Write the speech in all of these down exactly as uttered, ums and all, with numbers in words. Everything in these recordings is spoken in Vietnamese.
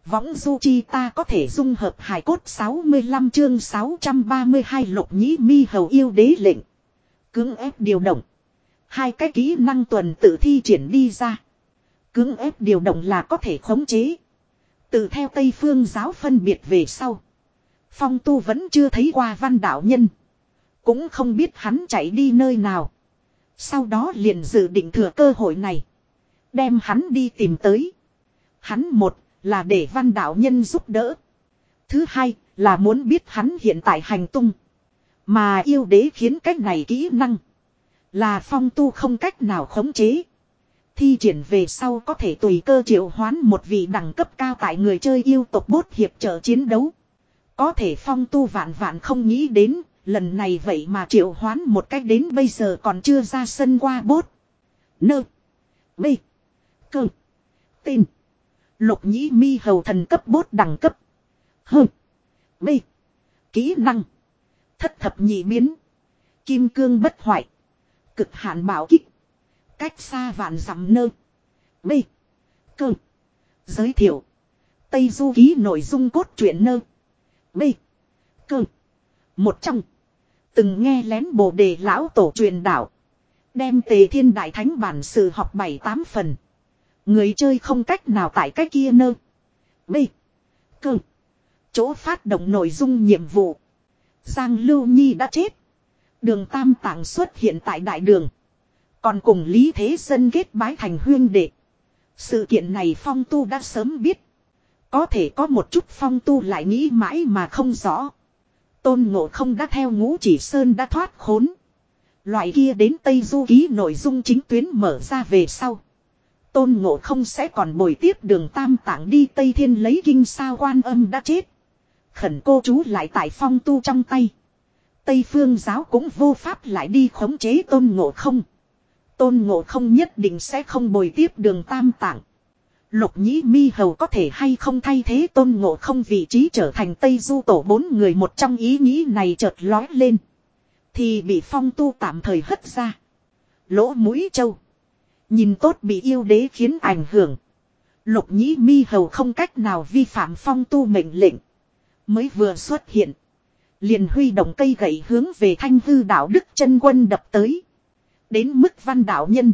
Võng du chi ta có thể dung hợp hài cốt sáu mươi lăm chương sáu trăm ba mươi hai Lục Nhĩ Mi hầu yêu đế lệnh. Cưỡng ép điều động. Hai cái kỹ năng tuần tự thi triển đi ra. Cưỡng ép điều động là có thể khống chế. Tự theo Tây Phương giáo phân biệt về sau. Phong Tu vẫn chưa thấy qua Văn đạo nhân. Cũng không biết hắn chạy đi nơi nào. Sau đó liền dự định thừa cơ hội này. Đem hắn đi tìm tới. Hắn một là để Văn đạo nhân giúp đỡ. Thứ hai là muốn biết hắn hiện tại hành tung. Mà yêu đế khiến cách này kỹ năng. Là Phong Tu không cách nào khống chế. Thi triển về sau có thể tùy cơ triệu hoán một vị đẳng cấp cao tại người chơi yêu tộc bốt hiệp trợ chiến đấu. Có thể Phong Tu vạn vạn không nghĩ đến. Lần này vậy mà triệu hoán một cách đến bây giờ còn chưa ra sân qua bốt. Nơ. Bê. Cơ. Tên. Lục Nhĩ Mi hầu thần cấp bốt đẳng cấp. Hơ. Bê. Kỹ năng. Thất thập nhị biến. Kim cương bất hoại. Cực hạn bảo kích. Cách xa vạn dặm nơ. Bê. Cơ. Giới thiệu. Tây Du Ký nội dung cốt truyện nơ. Bê. Cơ. Một trong. Từng nghe lén Bồ Đề lão tổ truyền đạo. Đem Tề Thiên Đại Thánh bản sự học bảy tám phần. Người chơi không cách nào tại cách kia nơ. B. Cơ. Chỗ phát động nội dung nhiệm vụ. Giang Lưu Nhi đã chết. Đường Tam Tạng xuất hiện tại đại đường. Còn cùng Lý Thế Dân kết bái thành huyên đệ. Sự kiện này Phong Tu đã sớm biết. Có thể có một chút Phong Tu lại nghĩ mãi mà không rõ. Tôn Ngộ Không đã theo Ngũ Chỉ Sơn đã thoát khốn. Loại kia đến Tây Du Ký nội dung chính tuyến mở ra về sau. Tôn Ngộ Không sẽ còn bồi tiếp đường Tam Tạng đi Tây Thiên lấy kinh sao Quan Âm đã chết. Khẩn cô chú lại tại Phong Tu trong tay. Tây Phương giáo cũng vô pháp lại đi khống chế Tôn Ngộ Không. Tôn Ngộ Không nhất định sẽ không bồi tiếp đường Tam Tạng. Lục Nhĩ Mi hầu có thể hay không thay thế Tôn Ngộ Không vị trí trở thành Tây Du tổ bốn người một trong ý nghĩ này chợt lói lên. Thì bị Phong Tu tạm thời hất ra. Lỗ mũi trâu. Nhìn tốt bị yêu đế khiến ảnh hưởng. Lục Nhĩ Mi hầu không cách nào vi phạm Phong Tu mệnh lệnh. Mới vừa xuất hiện. Liền huy động cây gậy hướng về Thanh Hư đạo Đức Chân Quân đập tới. Đến mức Văn đạo nhân.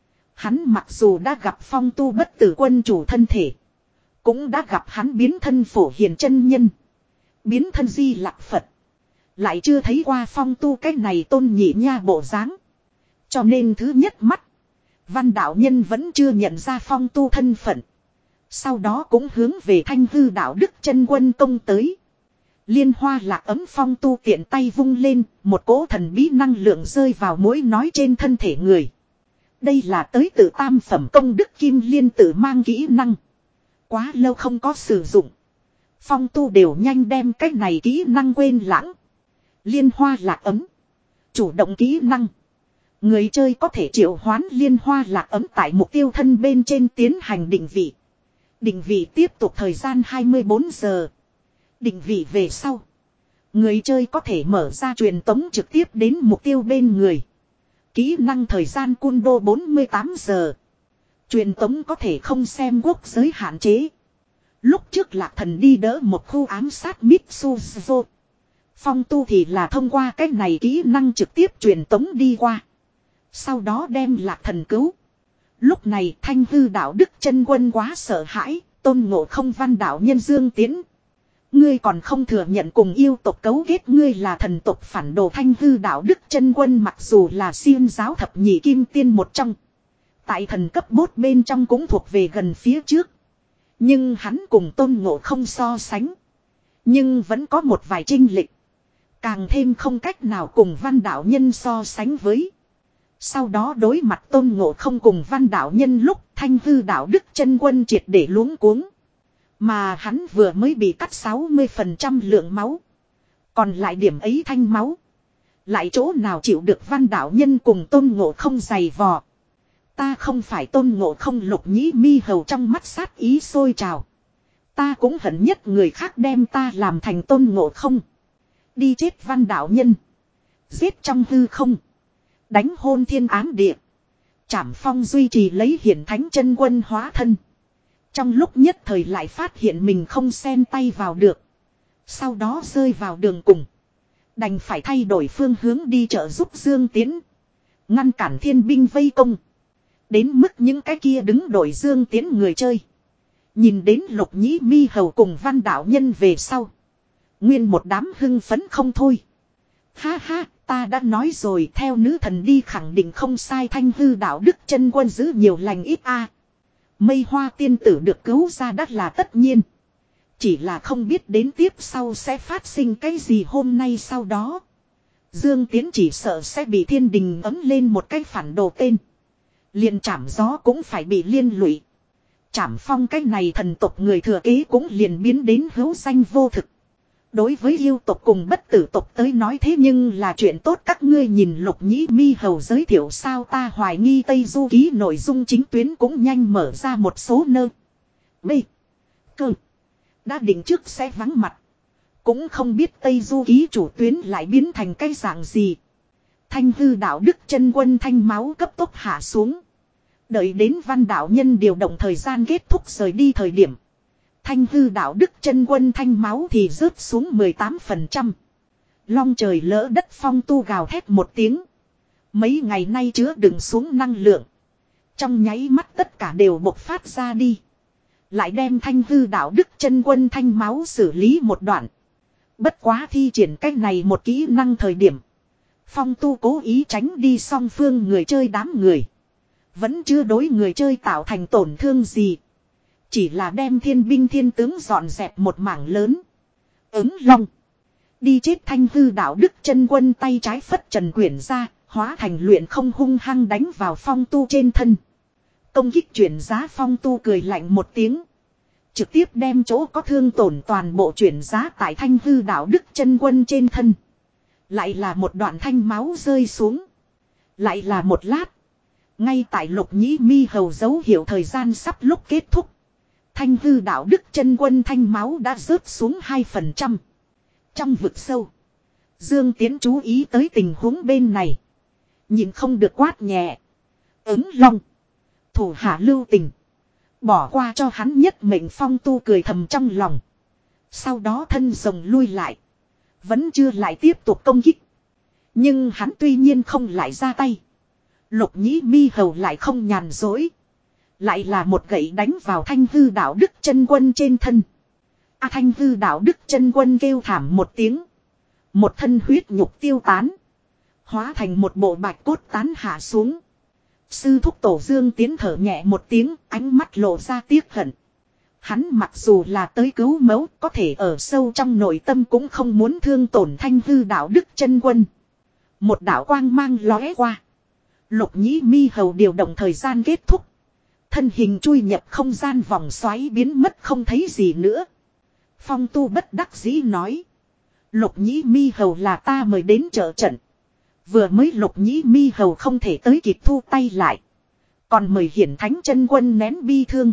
Hắn mặc dù đã gặp Phong Tu bất tử quân chủ thân thể. Cũng đã gặp hắn biến thân Phổ Hiền chân nhân. Biến thân Di Lặc Phật. Lại chưa thấy qua Phong Tu cái này tôn nhị nha bộ dáng. Cho nên thứ nhất mắt. Văn đạo nhân vẫn chưa nhận ra Phong Tu thân phận. Sau đó cũng hướng về Thanh Hư đạo Đức Chân Quân công tới. Liên hoa lạc ấm Phong Tu tiện tay vung lên. Một cỗ thần bí năng lượng rơi vào mỗi nói trên thân thể người. Đây là tới từ tam phẩm công đức kim liên tự mang kỹ năng. Quá lâu không có sử dụng. Phong Tu đều nhanh đem cái này kỹ năng quên lãng. Liên hoa lạc ấm. Chủ động kỹ năng. Người chơi có thể triệu hoán liên hoa lạc ấm tại mục tiêu thân bên trên tiến hành định vị. Định vị tiếp tục thời gian hai mươi bốn giờ. Định vị về sau. Người chơi có thể mở ra truyền tống trực tiếp đến mục tiêu bên người. Kỹ năng thời gian cun đô bốn mươi tám giờ. Truyền tống có thể không xem quốc giới hạn chế. Lúc trước Lạc Thần đi đỡ một khu ám sát Mitsuzo. Phong Tu thì là thông qua cái này kỹ năng trực tiếp truyền tống đi qua. Sau đó đem Lạc Thần cứu. Lúc này Thanh Hư đạo Đức Chân Quân quá sợ hãi. Tôn Ngộ Không Văn đạo nhân Dương Tiễn. Ngươi còn không thừa nhận cùng yêu tộc cấu kết, ngươi là thần tộc phản đồ. Thanh Hư đạo Đức Chân Quân mặc dù là Xiên giáo thập nhị kim tiên một trong. Tại thần cấp bốt bên trong cũng thuộc về gần phía trước. Nhưng hắn cùng Tôn Ngộ Không so sánh. Nhưng vẫn có một vài chênh lệch. Càng thêm không cách nào cùng Văn đạo nhân so sánh với. Sau đó đối mặt Tôn Ngộ Không cùng Văn đạo nhân lúc Thanh Hư đạo Đức Chân Quân triệt để luống cuống. Mà hắn vừa mới bị cắt sáu mươi phần trăm lượng máu. Còn lại điểm ấy thanh máu. Lại chỗ nào chịu được Văn đạo nhân cùng Tôn Ngộ Không giày vò. Ta không phải Tôn Ngộ Không. Lục Nhĩ Mi hầu trong mắt sát ý sôi trào. Ta cũng hận nhất người khác đem ta làm thành Tôn Ngộ Không. Đi chết Văn đạo nhân. Giết trong hư không. Đánh hôn thiên ám địa. Trảm phong duy trì lấy hiển thánh chân quân hóa thân. Trong lúc nhất thời lại phát hiện mình không xen tay vào được. Sau đó rơi vào đường cùng. Đành phải thay đổi phương hướng đi trợ giúp Dương Tiến. Ngăn cản thiên binh vây công. Đến mức những cái kia đứng đội Dương Tiến người chơi. Nhìn đến Lục Nhĩ Mi Hầu cùng Văn đạo nhân về sau. Nguyên một đám hưng phấn không thôi. Ha ha, ta đã nói rồi, theo nữ thần đi khẳng định không sai. Thanh hư đạo đức chân quân giữ nhiều lành ít a. Mây hoa tiên tử được cứu ra đắt là tất nhiên. Chỉ là không biết đến tiếp sau sẽ phát sinh cái gì hôm nay sau đó. Dương Tiến chỉ sợ sẽ bị thiên đình ấm lên một cái phản đồ tên. Liền chảm gió cũng phải bị liên lụy. Chảm phong cái này thần tộc người thừa kế cũng liền biến đến hữu danh vô thực. Đối với yêu tộc cùng bất tử tộc tới nói thế nhưng là chuyện tốt. Các ngươi nhìn Lục Nhĩ Mi Hầu giới thiệu sao, ta hoài nghi Tây Du Ký nội dung chính tuyến cũng nhanh mở ra một số nơi. B. Cơ. Đã định trước sẽ vắng mặt. Cũng không biết Tây Du Ký chủ tuyến lại biến thành cái dạng gì. Thanh hư đạo đức chân quân thanh máu cấp tốc hạ xuống. Đợi đến Văn đạo nhân điều động thời gian kết thúc rời đi thời điểm. Thanh hư đạo đức chân quân thanh máu thì rớt xuống mười tám phần trăm. Long trời lỡ đất phong tu gào thét một tiếng. Mấy ngày nay chứa đựng xuống năng lượng. Trong nháy mắt tất cả đều bộc phát ra đi. Lại đem thanh hư đạo đức chân quân thanh máu xử lý một đoạn. Bất quá thi triển cách này một kỹ năng thời điểm. Phong tu cố ý tránh đi song phương người chơi đám người. Vẫn chưa đối người chơi tạo thành tổn thương gì. Chỉ là đem thiên binh thiên tướng dọn dẹp một mảng lớn. Ứng long. Đi chết thanh hư đạo đức chân quân tay trái phất trần quyển ra. Hóa thành luyện không hung hăng đánh vào phong tu trên thân. Công kích chuyển giá phong tu cười lạnh một tiếng. Trực tiếp đem chỗ có thương tổn toàn bộ chuyển giá tại thanh hư đạo đức chân quân trên thân. Lại là một đoạn thanh máu rơi xuống. Lại là một lát. Ngay tại Lục Nhĩ Mi Hầu dấu hiệu thời gian sắp lúc kết thúc. Thanh hư đạo đức chân quân thanh máu đã rớt xuống hai phần trăm. Trong vực sâu. Dương Tiến chú ý tới tình huống bên này. Nhìn không được quát nhẹ. Ứng long. Thủ hạ lưu tình. Bỏ qua cho hắn nhất mệnh phong tu cười thầm trong lòng. Sau đó thân rồng lui lại. Vẫn chưa lại tiếp tục công kích. Nhưng hắn tuy nhiên không lại ra tay. Lục Nhĩ Mi Hầu lại không nhàn dối. Lại là một gậy đánh vào thanh hư đạo đức chân quân trên thân. A thanh hư đạo đức chân quân kêu thảm một tiếng. Một thân huyết nhục tiêu tán. Hóa thành một bộ bạch cốt tán hạ xuống. Sư thúc tổ Dương Tiến thở nhẹ một tiếng, ánh mắt lộ ra tiếc hận. Hắn mặc dù là tới cứu mẫu, có thể ở sâu trong nội tâm cũng không muốn thương tổn thanh hư đạo đức chân quân. Một đạo quang mang lóe qua. Lục Nhĩ Mi Hầu điều động thời gian kết thúc. Thân hình chui nhập không gian vòng xoáy biến mất không thấy gì nữa. Phong tu bất đắc dĩ nói. Lục Nhĩ Mi Hầu là ta mời đến trợ trận. Vừa mới Lục Nhĩ Mi Hầu không thể tới kịp thu tay lại. Còn mời hiển thánh chân quân nén bi thương.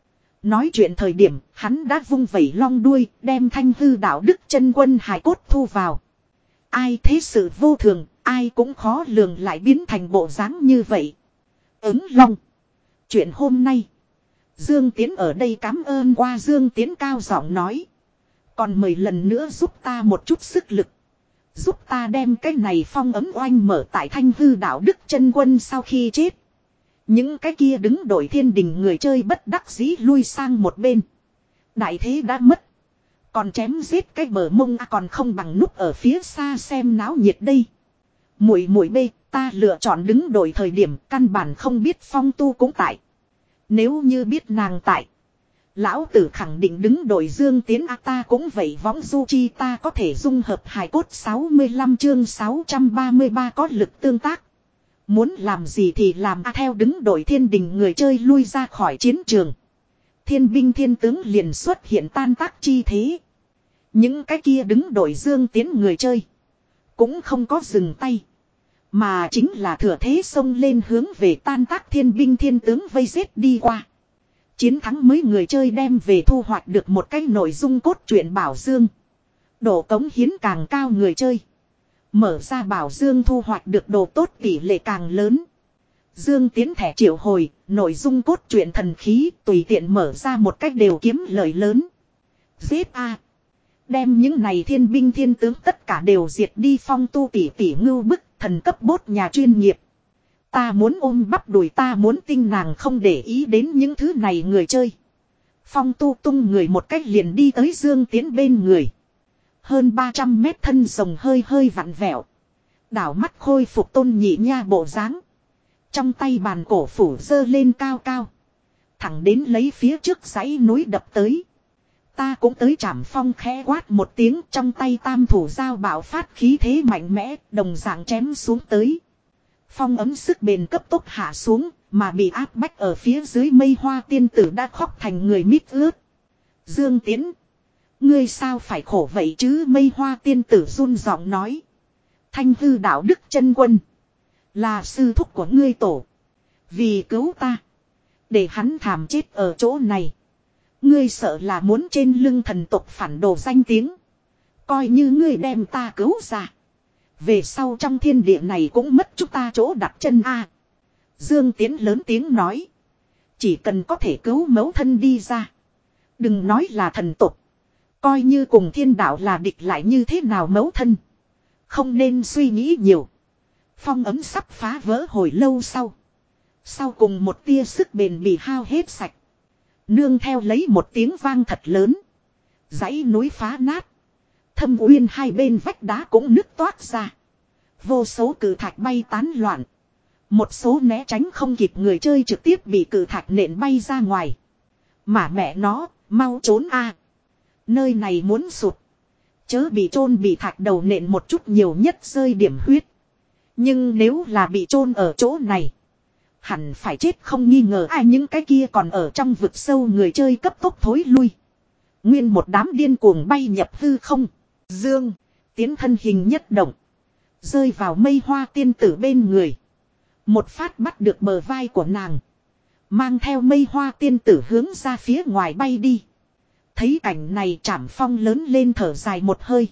Nói chuyện thời điểm hắn đã vung vẩy long đuôi đem thanh hư đạo đức chân quân hài cốt thu vào. Ai thế sự vô thường, ai cũng khó lường lại biến thành bộ dáng như vậy. Ứng long. Chuyện hôm nay. Dương Tiến ở đây cảm ơn qua Dương Tiến cao giọng nói. Còn mời lần nữa giúp ta một chút sức lực. Giúp ta đem cái này phong ấm oanh mở tại thanh hư đạo đức chân quân sau khi chết. Những cái kia đứng đội thiên đình người chơi bất đắc dĩ lui sang một bên. Đại thế đã mất. Còn chém giết cái bờ mông à còn không bằng núp ở phía xa xem náo nhiệt đây. Muội muội bê, ta lựa chọn đứng đội thời điểm căn bản không biết phong tu cũng tại. Nếu như biết nàng tại. Lão tử khẳng định đứng đội Dương Tiến a ta cũng vậy võng du chi ta có thể dung hợp hài cốt sáu mươi lăm chương sáu trăm ba mươi ba có lực tương tác. Muốn làm gì thì làm a theo đứng đội thiên đình người chơi lui ra khỏi chiến trường. Thiên binh thiên tướng liền xuất hiện tan tác chi thế. Những cái kia đứng đội Dương Tiến người chơi. Cũng không có dừng tay. Mà chính là thừa thế xông lên hướng về tan tác thiên binh thiên tướng vây giết đi qua. Chiến thắng mới người chơi đem về thu hoạch được một cái nội dung cốt truyện bảo dương. Độ cống hiến càng cao người chơi. Mở ra bảo dương thu hoạch được đồ tốt tỷ lệ càng lớn. Dương Tiến thẻ triệu hồi, nội dung cốt truyện thần khí tùy tiện mở ra một cách đều kiếm lời lớn. Giết a, đem những này thiên binh thiên tướng tất cả đều diệt đi. Phong Tu tỷ tỷ ngưu bức, thần cấp bốt nhà chuyên nghiệp. Ta muốn ôm bắp đùi, ta muốn tinh nàng không để ý đến những thứ này người chơi. Phong Tu tung người một cách liền đi tới Dương Tiến bên người. Hơn ba trăm mét thân rồng hơi hơi vặn vẹo. Đảo mắt khôi phục Tôn Nhị Nha bộ dáng. Trong tay bàn cổ phủ giơ lên cao cao. Thẳng đến lấy phía trước dãy núi đập tới. Ta cũng tới. Trảm Phong khẽ quát một tiếng, trong tay tam thủ dao bạo phát khí thế mạnh mẽ, đồng dạng chém xuống tới. Phong ấm sức bền cấp tốc hạ xuống, mà bị áp bách ở phía dưới Mây Hoa tiên tử đã khóc thành người mít ướt. Dương Tiến, ngươi sao phải khổ vậy chứ? Mây Hoa tiên tử run giọng nói. Thanh hư đạo đức chân quân, là sư thúc của ngươi tổ. Vì cứu ta, để hắn thảm chết ở chỗ này. Ngươi sợ là muốn trên lưng thần tộc phản đồ danh tiếng. Coi như ngươi đem ta cứu ra, về sau trong thiên địa này cũng mất chúng ta chỗ đặt chân a. Dương Tiến lớn tiếng nói. Chỉ cần có thể cứu mẫu thân đi ra, đừng nói là thần tộc, coi như cùng thiên đạo là địch lại như thế nào mẫu thân, không nên suy nghĩ nhiều. Phong ấm sắp phá vỡ hồi lâu sau. Sau cùng một tia sức bền bị hao hết sạch. Nương theo lấy một tiếng vang thật lớn. Dãy núi phá nát. Thâm uyên hai bên vách đá cũng nứt toát ra. Vô số cử thạch bay tán loạn. Một số né tránh không kịp người chơi trực tiếp bị cử thạch nện bay ra ngoài. Mà mẹ nó, mau trốn a. Nơi này muốn sụt. Chớ bị chôn bị thạch đầu nện một chút, nhiều nhất rơi điểm huyết. Nhưng nếu là bị chôn ở chỗ này, hẳn phải chết không nghi ngờ. Ai những cái kia còn ở trong vực sâu người chơi cấp tốc thối lui. Nguyên một đám điên cuồng bay nhập hư không. Dương Tiến thân hình nhất động, rơi vào Mây Hoa tiên tử bên người. Một phát bắt được bờ vai của nàng, mang theo Mây Hoa tiên tử hướng ra phía ngoài bay đi. Thấy cảnh này, Trảm Phong lớn lên thở dài một hơi.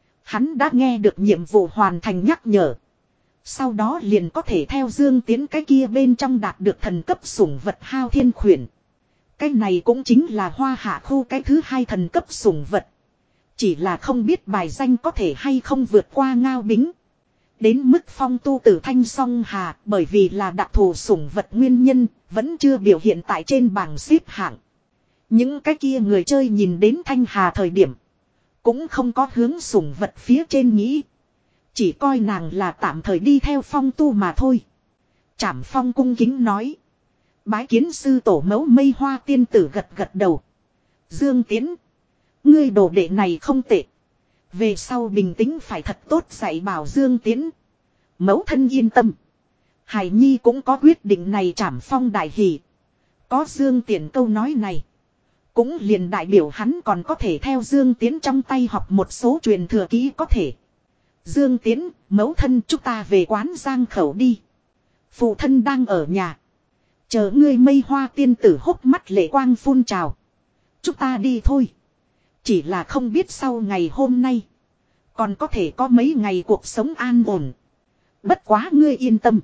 Hắn đã nghe được nhiệm vụ hoàn thành nhắc nhở. Sau đó liền có thể theo Dương Tiến cái kia bên trong đạt được thần cấp sủng vật Hao Thiên Khuyển. Cái này cũng chính là Hoa Hạ khu cái thứ hai thần cấp sủng vật. Chỉ là không biết bài danh có thể hay không vượt qua Ngao Bính. Đến mức Phong Tu tử Thanh Song Hà, bởi vì là đặc thù sủng vật nguyên nhân, vẫn chưa biểu hiện tại trên bảng xếp hạng. Những cái kia người chơi nhìn đến Thanh Hà thời điểm, cũng không có hướng sủng vật phía trên nghĩ. Chỉ coi nàng là tạm thời đi theo Phong Tu mà thôi. Trảm Phong cung kính nói. Bái kiến sư tổ mẫu. Mây Hoa tiên tử gật gật đầu. Dương Tiến, ngươi đồ đệ này không tệ. Về sau bình tĩnh phải thật tốt dạy bảo Dương Tiến. Mẫu thân yên tâm. Hải Nhi cũng có quyết định này. Trảm Phong đại hỉ. Có Dương Tiến câu nói này, cũng liền đại biểu hắn còn có thể theo Dương Tiến trong tay học một số truyền thừa kỹ có thể. Dương Tiến, mẫu thân, chúng ta về quán Giang Khẩu đi. Phụ thân đang ở nhà. Chờ ngươi. Mây Hoa tiên tử hốc mắt lệ quang phun trào. Chúng ta đi thôi. Chỉ là không biết sau ngày hôm nay còn có thể có mấy ngày cuộc sống an ổn. Bất quá ngươi yên tâm.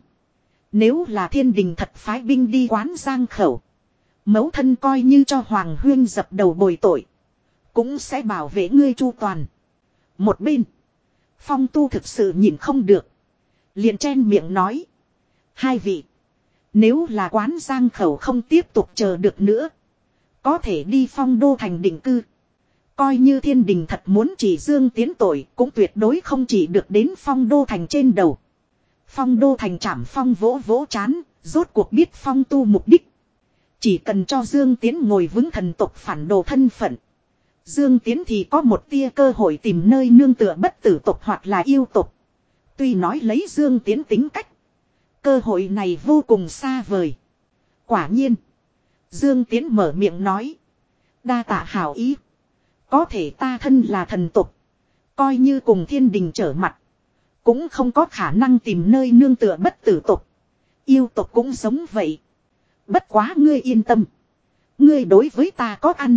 Nếu là thiên đình thật phái binh đi quán Giang Khẩu, mẫu thân coi như cho Hoàng Huyên dập đầu bồi tội, cũng sẽ bảo vệ ngươi chu toàn. Một bên, Phong Tu thực sự nhìn không được, liền chen miệng nói. Hai vị, nếu là quán Giang Khẩu không tiếp tục chờ được nữa, có thể đi Phong Đô thành định cư. Coi như thiên đình thật muốn chỉ Dương Tiến tội, cũng tuyệt đối không chỉ được đến Phong Đô thành trên đầu. Phong Đô thành Trảm Phong vỗ vỗ chán, rốt cuộc biết Phong Tu mục đích. Chỉ cần cho Dương Tiến ngồi vững thần tộc phản đồ thân phận, Dương Tiến thì có một tia cơ hội tìm nơi nương tựa bất tử tộc hoặc là yêu tộc. Tuy nói lấy Dương Tiến tính cách, cơ hội này vô cùng xa vời. Quả nhiên, Dương Tiến mở miệng nói. Đa tạ hảo ý. Có thể ta thân là thần tộc, coi như cùng thiên đình trở mặt, cũng không có khả năng tìm nơi nương tựa bất tử tộc. Yêu tộc cũng giống vậy. Bất quá ngươi yên tâm, ngươi đối với ta có ăn.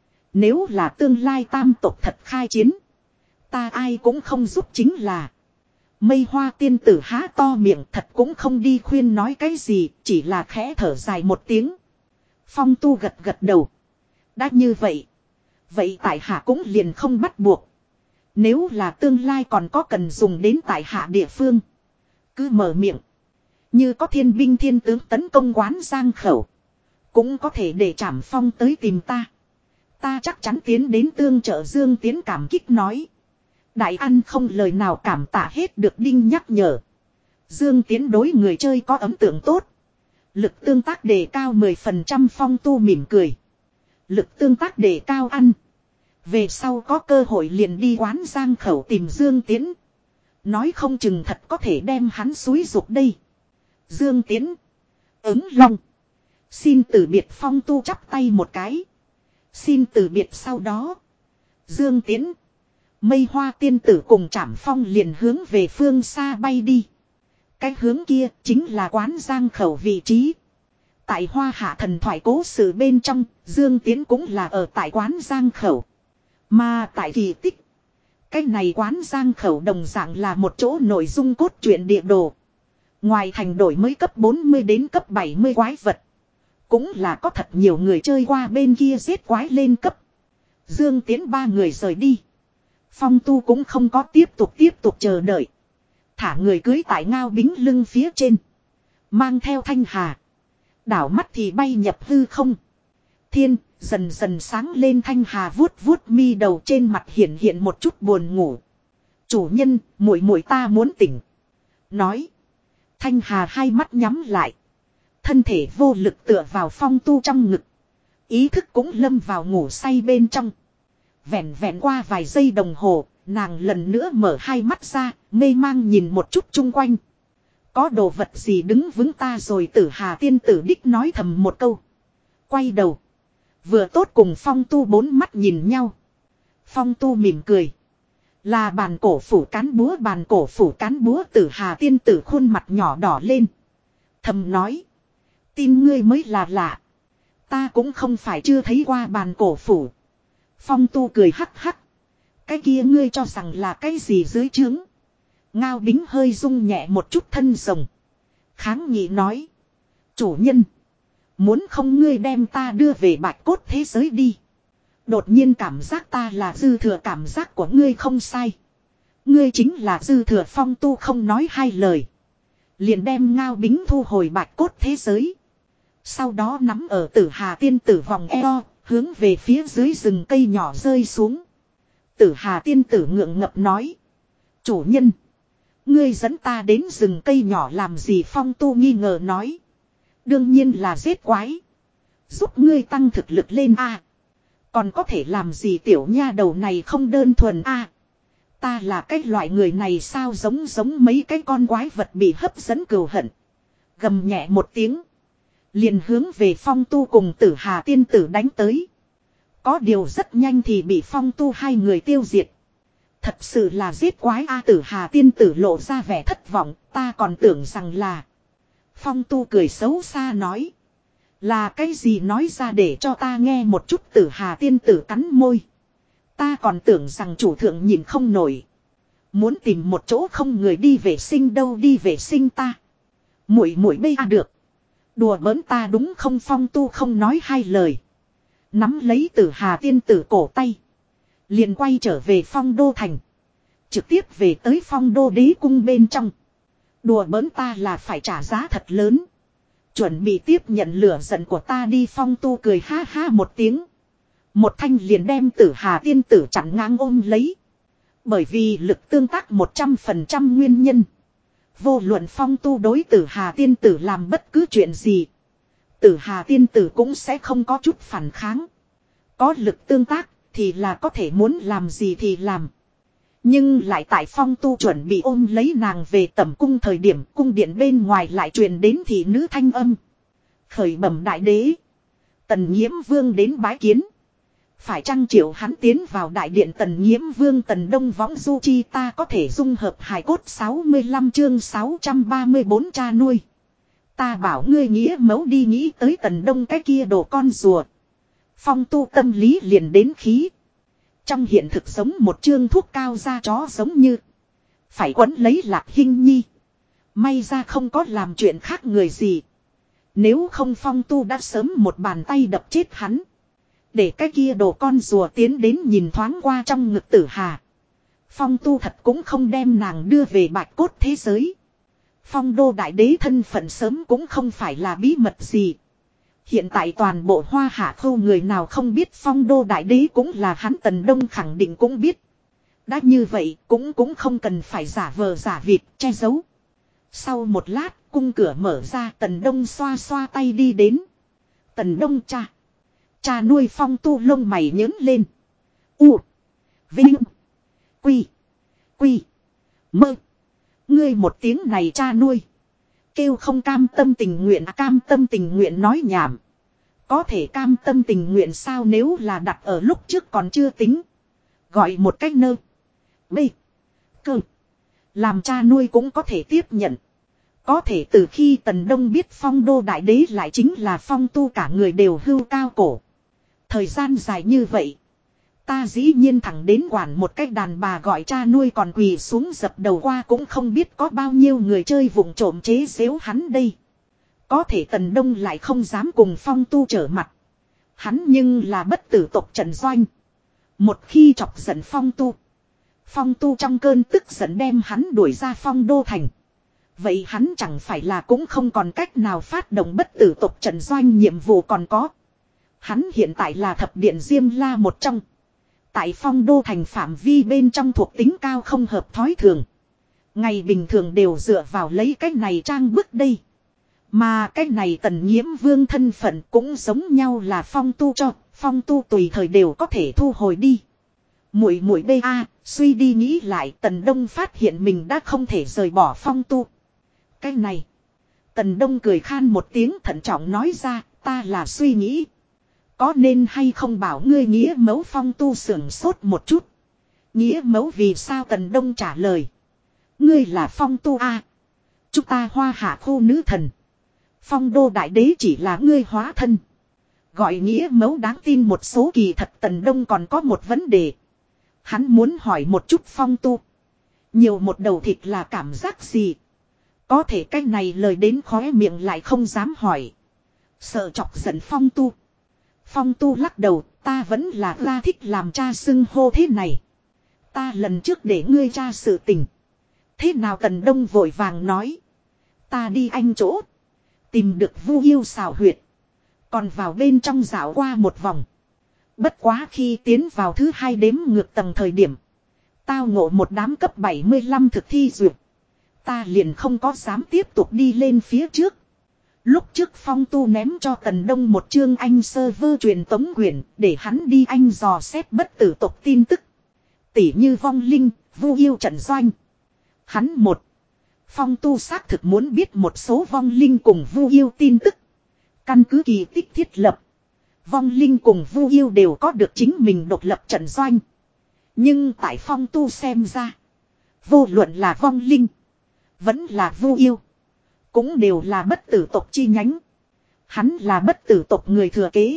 Nếu là tương lai tam tộc thật khai chiến, ta ai cũng không giúp chính là. Mây hoa tiên tử há to miệng thật cũng không đi khuyên nói cái gì, chỉ là khẽ thở dài một tiếng. Phong tu gật gật đầu. Đã như vậy. Vậy tại hạ cũng liền không bắt buộc. Nếu là tương lai còn có cần dùng đến tại hạ địa phương. Cứ mở miệng. Như có thiên binh thiên tướng tấn công quán giang khẩu. Cũng có thể để Trảm Phong tới tìm ta. Ta chắc chắn tiến đến tương trợ Dương Tiến cảm kích nói. Đại ăn không lời nào cảm tạ hết được Đinh nhắc nhở. Dương Tiến đối người chơi có ấn tượng tốt. Lực tương tác đề cao mười phần trăm. Phong tu mỉm cười. Lực tương tác đề cao ăn. Về sau có cơ hội liền đi quán giang khẩu tìm Dương Tiến. Nói không chừng thật có thể đem hắn xúi dục đây. Dương Tiến. Ứng long. Xin từ biệt. Phong tu chắp tay một cái. Xin từ biệt sau đó. Dương Tiến. Mây hoa tiên tử cùng Trảm Phong liền hướng về phương xa bay đi. Cái hướng kia chính là quán giang khẩu vị trí. Tại hoa hạ thần thoại cố sự bên trong, Dương Tiến cũng là ở tại quán giang khẩu. Mà tại kỳ tích, cái này quán giang khẩu đồng dạng là một chỗ nội dung cốt truyện địa đồ. Ngoài thành đổi mới cấp bốn mươi đến cấp bảy mươi quái vật. Cũng là có thật nhiều người chơi qua bên kia giết quái lên cấp. Dương Tiến ba người rời đi. Phong tu cũng không có tiếp tục tiếp tục chờ đợi. Thả người cưới tại Ngao Bính lưng phía trên. Mang theo Thanh Hà. Đảo mắt thì bay nhập hư không. Thiên dần dần sáng lên. Thanh Hà vuốt vuốt mi đầu, trên mặt hiện hiện một chút buồn ngủ. Chủ nhân, muội muội ta muốn tỉnh. Nói. Thanh Hà hai mắt nhắm lại. Thân thể vô lực tựa vào phong tu trong ngực. Ý thức cũng lâm vào ngủ say bên trong. Vẹn vẹn qua vài giây đồng hồ, nàng lần nữa mở hai mắt ra, mê mang nhìn một chút chung quanh. Có đồ vật gì đứng vững ta rồi? Tử Hà tiên tử đích nói thầm một câu. Quay đầu. Vừa tốt cùng phong tu bốn mắt nhìn nhau. Phong tu mỉm cười. Là bàn cổ phủ cán búa. Bàn cổ phủ cán búa. Tử Hà tiên tử khuôn mặt nhỏ đỏ lên. Thầm nói. Tin ngươi mới là lạ. Ta cũng không phải chưa thấy qua bàn cổ phủ. Phong tu cười hắc hắc. Cái kia ngươi cho rằng là cái gì dưới trướng? Ngao Bính hơi rung nhẹ một chút thân rồng. Kháng nghị nói. Chủ nhân. Muốn không ngươi đem ta đưa về bạch cốt thế giới đi. Đột nhiên cảm giác ta là dư thừa. Cảm giác của ngươi không sai. Ngươi chính là dư thừa. Phong tu không nói hai lời. Liền đem Ngao Bính thu hồi bạch cốt thế giới. Sau đó nắm ở Tử Hà tiên tử vòng eo. Hướng về phía dưới rừng cây nhỏ rơi xuống. Tử Hà tiên tử ngượng ngập nói. Chủ nhân. Ngươi dẫn ta đến rừng cây nhỏ làm gì? Phong tu nghi ngờ nói. Đương nhiên là giết quái. Giúp ngươi tăng thực lực lên a. Còn có thể làm gì? Tiểu nha đầu này không đơn thuần a. Ta là cái loại người này sao? Giống giống mấy cái con quái vật bị hấp dẫn cừu hận. Gầm nhẹ một tiếng. Liền hướng về phong tu cùng Tử Hà tiên tử đánh tới. Có điều rất nhanh thì bị phong tu hai người tiêu diệt. Thật sự là giết quái a. Tử Hà tiên tử lộ ra vẻ thất vọng. Ta còn tưởng rằng là. Phong tu cười xấu xa nói. Là cái gì? Nói ra để cho ta nghe một chút. Tử Hà tiên tử cắn môi. Ta còn tưởng rằng chủ thượng nhìn không nổi. Muốn tìm một chỗ không người đi vệ sinh đâu. Đi vệ sinh ta. Muội muội bây à được. Đùa bỡn ta đúng không? Phong tu không nói hai lời. Nắm lấy Tử Hà tiên tử cổ tay. Liền quay trở về Phong Đô thành. Trực tiếp về tới Phong Đô đế cung bên trong. Đùa bỡn ta là phải trả giá thật lớn. Chuẩn bị tiếp nhận lửa giận của ta đi. Phong tu cười ha ha một tiếng. Một thanh liền đem Tử Hà tiên tử chặn ngang ôm lấy. Bởi vì lực tương tác một trăm phần trăm nguyên nhân. Vô luận phong tu đối Tử Hà tiên tử làm bất cứ chuyện gì. Tử Hà tiên tử cũng sẽ không có chút phản kháng. Có lực tương tác thì là có thể muốn làm gì thì làm. Nhưng lại tại phong tu chuẩn bị ôm lấy nàng về tẩm cung thời điểm, cung điện bên ngoài lại truyền đến thị nữ thanh âm. Khởi bẩm đại đế. Tần Nhiễm Vương đến bái kiến. Phải chăng triệu hắn tiến vào đại điện? Tần Nhiễm Vương Tần Đông Võng Du Chi. Ta có thể dung hợp hài cốt. Sáu mươi lăm chương sáu trăm ba mươi bốn cha nuôi. Ta bảo ngươi nghĩa mẫu đi. Nghĩ tới Tần Đông cái kia đồ con rùa. Phong tu tâm lý liền đến khí. Trong hiện thực sống một chương thuốc cao da chó giống như. Phải quấn lấy Lạc Hinh Nhi. May ra không có làm chuyện khác người gì. Nếu không Phong Tu đã sớm một bàn tay đập chết hắn. Để cái kia đồ con rùa tiến đến nhìn thoáng qua trong ngực Tử Hà. Phong Tu thật cũng không đem nàng đưa về bạch cốt thế giới. Phong Đô Đại Đế thân phận sớm cũng không phải là bí mật gì. Hiện tại toàn bộ Hoa Hạ Khâu người nào không biết Phong Đô Đại Đế cũng là hắn, Tần Đông khẳng định cũng biết. Đã như vậy cũng cũng không cần phải giả vờ giả vịt che giấu. Sau một lát cung cửa mở ra, Tần Đông xoa xoa tay đi đến. Tần Đông cha. Cha nuôi Phong Tu lông mày nhớn lên. U. Vinh. Quy. Quy. Mơ. Ngươi một tiếng này cha nuôi. Kêu không cam tâm tình nguyện, à, cam tâm tình nguyện nói nhảm. Có thể cam tâm tình nguyện sao, nếu là đặt ở lúc trước còn chưa tính. Gọi một cách nơ. B. Cơ. Làm cha nuôi cũng có thể tiếp nhận. Có thể từ khi Tần Đông biết Phong Đô Đại Đế lại chính là Phong Tu, cả người đều hưu cao cổ. Thời gian dài như vậy. Ta dĩ nhiên thẳng đến quản một cách đàn bà gọi cha nuôi còn quỳ xuống dập đầu qua, cũng không biết có bao nhiêu người chơi vụng trộm chế giễu hắn đây. Có thể Tần Đông lại không dám cùng Phong Tu trở mặt. Hắn nhưng là bất tử tộc Trần Doanh. Một khi chọc giận Phong Tu, Phong Tu trong cơn tức giận đem hắn đuổi ra Phong Đô Thành. Vậy hắn chẳng phải là cũng không còn cách nào phát động bất tử tộc Trần Doanh nhiệm vụ còn có. Hắn hiện tại là thập điện Diêm La một trong. Tại Phong Đô Thành phạm vi bên trong thuộc tính cao không hợp thói thường. Ngày bình thường đều dựa vào lấy cách này trang bức đây. Mà cách này Tần Nhiễm Vương thân phận cũng giống nhau là Phong Tu cho, Phong Tu tùy thời đều có thể thu hồi đi. Muội muội bê a, suy đi nghĩ lại, Tần Đông phát hiện mình đã không thể rời bỏ Phong Tu. Cái này. Tần Đông cười khan một tiếng, thận trọng nói ra, ta là suy nghĩ. Có nên hay không bảo ngươi nghĩa mẫu? Phong Tu sưởng sốt một chút. Nghĩa mẫu vì sao? Tần Đông trả lời. Ngươi là Phong Tu a, à. Chúng ta Hoa Hạ khu nữ thần. Phong Đô Đại Đế chỉ là ngươi hóa thân. Gọi nghĩa mẫu đáng tin một số, kỳ thật Tần Đông còn có một vấn đề. Hắn muốn hỏi một chút Phong Tu. Nhiều một đầu thịt là cảm giác gì? Có thể cái này lời đến khóe miệng lại không dám hỏi. Sợ chọc giận Phong Tu. Phong Tu lắc đầu, ta vẫn là ra thích làm cha xưng hô thế này. Ta lần trước để ngươi tra sự tình. Thế nào? Tần Đông vội vàng nói. Ta đi anh chỗ. Tìm được Vu Yêu xào huyệt. Còn vào bên trong dạo qua một vòng. Bất quá khi tiến vào thứ hai đếm ngược tầng thời điểm. Tao ngộ một đám cấp bảy mươi lăm thực thi duyệt. Ta liền không có dám tiếp tục đi lên phía trước. Lúc trước Phong Tu ném cho Tần Đông một chương anh sơ vơ truyền tống quyển để hắn đi anh dò xét bất tử tộc tin tức. Tỉ như vong linh, Vu Yêu trận doanh. Hắn một. Phong Tu xác thực muốn biết một số vong linh cùng Vu Yêu tin tức. Căn cứ kỳ tích thiết lập. Vong linh cùng Vu Yêu đều có được chính mình độc lập trận doanh. Nhưng tại Phong Tu xem ra. Vô luận là vong linh. Vẫn là Vu Yêu. Cũng đều là bất tử tộc chi nhánh. Hắn là bất tử tộc người thừa kế.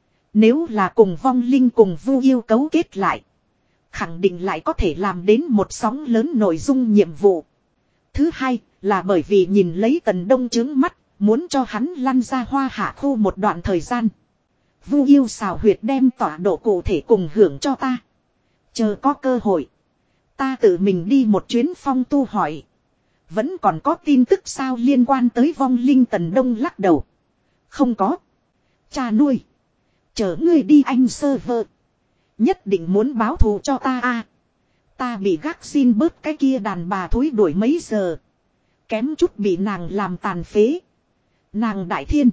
Nếu là cùng vong linh cùng Vu Yêu cấu kết lại. Khẳng định lại có thể làm đến một sóng lớn nội dung nhiệm vụ. Thứ hai là bởi vì nhìn lấy Tần Đông trướng mắt. Muốn cho hắn lăn ra Hoa Hạ khu một đoạn thời gian. Vu Yêu xào huyệt đem tọa độ cụ thể cùng hưởng cho ta. Chờ có cơ hội. Ta tự mình đi một chuyến. Phong Tu hỏi. Vẫn còn có tin tức sao liên quan tới vong linh? Tần Đông lắc đầu. Không có. Cha nuôi. Chờ ngươi đi anh sơ vơ. Nhất định muốn báo thù cho ta a. À, ta bị gác xin bớt cái kia đàn bà thối đuổi mấy giờ. Kém chút bị nàng làm tàn phế. Nàng đại thiên.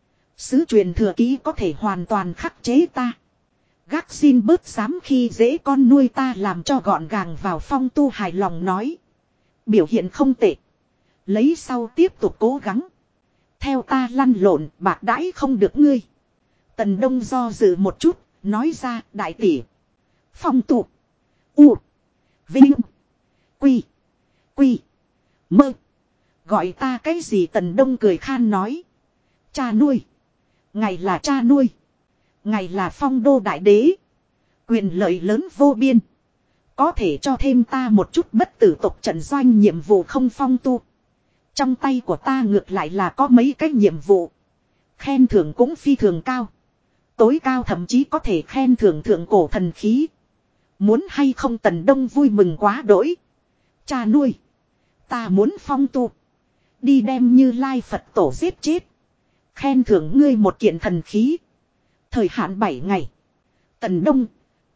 Sứ truyền thừa ký có thể hoàn toàn khắc chế ta. Gác xin bớt dám khi dễ con nuôi ta, làm cho gọn gàng vào. Phong Tu hài lòng nói. Biểu hiện không tệ. Lấy sau tiếp tục cố gắng. Theo ta lăn lộn bạc đãi không được ngươi. Tần Đông do dự một chút. Nói ra đại tỷ. Phong Tu. U. Vinh. Quy. Quy. Mơ. Gọi ta cái gì? Tần Đông cười khan nói. Cha nuôi. Ngài là cha nuôi. Ngài là Phong Đô Đại Đế. Quyền lợi lớn vô biên. Có thể cho thêm ta một chút bất tử tộc trận doanh nhiệm vụ không Phong Tu? Trong tay của ta ngược lại là có mấy cái nhiệm vụ. Khen thưởng cũng phi thường cao. Tối cao thậm chí có thể khen thưởng thượng cổ thần khí. Muốn hay không Tần Đông vui mừng quá đỗi. Cha nuôi. Ta muốn Phong Tu. Đi đem Như Lai Phật tổ giết chết. Khen thưởng ngươi một kiện thần khí. Thời hạn bảy ngày. Tần Đông.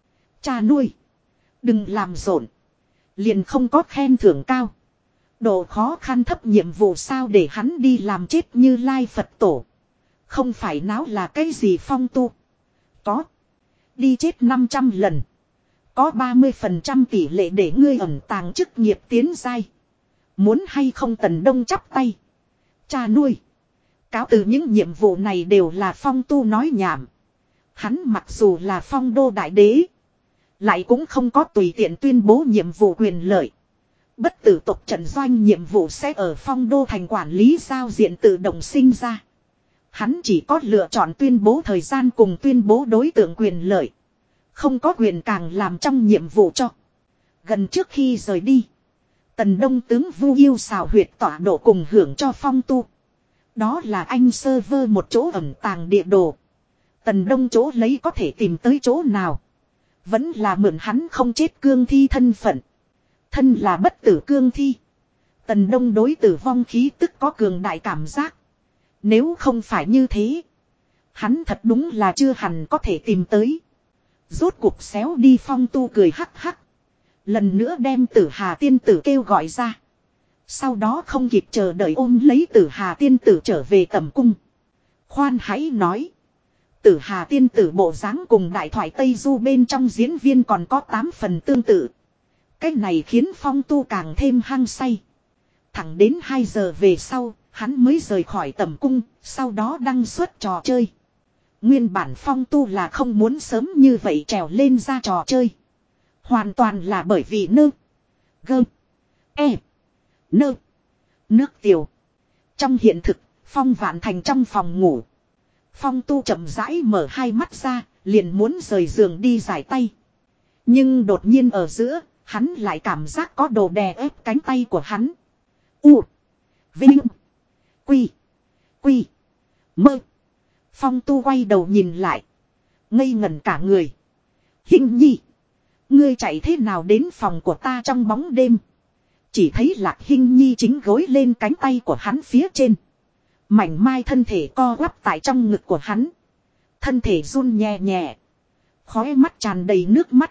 Cha nuôi. Đừng làm rộn. Liền không có khen thưởng cao. Độ khó khăn thấp nhiệm vụ sao để hắn đi làm chết Như Lai Phật tổ. Không phải náo là cái gì Phong Tu. Có. Đi chết năm trăm lần. Có ba mươi phần trăm tỷ lệ để ngươi ẩn tàng chức nghiệp tiến giai. Muốn hay không Tần Đông chắp tay. Cha nuôi. Cáo từ những nhiệm vụ này đều là Phong Tu nói nhảm. Hắn mặc dù là Phong Đô Đại Đế. Lại cũng không có tùy tiện tuyên bố nhiệm vụ quyền lợi. Bất tử tộc trận doanh nhiệm vụ sẽ ở Phong Đô thành quản lý giao diện tự động sinh ra. Hắn chỉ có lựa chọn tuyên bố thời gian cùng tuyên bố đối tượng quyền lợi. Không có quyền càng làm trong nhiệm vụ cho. Gần trước khi rời đi. Tần Đông tướng Vu Yêu xào huyệt tọa độ cùng hưởng cho Phong Tu. Đó là anh sơ vơ một chỗ ẩn tàng địa đồ. Tần Đông chỗ lấy có thể tìm tới chỗ nào. Vẫn là mượn hắn không chết cương thi thân phận. Thân là bất tử cương thi. Tần Đông đối tử vong khí tức có cường đại cảm giác. Nếu không phải như thế. Hắn thật đúng là chưa hẳn có thể tìm tới. Rốt cuộc xéo đi Phong Tu cười hắc hắc. Lần nữa đem Tử Hà tiên tử kêu gọi ra. Sau đó không kịp chờ đợi ôm lấy Tử Hà tiên tử trở về tẩm cung. Khoan hãy nói. Tử Hà tiên tử bộ dáng cùng đại thoại Tây Du bên trong diễn viên còn có tám phần tương tự. Cái này khiến Phong Tu càng thêm hăng say. Thẳng đến hai giờ về sau, hắn mới rời khỏi tẩm cung, sau đó đăng xuất trò chơi. Nguyên bản Phong Tu là không muốn sớm như vậy trèo lên ra trò chơi. Hoàn toàn là bởi vì nơ. Gơ. E. Nơ. Nước tiểu. Trong hiện thực, Phong Vạn Thành trong phòng ngủ. Phong Tu chậm rãi mở hai mắt ra, liền muốn rời giường đi giải tay. Nhưng đột nhiên ở giữa, hắn lại cảm giác có đồ đè ép cánh tay của hắn. U. Vinh. Quy. Quy. Mơ. Phong Tu quay đầu nhìn lại. Ngây ngẩn cả người. Hình nhi. Ngươi chạy thế nào đến phòng của ta trong bóng đêm. Chỉ thấy Lạc Hinh Nhi chính gối lên cánh tay của hắn phía trên. Mảnh mai thân thể co quắp tại trong ngực của hắn. Thân thể run nhẹ nhẹ. Khóe mắt tràn đầy nước mắt.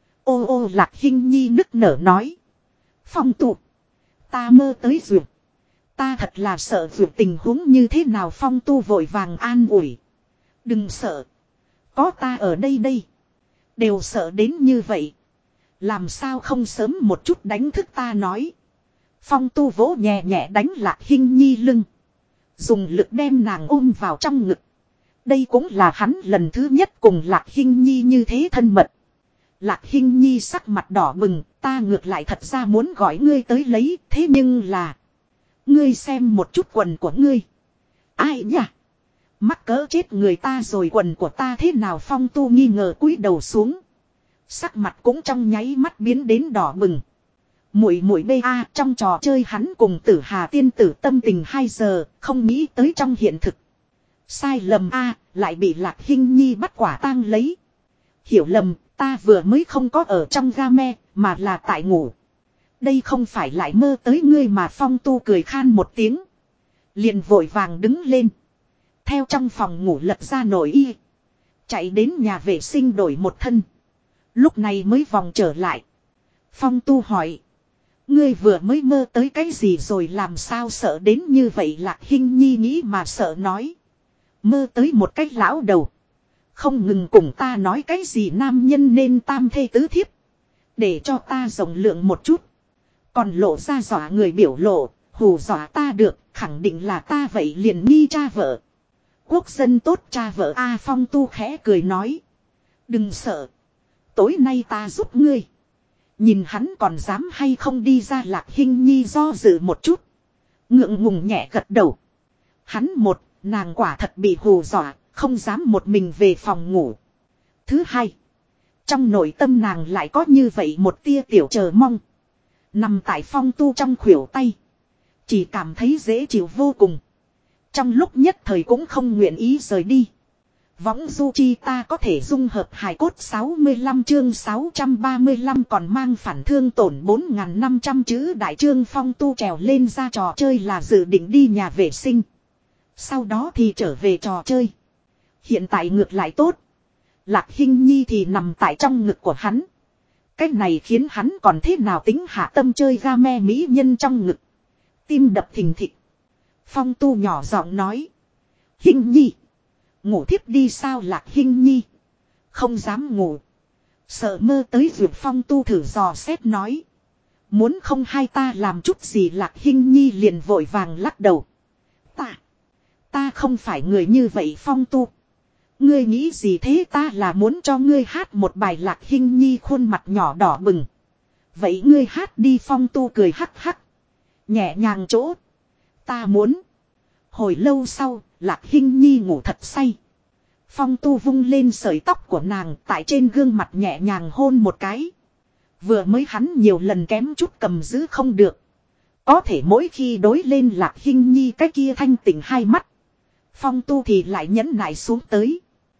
Ô ô Lạc Hinh Nhi nức nở nói. Phong Tu. Ta mơ tới duyệt. Ta thật là sợ duyệt tình huống như thế nào Phong Tu vội vàng an ủi. Đừng sợ. Có ta ở đây đây. Đều sợ đến như vậy. Làm sao không sớm một chút đánh thức ta nói. Phong Tu vỗ nhẹ nhẹ đánh Lạc Hinh Nhi lưng. Dùng lực đem nàng ôm vào trong ngực. Đây cũng là hắn lần thứ nhất cùng Lạc Hinh Nhi như thế thân mật. Lạc Hinh Nhi sắc mặt đỏ bừng. Ta ngược lại thật ra muốn gọi ngươi tới lấy. Thế nhưng là. Ngươi xem một chút quần của ngươi. Ai nhỉ? Mắc cỡ chết người ta rồi quần của ta thế nào Phong Tu nghi ngờ cúi đầu xuống. Sắc mặt cũng trong nháy mắt biến đến đỏ bừng. Muội muội bê a trong trò chơi hắn cùng Tử Hà tiên tử tâm tình hai giờ, không nghĩ tới trong hiện thực. Sai lầm a lại bị Lạc Hinh Nhi bắt quả tang lấy. Hiểu lầm, ta vừa mới không có ở trong game, mà là tại ngủ. Đây không phải lại mơ tới ngươi mà Phong Tu cười khan một tiếng. Liền vội vàng đứng lên. Theo trong phòng ngủ lật ra nội y. Chạy đến nhà vệ sinh đổi một thân. Lúc này mới vòng trở lại. Phong Tu hỏi. Ngươi vừa mới mơ tới cái gì rồi làm sao sợ đến như vậy Lạc Hinh Nhi nghĩ mà sợ nói. Mơ tới một cái lão đầu. Không ngừng cùng ta nói cái gì nam nhân nên tam thê tứ thiếp. Để cho ta rộng lượng một chút. Còn lộ ra dọa người biểu lộ. Hù dọa ta được khẳng định là ta vậy liền nghi cha vợ. Quốc dân tốt cha vợ A Phong Tu khẽ cười nói. Đừng sợ. Tối nay ta giúp ngươi. Nhìn hắn còn dám hay không đi ra Lạc Hinh Nhi do dự một chút. Ngượng ngùng nhẹ gật đầu. Hắn một, nàng quả thật bị hù dọa, không dám một mình về phòng ngủ. Thứ hai. Trong nội tâm nàng lại có như vậy một tia tiểu chờ mong. Nằm tại Phong Tu trong khuỷu tay. Chỉ cảm thấy dễ chịu vô cùng. Trong lúc nhất thời cũng không nguyện ý rời đi. Võng du chi ta có thể dung hợp hài cốt sáu mươi lăm chương sáu trăm ba mươi lăm còn mang phản thương tổn bốn nghìn năm trăm chữ đại trương Phong Tu trèo lên ra trò chơi là dự định đi nhà vệ sinh. Sau đó thì trở về trò chơi. Hiện tại ngược lại tốt. Lạc Hinh Nhi thì nằm tại trong ngực của hắn. Cái này khiến hắn còn thế nào tính hạ tâm chơi game mỹ nhân trong ngực. Tim đập thình thịch. Phong Tu nhỏ giọng nói. Hinh Nhi. Ngủ thiếp đi sao Lạc Hinh Nhi. Không dám ngủ. Sợ mơ tới việc Phong Tu thử dò xét nói. Muốn không hai ta làm chút gì Lạc Hinh Nhi liền vội vàng lắc đầu. Ta. Ta không phải người như vậy Phong Tu. Ngươi nghĩ gì thế ta là muốn cho ngươi hát một bài Lạc Hinh Nhi khuôn mặt nhỏ đỏ bừng. Vậy ngươi hát đi Phong Tu cười hắc hắc. Nhẹ nhàng chỗ. Ta muốn. Hồi lâu sau, Lạc Hinh Nhi ngủ thật say. Phong Tu vung lên sợi tóc của nàng tại trên gương mặt nhẹ nhàng hôn một cái. Vừa mới hắn nhiều lần kém chút cầm giữ không được. Có thể mỗi khi đối lên Lạc Hinh Nhi cái kia thanh tỉnh hai mắt. Phong Tu thì lại nhẫn nại xuống tới.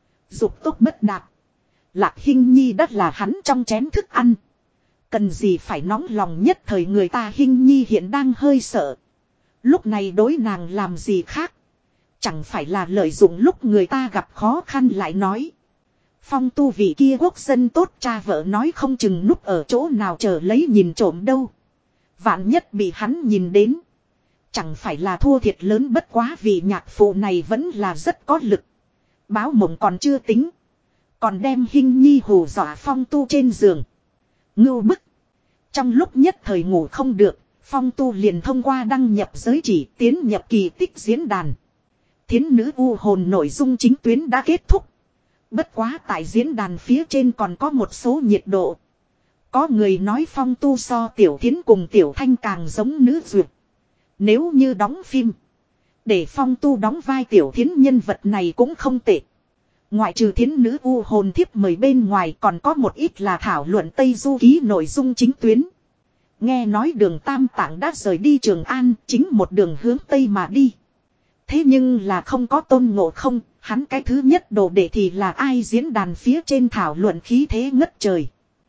Dục tốt bất đạt. Lạc Hinh Nhi đất là hắn trong chén thức ăn. Cần gì phải nóng lòng nhất thời người ta Hinh Nhi hiện đang hơi sợ. Lúc này đối nàng làm gì khác. Chẳng phải là lợi dụng lúc người ta gặp khó khăn lại nói. Phong Tu vị kia quốc dân tốt cha vợ nói không chừng núp ở chỗ nào chờ lấy nhìn trộm đâu. Vạn nhất bị hắn nhìn đến. Chẳng phải là thua thiệt lớn bất quá vì nhạc phụ này vẫn là rất có lực. Báo mộng còn chưa tính. Còn đem Hinh Nhi hù dọa Phong Tu trên giường. Ngưu bức. Trong lúc nhất thời ngủ không được. Phong Tu liền thông qua đăng nhập giới chỉ tiến nhập kỳ tích diễn đàn. Thiến nữ u hồn nội dung chính tuyến đã kết thúc. Bất quá tại diễn đàn phía trên còn có một số nhiệt độ. Có người nói Phong Tu so Tiểu Thiến cùng Tiểu Thanh càng giống nữ duyệt. Nếu như đóng phim. Để Phong Tu đóng vai Tiểu Thiến nhân vật này cũng không tệ. Ngoại trừ Thiến nữ u hồn thiếp mời bên ngoài còn có một ít là thảo luận Tây Du Ký nội dung chính tuyến. Nghe nói đường Tam Tạng đã rời đi Trường An chính một đường hướng Tây mà đi. Thế nhưng là không có Tôn Ngộ Không, hắn cái thứ nhất đồ đệ thì là ai diễn đàn phía trên thảo luận khí thế ngất trời.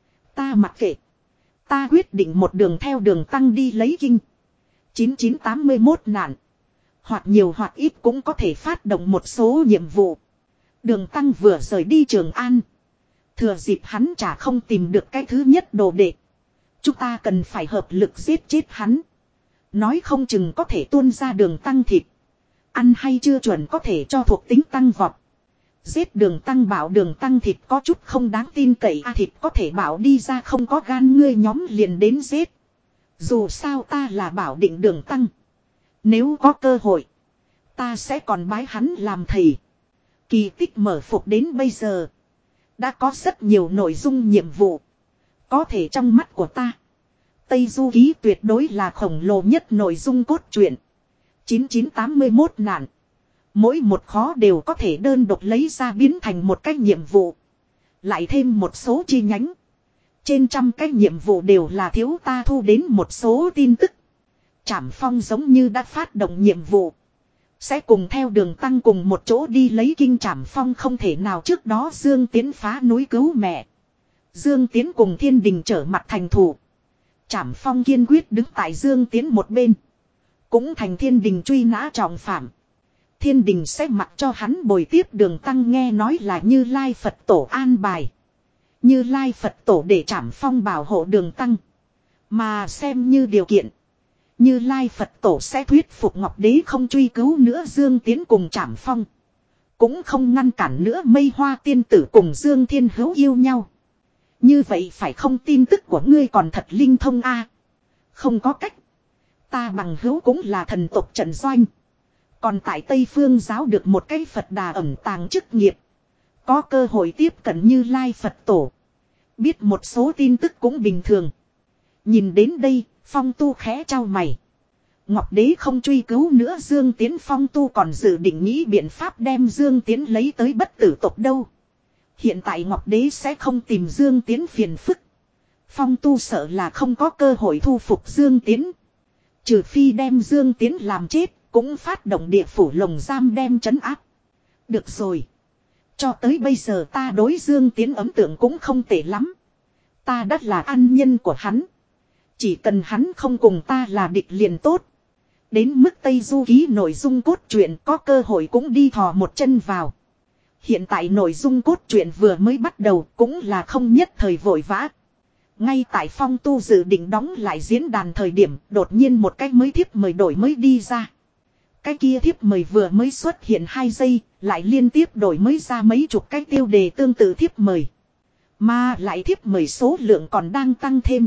Ta mặc kệ. Ta quyết định một đường theo đường tăng đi lấy kinh. chín chín tám mươi mốt nạn. Hoặc nhiều hoặc ít cũng có thể phát động một số nhiệm vụ. Đường tăng vừa rời đi Trường An. Thừa dịp hắn chả không tìm được cái thứ nhất đồ đệ. Chúng ta cần phải hợp lực giết chết hắn. Nói không chừng có thể tuôn ra đường tăng thịt. Ăn hay chưa chuẩn có thể cho thuộc tính tăng vọt. Giết đường tăng bảo đường tăng thịt có chút không đáng tin cậy. À, thịt có thể bảo đi ra không có gan ngươi nhóm liền đến giết. Dù sao ta là bảo định đường tăng. Nếu có cơ hội. Ta sẽ còn bái hắn làm thầy. Kỳ tích mở phục đến bây giờ. Đã có rất nhiều nội dung nhiệm vụ. Có thể trong mắt của ta. Tây Du Ký tuyệt đối là khổng lồ nhất nội dung cốt truyện. chín chín tám mươi mốt nạn. Mỗi một khó đều có thể đơn độc lấy ra biến thành một cái nhiệm vụ. Lại thêm một số chi nhánh. Trên trăm cái nhiệm vụ đều là thiếu ta thu đến một số tin tức. Trảm Phong giống như đã phát động nhiệm vụ. Sẽ cùng theo đường tăng cùng một chỗ đi lấy kinh. Trảm Phong không thể nào trước đó Dương Tiến phá núi cứu mẹ. Dương Tiến cùng Thiên Đình trở mặt thành thủ. Trảm Phong kiên quyết đứng tại Dương Tiến một bên. Cũng thành Thiên Đình truy nã trọng phạm. Thiên Đình sẽ mặc cho hắn bồi tiếp đường tăng nghe nói là Như Lai Phật Tổ an bài. Như Lai Phật Tổ để Trảm Phong bảo hộ đường tăng. Mà xem như điều kiện. Như Lai Phật Tổ sẽ thuyết phục Ngọc Đế không truy cứu nữa Dương Tiến cùng Trảm Phong. Cũng không ngăn cản nữa Mây Hoa Tiên Tử cùng Dương Thiên Hữu yêu nhau. Như vậy phải không tin tức của ngươi còn thật linh thông a à? Không có cách. Ta bằng hữu cũng là thần tộc trận doanh. Còn tại Tây Phương giáo được một cái Phật đà ẩn tàng chức nghiệp. Có cơ hội tiếp cận Như Lai Phật Tổ. Biết một số tin tức cũng bình thường. Nhìn đến đây, Phong Tu khẽ trao mày. Ngọc Đế không truy cứu nữa Dương Tiến. Phong Tu còn dự định nghĩ biện pháp đem Dương Tiến lấy tới bất tử tộc đâu. Hiện tại Ngọc Đế sẽ không tìm Dương Tiến phiền phức. Phong Tu sợ là không có cơ hội thu phục Dương Tiến. Trừ phi đem Dương Tiến làm chết, cũng phát động địa phủ lồng giam đem trấn áp. Được rồi. Cho tới bây giờ ta đối Dương Tiến ấn tượng cũng không tệ lắm. Ta đã là ăn nhân của hắn. Chỉ cần hắn không cùng ta là địch liền tốt. Đến mức Tây Du Ký nội dung cốt truyện có cơ hội cũng đi thò một chân vào. Hiện tại nội dung cốt truyện vừa mới bắt đầu cũng là không nhất thời vội vã. Ngay tại Phong Tu dự định đóng lại diễn đàn thời điểm, đột nhiên một cái mới thiếp mời đổi mới đi ra. Cái kia thiếp mời vừa mới xuất hiện hai giây, lại liên tiếp đổi mới ra mấy chục cái tiêu đề tương tự thiếp mời. Mà lại thiếp mời số lượng còn đang tăng thêm.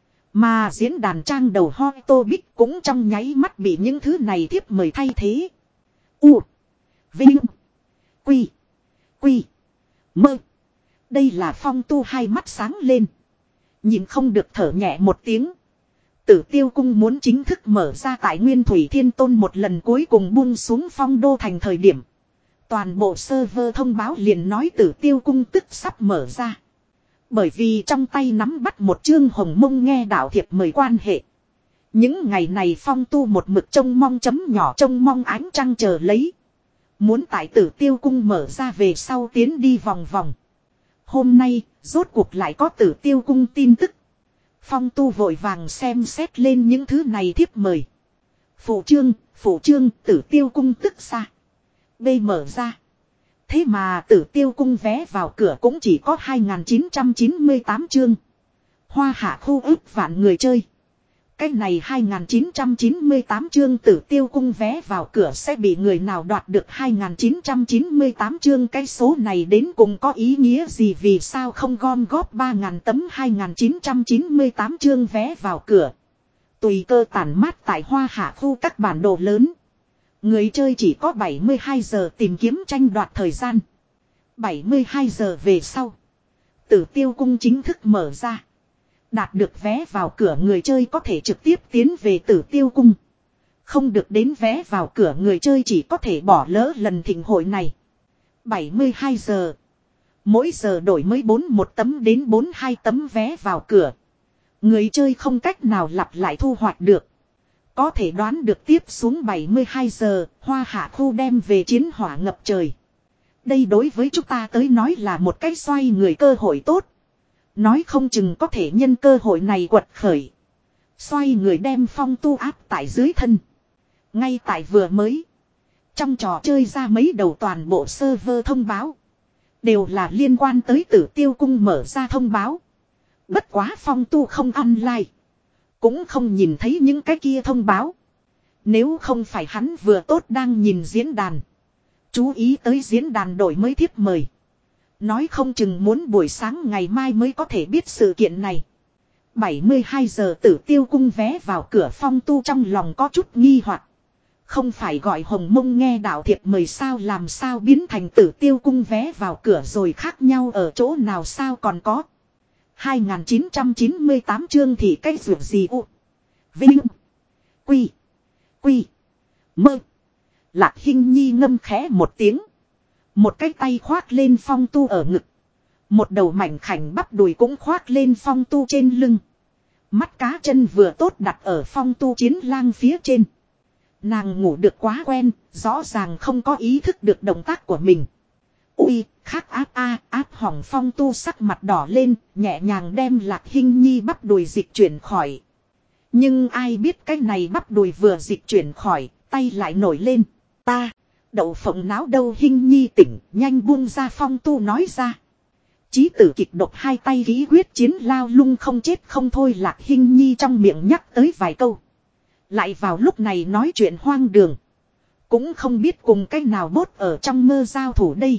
Mà diễn đàn trang đầu hoi tô bích cũng trong nháy mắt bị những thứ này thiếp mời thay thế. U. Vinh. Quy. Quy. Mơ. Đây là Phong Tu hai mắt sáng lên. Nhìn không được thở nhẹ một tiếng. Tử Tiêu Cung muốn chính thức mở ra tại Nguyên Thủy Thiên Tôn một lần cuối cùng buông xuống Phong Đô thành thời điểm. Toàn bộ server thông báo liền nói Tử Tiêu Cung tức sắp mở ra. Bởi vì trong tay nắm bắt một chương hồng mông nghe đạo thiệp mời quan hệ. Những ngày này Phong Tu một mực trông mong chấm nhỏ trông mong ánh trăng chờ lấy. Muốn tại Tử Tiêu Cung mở ra về sau tiến đi vòng vòng. Hôm nay, rốt cuộc lại có Tử Tiêu Cung tin tức. Phong Tu vội vàng xem xét lên những thứ này thiếp mời. Phụ trương, phụ trương, Tử Tiêu Cung tức xa. B mở ra. Thế mà Tử Tiêu Cung vé vào cửa cũng chỉ có hai nghìn chín trăm chín mươi tám chương. Hoa Hạ khu ức vạn người chơi. Cái này hai nghìn chín trăm chín mươi tám chương Tử Tiêu Cung vé vào cửa sẽ bị người nào đoạt được hai nghìn chín trăm chín mươi tám chương, cái số này đến cùng có ý nghĩa gì, vì sao không gom góp ba nghìn tấm hai nghìn chín trăm chín mươi tám chương vé vào cửa. Tùy cơ tản mát tại Hoa Hạ khu các bản đồ lớn. Người chơi chỉ có bảy mươi hai giờ tìm kiếm tranh đoạt thời gian. bảy mươi hai giờ về sau, Tử Tiêu Cung chính thức mở ra. Đạt được vé vào cửa người chơi có thể trực tiếp tiến về Tử Tiêu Cung. Không được đến vé vào cửa người chơi chỉ có thể bỏ lỡ lần thịnh hội này. bảy mươi hai giờ. Mỗi giờ đổi mới bốn mươi một tấm đến bốn mươi hai tấm vé vào cửa. Người chơi không cách nào lặp lại thu hoạch được. Có thể đoán được tiếp xuống bảy mươi hai giờ, Hoa Hạ khu đem về chiến hỏa ngập trời. Đây đối với chúng ta tới nói là một cái xoay người cơ hội tốt. Nói không chừng có thể nhân cơ hội này quật khởi. Xoay người đem Phong Tu áp tại dưới thân. Ngay tại vừa mới. Trong trò chơi ra mấy đầu toàn bộ server thông báo. Đều là liên quan tới Tử Tiêu Cung mở ra thông báo. Bất quá Phong Tu không ăn like. Cũng không nhìn thấy những cái kia thông báo. Nếu không phải hắn vừa tốt đang nhìn diễn đàn. Chú ý tới diễn đàn đổi mới thiếp mời. Nói không chừng muốn buổi sáng ngày mai mới có thể biết sự kiện này. bảy mươi hai giờ Tử Tiêu Cung vé vào cửa Phong Tu trong lòng có chút nghi hoặc. Không phải gọi hồng mông nghe đạo thiệp mời sao, làm sao biến thành Tử Tiêu Cung vé vào cửa rồi, khác nhau ở chỗ nào sao còn có. hai nghìn chín trăm chín mươi tám chương thì cái ruột gì u. Vinh. Quy. Quy. Mơ. Lạc Hinh Nhi ngâm khẽ một tiếng. Một cái tay khoác lên Phong Tu ở ngực. Một đầu mảnh khảnh bắp đùi cũng khoác lên Phong Tu trên lưng. Mắt cá chân vừa tốt đặt ở Phong Tu chiến lang phía trên. Nàng ngủ được quá quen, rõ ràng không có ý thức được động tác của mình. Ui, khắc áp a áp hỏng Phong Tu sắc mặt đỏ lên, nhẹ nhàng đem Lạc Hinh Nhi bắp đùi dịch chuyển khỏi. Nhưng ai biết cái này bắp đùi vừa dịch chuyển khỏi, tay lại nổi lên. Ta, đậu phộng náo đâu, Hinh Nhi tỉnh, nhanh buông ra, Phong Tu nói ra. Chí tử kịch độc hai tay ký quyết chiến lao lung không chết không thôi, Lạc Hinh Nhi trong miệng nhắc tới vài câu. Lại vào lúc này nói chuyện hoang đường. Cũng không biết cùng cái nào bốt ở trong mơ giao thủ đây.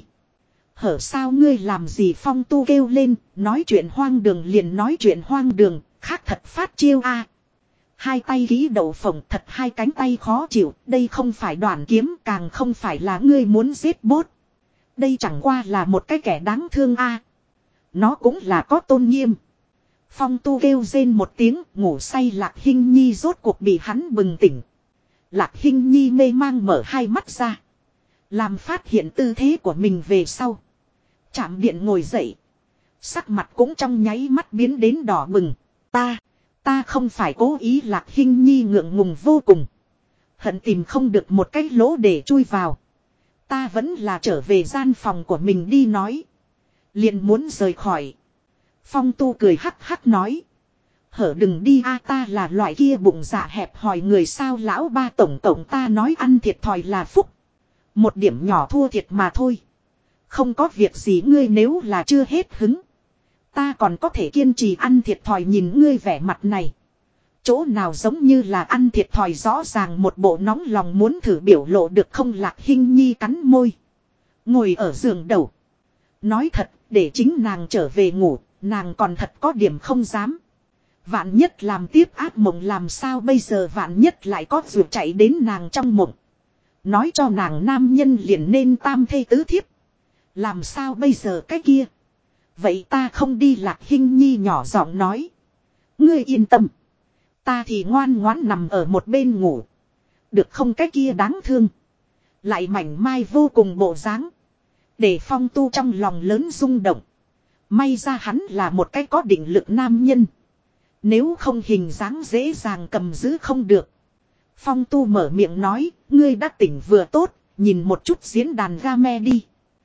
Hở sao ngươi làm gì, Phong Tu kêu lên, nói chuyện hoang đường liền nói chuyện hoang đường, khác thật phát chiêu a. Hai tay ký đậu phộng, thật hai cánh tay khó chịu, đây không phải đoàn kiếm, càng không phải là ngươi muốn giết bốt. Đây chẳng qua là một cái kẻ đáng thương a. Nó cũng là có tôn nghiêm. Phong Tu kêu rên một tiếng, ngủ say Lạc Hinh Nhi rốt cuộc bị hắn bừng tỉnh. Lạc Hinh Nhi mê mang mở hai mắt ra. Làm phát hiện tư thế của mình về sau. Chạm điện ngồi dậy. Sắc mặt cũng trong nháy mắt biến đến đỏ bừng. Ta, ta không phải cố ý. Lạc Hinh Nhi ngượng ngùng vô cùng. Hận tìm không được một cái lỗ để chui vào. Ta vẫn là trở về gian phòng của mình đi nói. Liền muốn rời khỏi. Phong Tu cười hắc hắc nói. Hở đừng đi a, ta là loại kia bụng dạ hẹp hòi người sao. Lão ba tổng tổng ta nói ăn thiệt thòi là phúc. Một điểm nhỏ thua thiệt mà thôi. Không có việc gì, ngươi nếu là chưa hết hứng. Ta còn có thể kiên trì ăn thiệt thòi. Nhìn ngươi vẻ mặt này. Chỗ nào giống như là ăn thiệt thòi, rõ ràng một bộ nóng lòng muốn thử biểu lộ được không. Lạc Hinh Nhi cắn môi. Ngồi ở giường đầu. Nói thật, để chính nàng trở về ngủ, nàng còn thật có điểm không dám. Vạn nhất làm tiếp ác mộng làm sao bây giờ, vạn nhất lại có ruột chạy đến nàng trong mộng. Nói cho nàng nam nhân liền nên tam thê tứ thiếp. Làm sao bây giờ cái kia. Vậy ta không đi. Lạc Hinh Nhi nhỏ giọng nói. Ngươi yên tâm. Ta thì ngoan ngoãn nằm ở một bên ngủ. Được không, cái kia đáng thương. Lại mảnh mai vô cùng bộ dáng. Để Phong Tu trong lòng lớn rung động. May ra hắn là một cái có định lực nam nhân. Nếu không hình dáng dễ dàng cầm giữ không được. Phong Tu mở miệng nói. Ngươi đã tỉnh vừa tốt. Nhìn một chút diễn đàn game đi.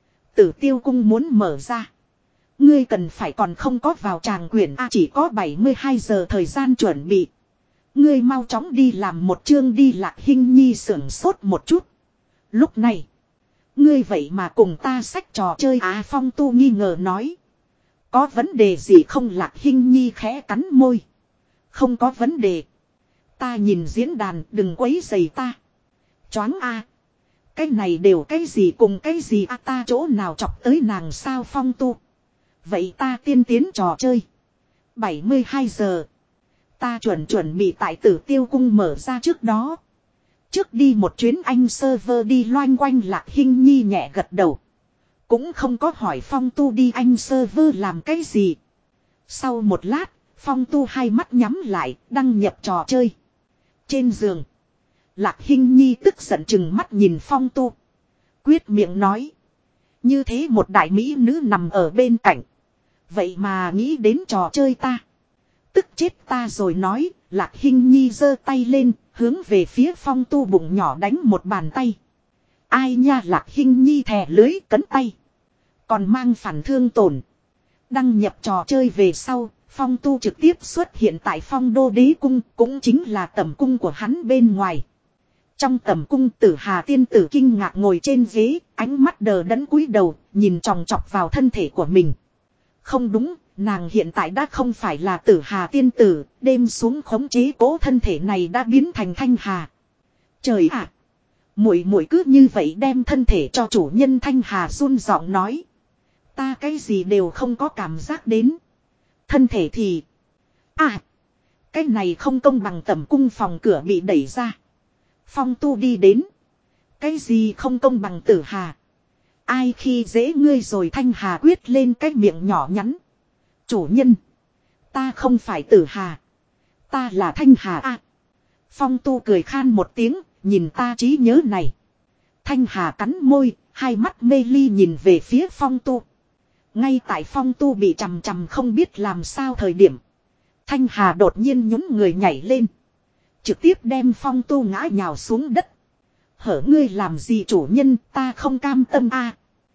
Tử Tiêu Cung muốn mở ra. Ngươi cần phải còn không có vào tràng quyển A, chỉ có bảy mươi hai giờ thời gian chuẩn bị. Ngươi mau chóng đi làm một chương đi. Lạc Hinh Nhi sưởng sốt một chút. Lúc này. Ngươi vậy mà cùng ta xách trò chơi à? Phong Tu nghi ngờ nói. Có vấn đề gì không? Lạc Hinh Nhi khẽ cắn môi. Không có vấn đề. Ta nhìn diễn đàn, đừng quấy rầy ta. Choáng a. À. Cái này đều cái gì cùng cái gì a, à, ta chỗ nào chọc tới nàng sao? Phong Tu. Vậy ta tiên tiến trò chơi. bảy mươi hai giờ. Ta chuẩn chuẩn bị tại Tử Tiêu Cung mở ra trước đó. Trước đi một chuyến anh server đi loanh quanh. Lạc Hinh Nhi nhẹ gật đầu. Cũng không có hỏi Phong Tu đi anh server làm cái gì. Sau một lát, Phong Tu hai mắt nhắm lại, đăng nhập trò chơi. Trên giường, Lạc Hinh Nhi tức giận chừng mắt nhìn Phong Tu. Quyết miệng nói. Như thế một đại mỹ nữ nằm ở bên cạnh. Vậy mà nghĩ đến trò chơi ta. Tức chết ta rồi nói. Lạc Hinh Nhi giơ tay lên, hướng về phía Phong Tu bụng nhỏ đánh một bàn tay. Ai nha? Lạc Hinh Nhi thè lưới cấn tay. Còn mang phản thương tổn. Đăng nhập trò chơi về sau, Phong Tu trực tiếp xuất hiện tại Phong Đô Đế Cung, cũng chính là tẩm cung của hắn bên ngoài. Trong tẩm cung, Tử Hà tiên tử kinh ngạc ngồi trên ghế, ánh mắt đờ đẫn cúi đầu, nhìn chòng chọc vào thân thể của mình. Không đúng, nàng hiện tại đã không phải là Tử Hà tiên tử, đêm xuống khống chế cố thân thể này đã biến thành Thanh Hà. Trời ạ! Muội muội cứ như vậy đem thân thể cho chủ nhân. Thanh Hà run giọng nói. Ta cái gì đều không có cảm giác đến. Thân thể thì... À! Cái này không công bằng. Tẩm cung phòng cửa bị đẩy ra. Phong Tu đi đến. Cái gì không công bằng? Tử Hà. Ai khi dễ ngươi rồi? Thanh Hà quyết lên cái miệng nhỏ nhắn. Chủ nhân. Ta không phải Tử Hà. Ta là Thanh Hà à. Phong Tu cười khan một tiếng. Nhìn ta trí nhớ này. Thanh Hà cắn môi. Hai mắt mê ly nhìn về phía Phong Tu. Ngay tại Phong Tu bị chằm chằm không biết làm sao thời điểm. Thanh Hà đột nhiên nhún người nhảy lên. Trực tiếp đem Phong Tu ngã nhào xuống đất. Hở ngươi làm gì chủ nhân? Ta không cam tâm a.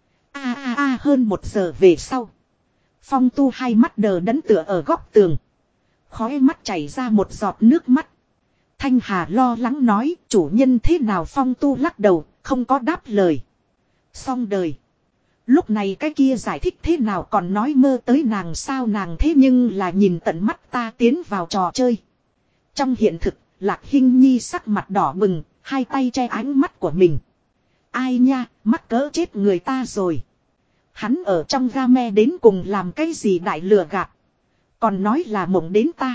A a a. Hơn một giờ về sau. Phong Tu hai mắt đờ đẫn tựa ở góc tường. Khóe mắt chảy ra một giọt nước mắt. Thanh Hà lo lắng nói. Chủ nhân thế nào? Phong Tu lắc đầu. Không có đáp lời. Xong đời. Lúc này cái kia giải thích thế nào còn nói mơ tới nàng sao? Nàng thế nhưng là nhìn tận mắt ta tiến vào trò chơi. Trong hiện thực, Lạc Hinh Nhi sắc mặt đỏ bừng, hai tay che ánh mắt của mình. Ai nha, mắc cỡ chết người ta rồi. Hắn ở trong game đến cùng làm cái gì đại lừa gạt. Còn nói là mộng đến ta.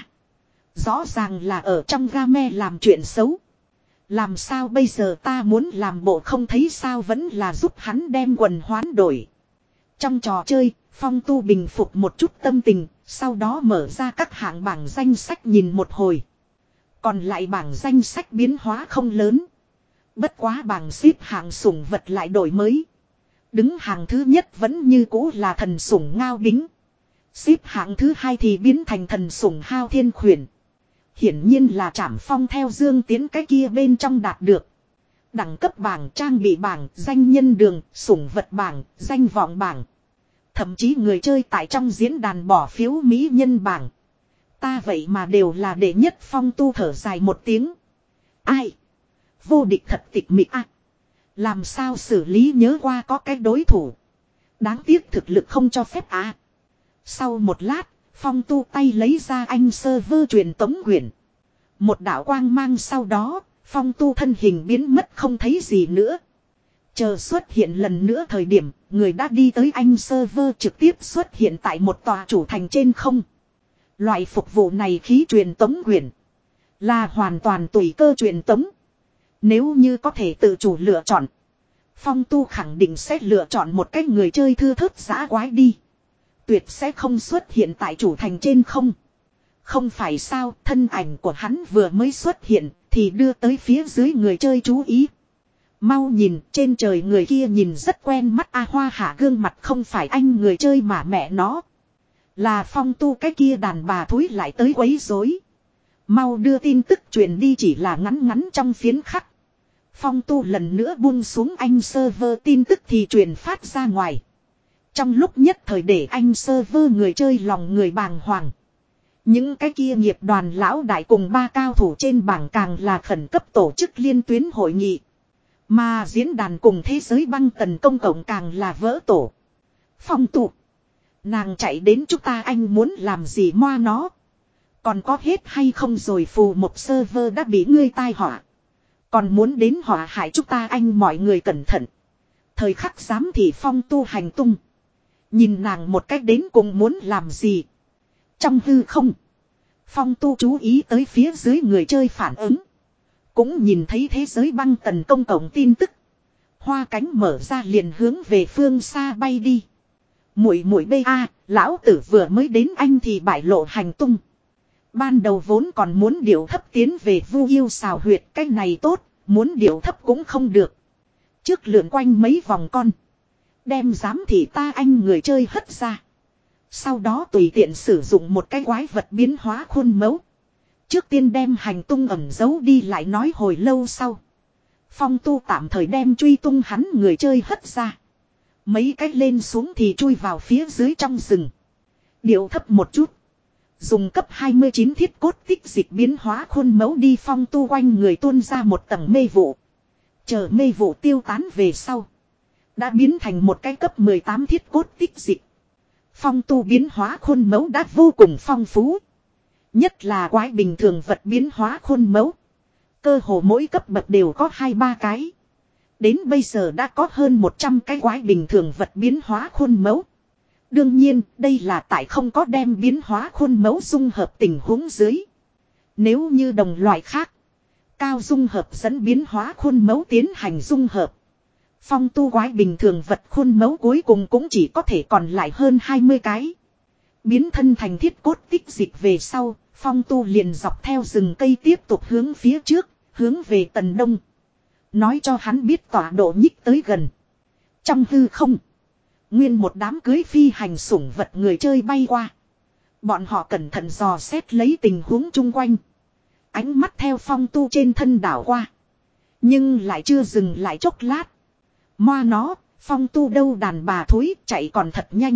Rõ ràng là ở trong game làm chuyện xấu. Làm sao bây giờ? Ta muốn làm bộ không thấy sao? Vẫn là giúp hắn đem quần hoán đổi. Trong trò chơi, Phong Tu bình phục một chút tâm tình, sau đó mở ra các hạng bảng danh sách nhìn một hồi. Còn lại bảng danh sách biến hóa không lớn. Bất quá bảng xếp hạng sủng vật lại đổi mới. Đứng hàng thứ nhất vẫn như cũ là thần sủng Ngao Bính. Xếp hạng thứ hai thì biến thành thần sủng Hao Thiên Khuyển. Hiển nhiên là Trảm Phong theo Dương Tiến cái kia bên trong đạt được. Đẳng cấp bảng, trang bị bảng, danh nhân đường, sủng vật bảng, danh vọng bảng. Thậm chí người chơi tại trong diễn đàn bỏ phiếu mỹ nhân bảng. Ta vậy mà đều là đệ nhất. Phong Tu thở dài một tiếng. Ai? Vô địch thật tịch mịch à. Làm sao xử lý nhớ qua có cái đối thủ. Đáng tiếc thực lực không cho phép à. Sau một lát, Phong Tu tay lấy ra anh server truyền tống quyển. Một đạo quang mang sau đó, Phong Tu thân hình biến mất không thấy gì nữa. Chờ xuất hiện lần nữa thời điểm, người đã đi tới anh server trực tiếp xuất hiện tại một tòa chủ thành trên không. Loại phục vụ này khí truyền tống quyển là hoàn toàn tùy cơ truyền tống. Nếu như có thể tự chủ lựa chọn, Phong Tu khẳng định sẽ lựa chọn một cách người chơi thưa thớt dã quái đi. Tuyệt sẽ không xuất hiện tại chủ thành trên không. Không phải sao, thân ảnh của hắn vừa mới xuất hiện thì đưa tới phía dưới người chơi chú ý. Mau nhìn, trên trời người kia nhìn rất quen mắt a. Hoa Hạ gương mặt không phải anh người chơi mà mẹ nó. Là Phong Tu cái kia đàn bà thúi lại tới quấy rối. Mau đưa tin tức truyền đi. Chỉ là ngắn ngắn trong phiến khắc. Phong Tu lần nữa buông xuống anh server tin tức thì truyền phát ra ngoài. Trong lúc nhất thời để anh server người chơi lòng người bàng hoàng. Những cái kia nghiệp đoàn lão đại cùng ba cao thủ trên bảng càng là khẩn cấp tổ chức liên tuyến hội nghị. Mà diễn đàn cùng thế giới băng tần công cộng càng là vỡ tổ. Phong Tu, nàng chạy đến chúng ta anh muốn làm gì moa nó. Còn có hết hay không rồi, phù một server đã bị ngươi tai họa. Còn muốn đến họa hại chúng ta anh, mọi người cẩn thận. Thời khắc giám thị Phong Tu hành tung. Nhìn nàng một cách đến cùng muốn làm gì. Trong hư không, Phong Tu chú ý tới phía dưới người chơi phản ứng. Cũng nhìn thấy thế giới băng tần công cộng tin tức. Hoa cánh mở ra liền hướng về phương xa bay đi. Muội muội bê a, lão tử vừa mới đến anh thì bại lộ hành tung. Ban đầu vốn còn muốn điệu thấp tiến về Vu Yêu xào huyệt, cái này tốt, muốn điệu thấp cũng không được. Trước lượn quanh mấy vòng con, đem giám thị ta anh người chơi hất ra. Sau đó tùy tiện sử dụng một cái quái vật biến hóa khuôn mẫu. Trước tiên đem hành tung ẩn giấu đi, lại nói hồi lâu sau. Phong Tu tạm thời đem truy tung hắn người chơi hất ra. Mấy cái lên xuống thì chui vào phía dưới trong rừng. Điệu thấp một chút. Dùng cấp hai mươi chín thiết cốt tích dịch biến hóa khuôn mẫu đi. Phong Tu quanh người tuôn ra một tầng mê vụ. Chờ mê vụ tiêu tán về sau, đã biến thành một cái cấp mười tám thiết cốt tích dịch. Phong Tu biến hóa khuôn mẫu đã vô cùng phong phú. Nhất là quái bình thường vật biến hóa khuôn mẫu. Cơ hồ mỗi cấp bậc đều có hai ba cái. Đến bây giờ đã có hơn một trăm cái quái bình thường vật biến hóa khuôn mẫu. Đương nhiên, đây là tại không có đem biến hóa khuôn mẫu dung hợp tình huống dưới. Nếu như đồng loại khác, cao dung hợp dẫn biến hóa khuôn mẫu tiến hành dung hợp, Phong Tu quái bình thường vật khuôn mẫu cuối cùng cũng chỉ có thể còn lại hơn hai mươi cái. Biến thân thành thiết cốt tích dịch về sau, Phong Tu liền dọc theo rừng cây tiếp tục hướng phía trước, hướng về tần đông. Nói cho hắn biết tọa độ nhích tới gần. Trong hư không, nguyên một đám cưới phi hành sủng vật người chơi bay qua. Bọn họ cẩn thận dò xét lấy tình huống chung quanh. Ánh mắt theo Phong Tu trên thân đảo qua. Nhưng lại chưa dừng lại chốc lát. Moa nó, Phong Tu đâu đàn bà thối, chạy còn thật nhanh.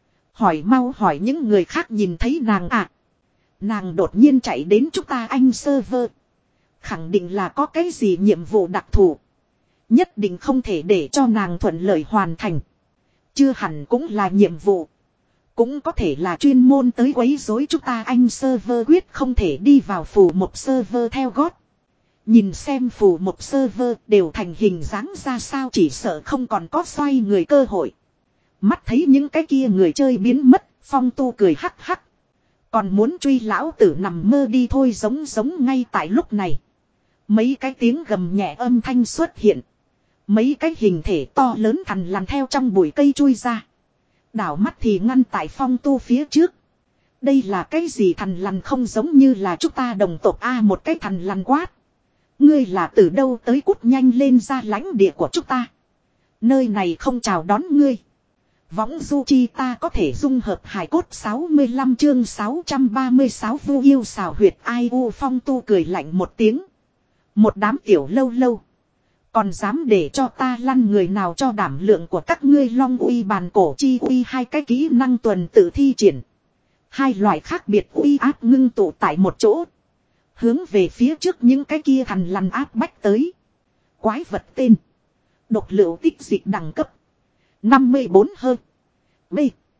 Hỏi mau hỏi những người khác nhìn thấy nàng à. Nàng đột nhiên chạy đến chúng ta anh server. Khẳng định là có cái gì nhiệm vụ đặc thù. Nhất định không thể để cho nàng thuận lợi hoàn thành. Chưa hẳn cũng là nhiệm vụ. Cũng có thể là chuyên môn tới quấy rối chúng ta anh server, quyết không thể đi vào phù một server theo gót. Nhìn xem phù một server đều thành hình dáng ra sao, chỉ sợ không còn có xoay người cơ hội. Mắt thấy những cái kia người chơi biến mất, Phong Tu cười hắc hắc. Còn muốn truy lão tử nằm mơ đi thôi. Giống giống ngay tại lúc này, mấy cái tiếng gầm nhẹ âm thanh xuất hiện. Mấy cái hình thể to lớn thằn lằn theo trong bụi cây chui ra. Đảo mắt thì ngăn tại Phong Tu phía trước. Đây là cái gì thằn lằn, không giống như là chúng ta đồng tộc a. Một cái thằn lằn quát. Ngươi là từ đâu tới, cút nhanh lên ra lãnh địa của chúng ta. Nơi này không chào đón ngươi. Võng du chi ta có thể dung hợp hài cốt sáu mươi lăm chương sáu trăm ba mươi sáu vu yêu xào huyệt ai u Phong Tu cười lạnh một tiếng. Một đám tiểu lâu lâu. Còn dám để cho ta lăn người nào cho đảm lượng của các ngươi long uy bàn cổ chi uy hai cái kỹ năng tuần tự thi triển. Hai loại khác biệt uy áp ngưng tụ tại một chỗ. Hướng về phía trước những cái kia thằn lằn áp bách tới. Quái vật tên. Độc lựu tích dịch đẳng cấp. năm mươi bốn hơn. B.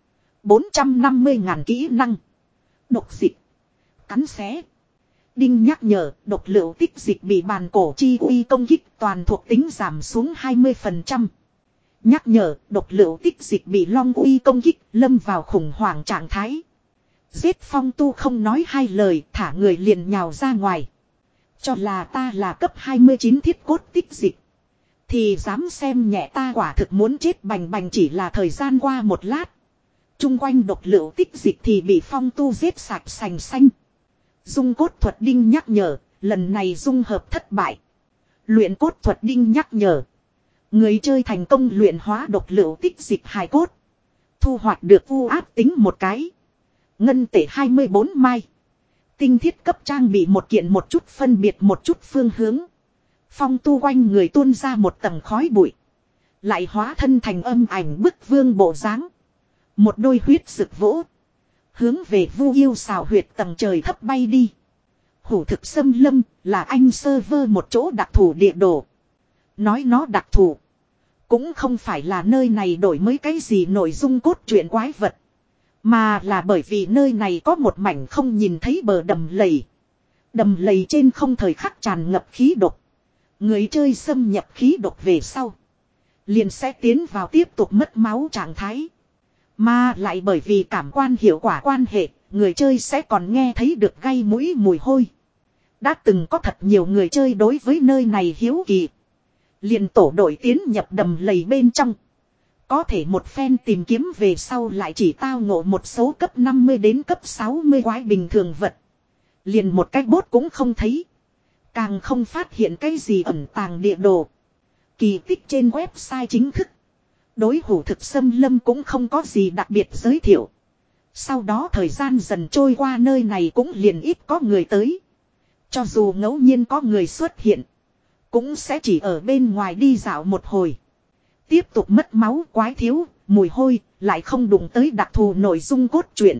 bốn trăm năm mươi ngàn kỹ năng. Độc dịch. Cắn xé. Đinh nhắc nhở độc lựu tích dịch bị bàn cổ chi uy công kích toàn thuộc tính giảm xuống hai mươi phần trăm. Nhắc nhở độc lựu tích dịch bị long uy công kích lâm vào khủng hoảng trạng thái. Giết Phong Tu không nói hai lời thả người liền nhào ra ngoài. Cho là ta là cấp hai mươi chín thiết cốt tích dịch. Thì dám xem nhẹ ta quả thực muốn chết bành bành chỉ là thời gian qua một lát. Trung quanh độc lựu tích dịch thì bị Phong Tu giết sạch sành xanh. Dung cốt thuật đinh nhắc nhở, lần này dung hợp thất bại. Luyện cốt thuật đinh nhắc nhở. Người chơi thành công luyện hóa độc lựu tích dịch hài cốt. Thu hoạch được u áp tính một cái. Ngân tệ hai mươi bốn mai. Tinh thiết cấp trang bị một kiện một chút phân biệt một chút phương hướng. Phong Tu quanh người tuôn ra một tầng khói bụi. Lại hóa thân thành âm ảnh bức vương bộ dáng. Một đôi huyết sực vỗ. Hướng về vu yêu xào huyệt tầng trời thấp bay đi. Hủ thực xâm lâm là anh sơ vơ một chỗ đặc thù địa đồ. Nói nó đặc thù. Cũng không phải là nơi này đổi mới cái gì nội dung cốt truyện quái vật. Mà là bởi vì nơi này có một mảnh không nhìn thấy bờ đầm lầy. Đầm lầy trên không thời khắc tràn ngập khí độc. Người chơi xâm nhập khí độc về sau. Liền sẽ tiến vào tiếp tục mất máu trạng thái. Mà lại bởi vì cảm quan hiệu quả quan hệ, người chơi sẽ còn nghe thấy được gây mũi mùi hôi. Đã từng có thật nhiều người chơi đối với nơi này hiếu kỳ. Liền tổ đội tiến nhập đầm lầy bên trong. Có thể một phen tìm kiếm về sau lại chỉ tao ngộ một số cấp năm mươi đến cấp sáu mươi quái bình thường vật. Liền một cái bốt cũng không thấy. Càng không phát hiện cái gì ẩn tàng địa đồ. Kỳ tích trên website chính thức. Đối hủ thực xâm lâm cũng không có gì đặc biệt giới thiệu. Sau đó thời gian dần trôi qua nơi này cũng liền ít có người tới. Cho dù ngẫu nhiên có người xuất hiện. Cũng sẽ chỉ ở bên ngoài đi dạo một hồi. Tiếp tục mất máu quái thiếu, mùi hôi, lại không đụng tới đặc thù nội dung cốt truyện.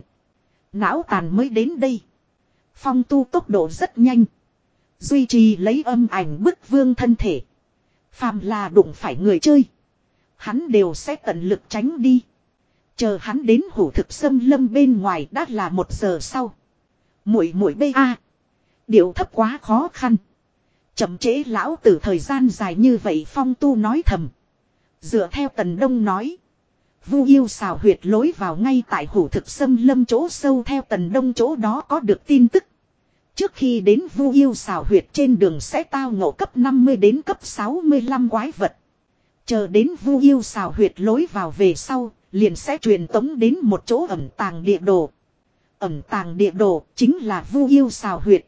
Não tàn mới đến đây. Phong Tu tốc độ rất nhanh. Duy trì lấy âm ảnh bức vương thân thể. Phàm là đụng phải người chơi. Hắn đều sẽ tận lực tránh đi. Chờ hắn đến hủ thực xâm lâm bên ngoài đã là một giờ sau. Muội muội bê a. Điệu thấp quá khó khăn. Chậm trễ lão tử thời gian dài như vậy Phong Tu nói thầm. Dựa theo Tần Đông nói. Vu yêu xào huyệt lối vào ngay tại hủ thực xâm lâm chỗ sâu theo Tần Đông chỗ đó có được tin tức. Trước khi đến vu yêu xào huyệt trên đường sẽ tao ngộ cấp năm mươi đến cấp sáu mươi lăm quái vật. Chờ đến vu yêu xào huyệt lối vào về sau, liền sẽ truyền tống đến một chỗ ẩn tàng địa đồ. Ẩn tàng địa đồ chính là vu yêu xào huyệt.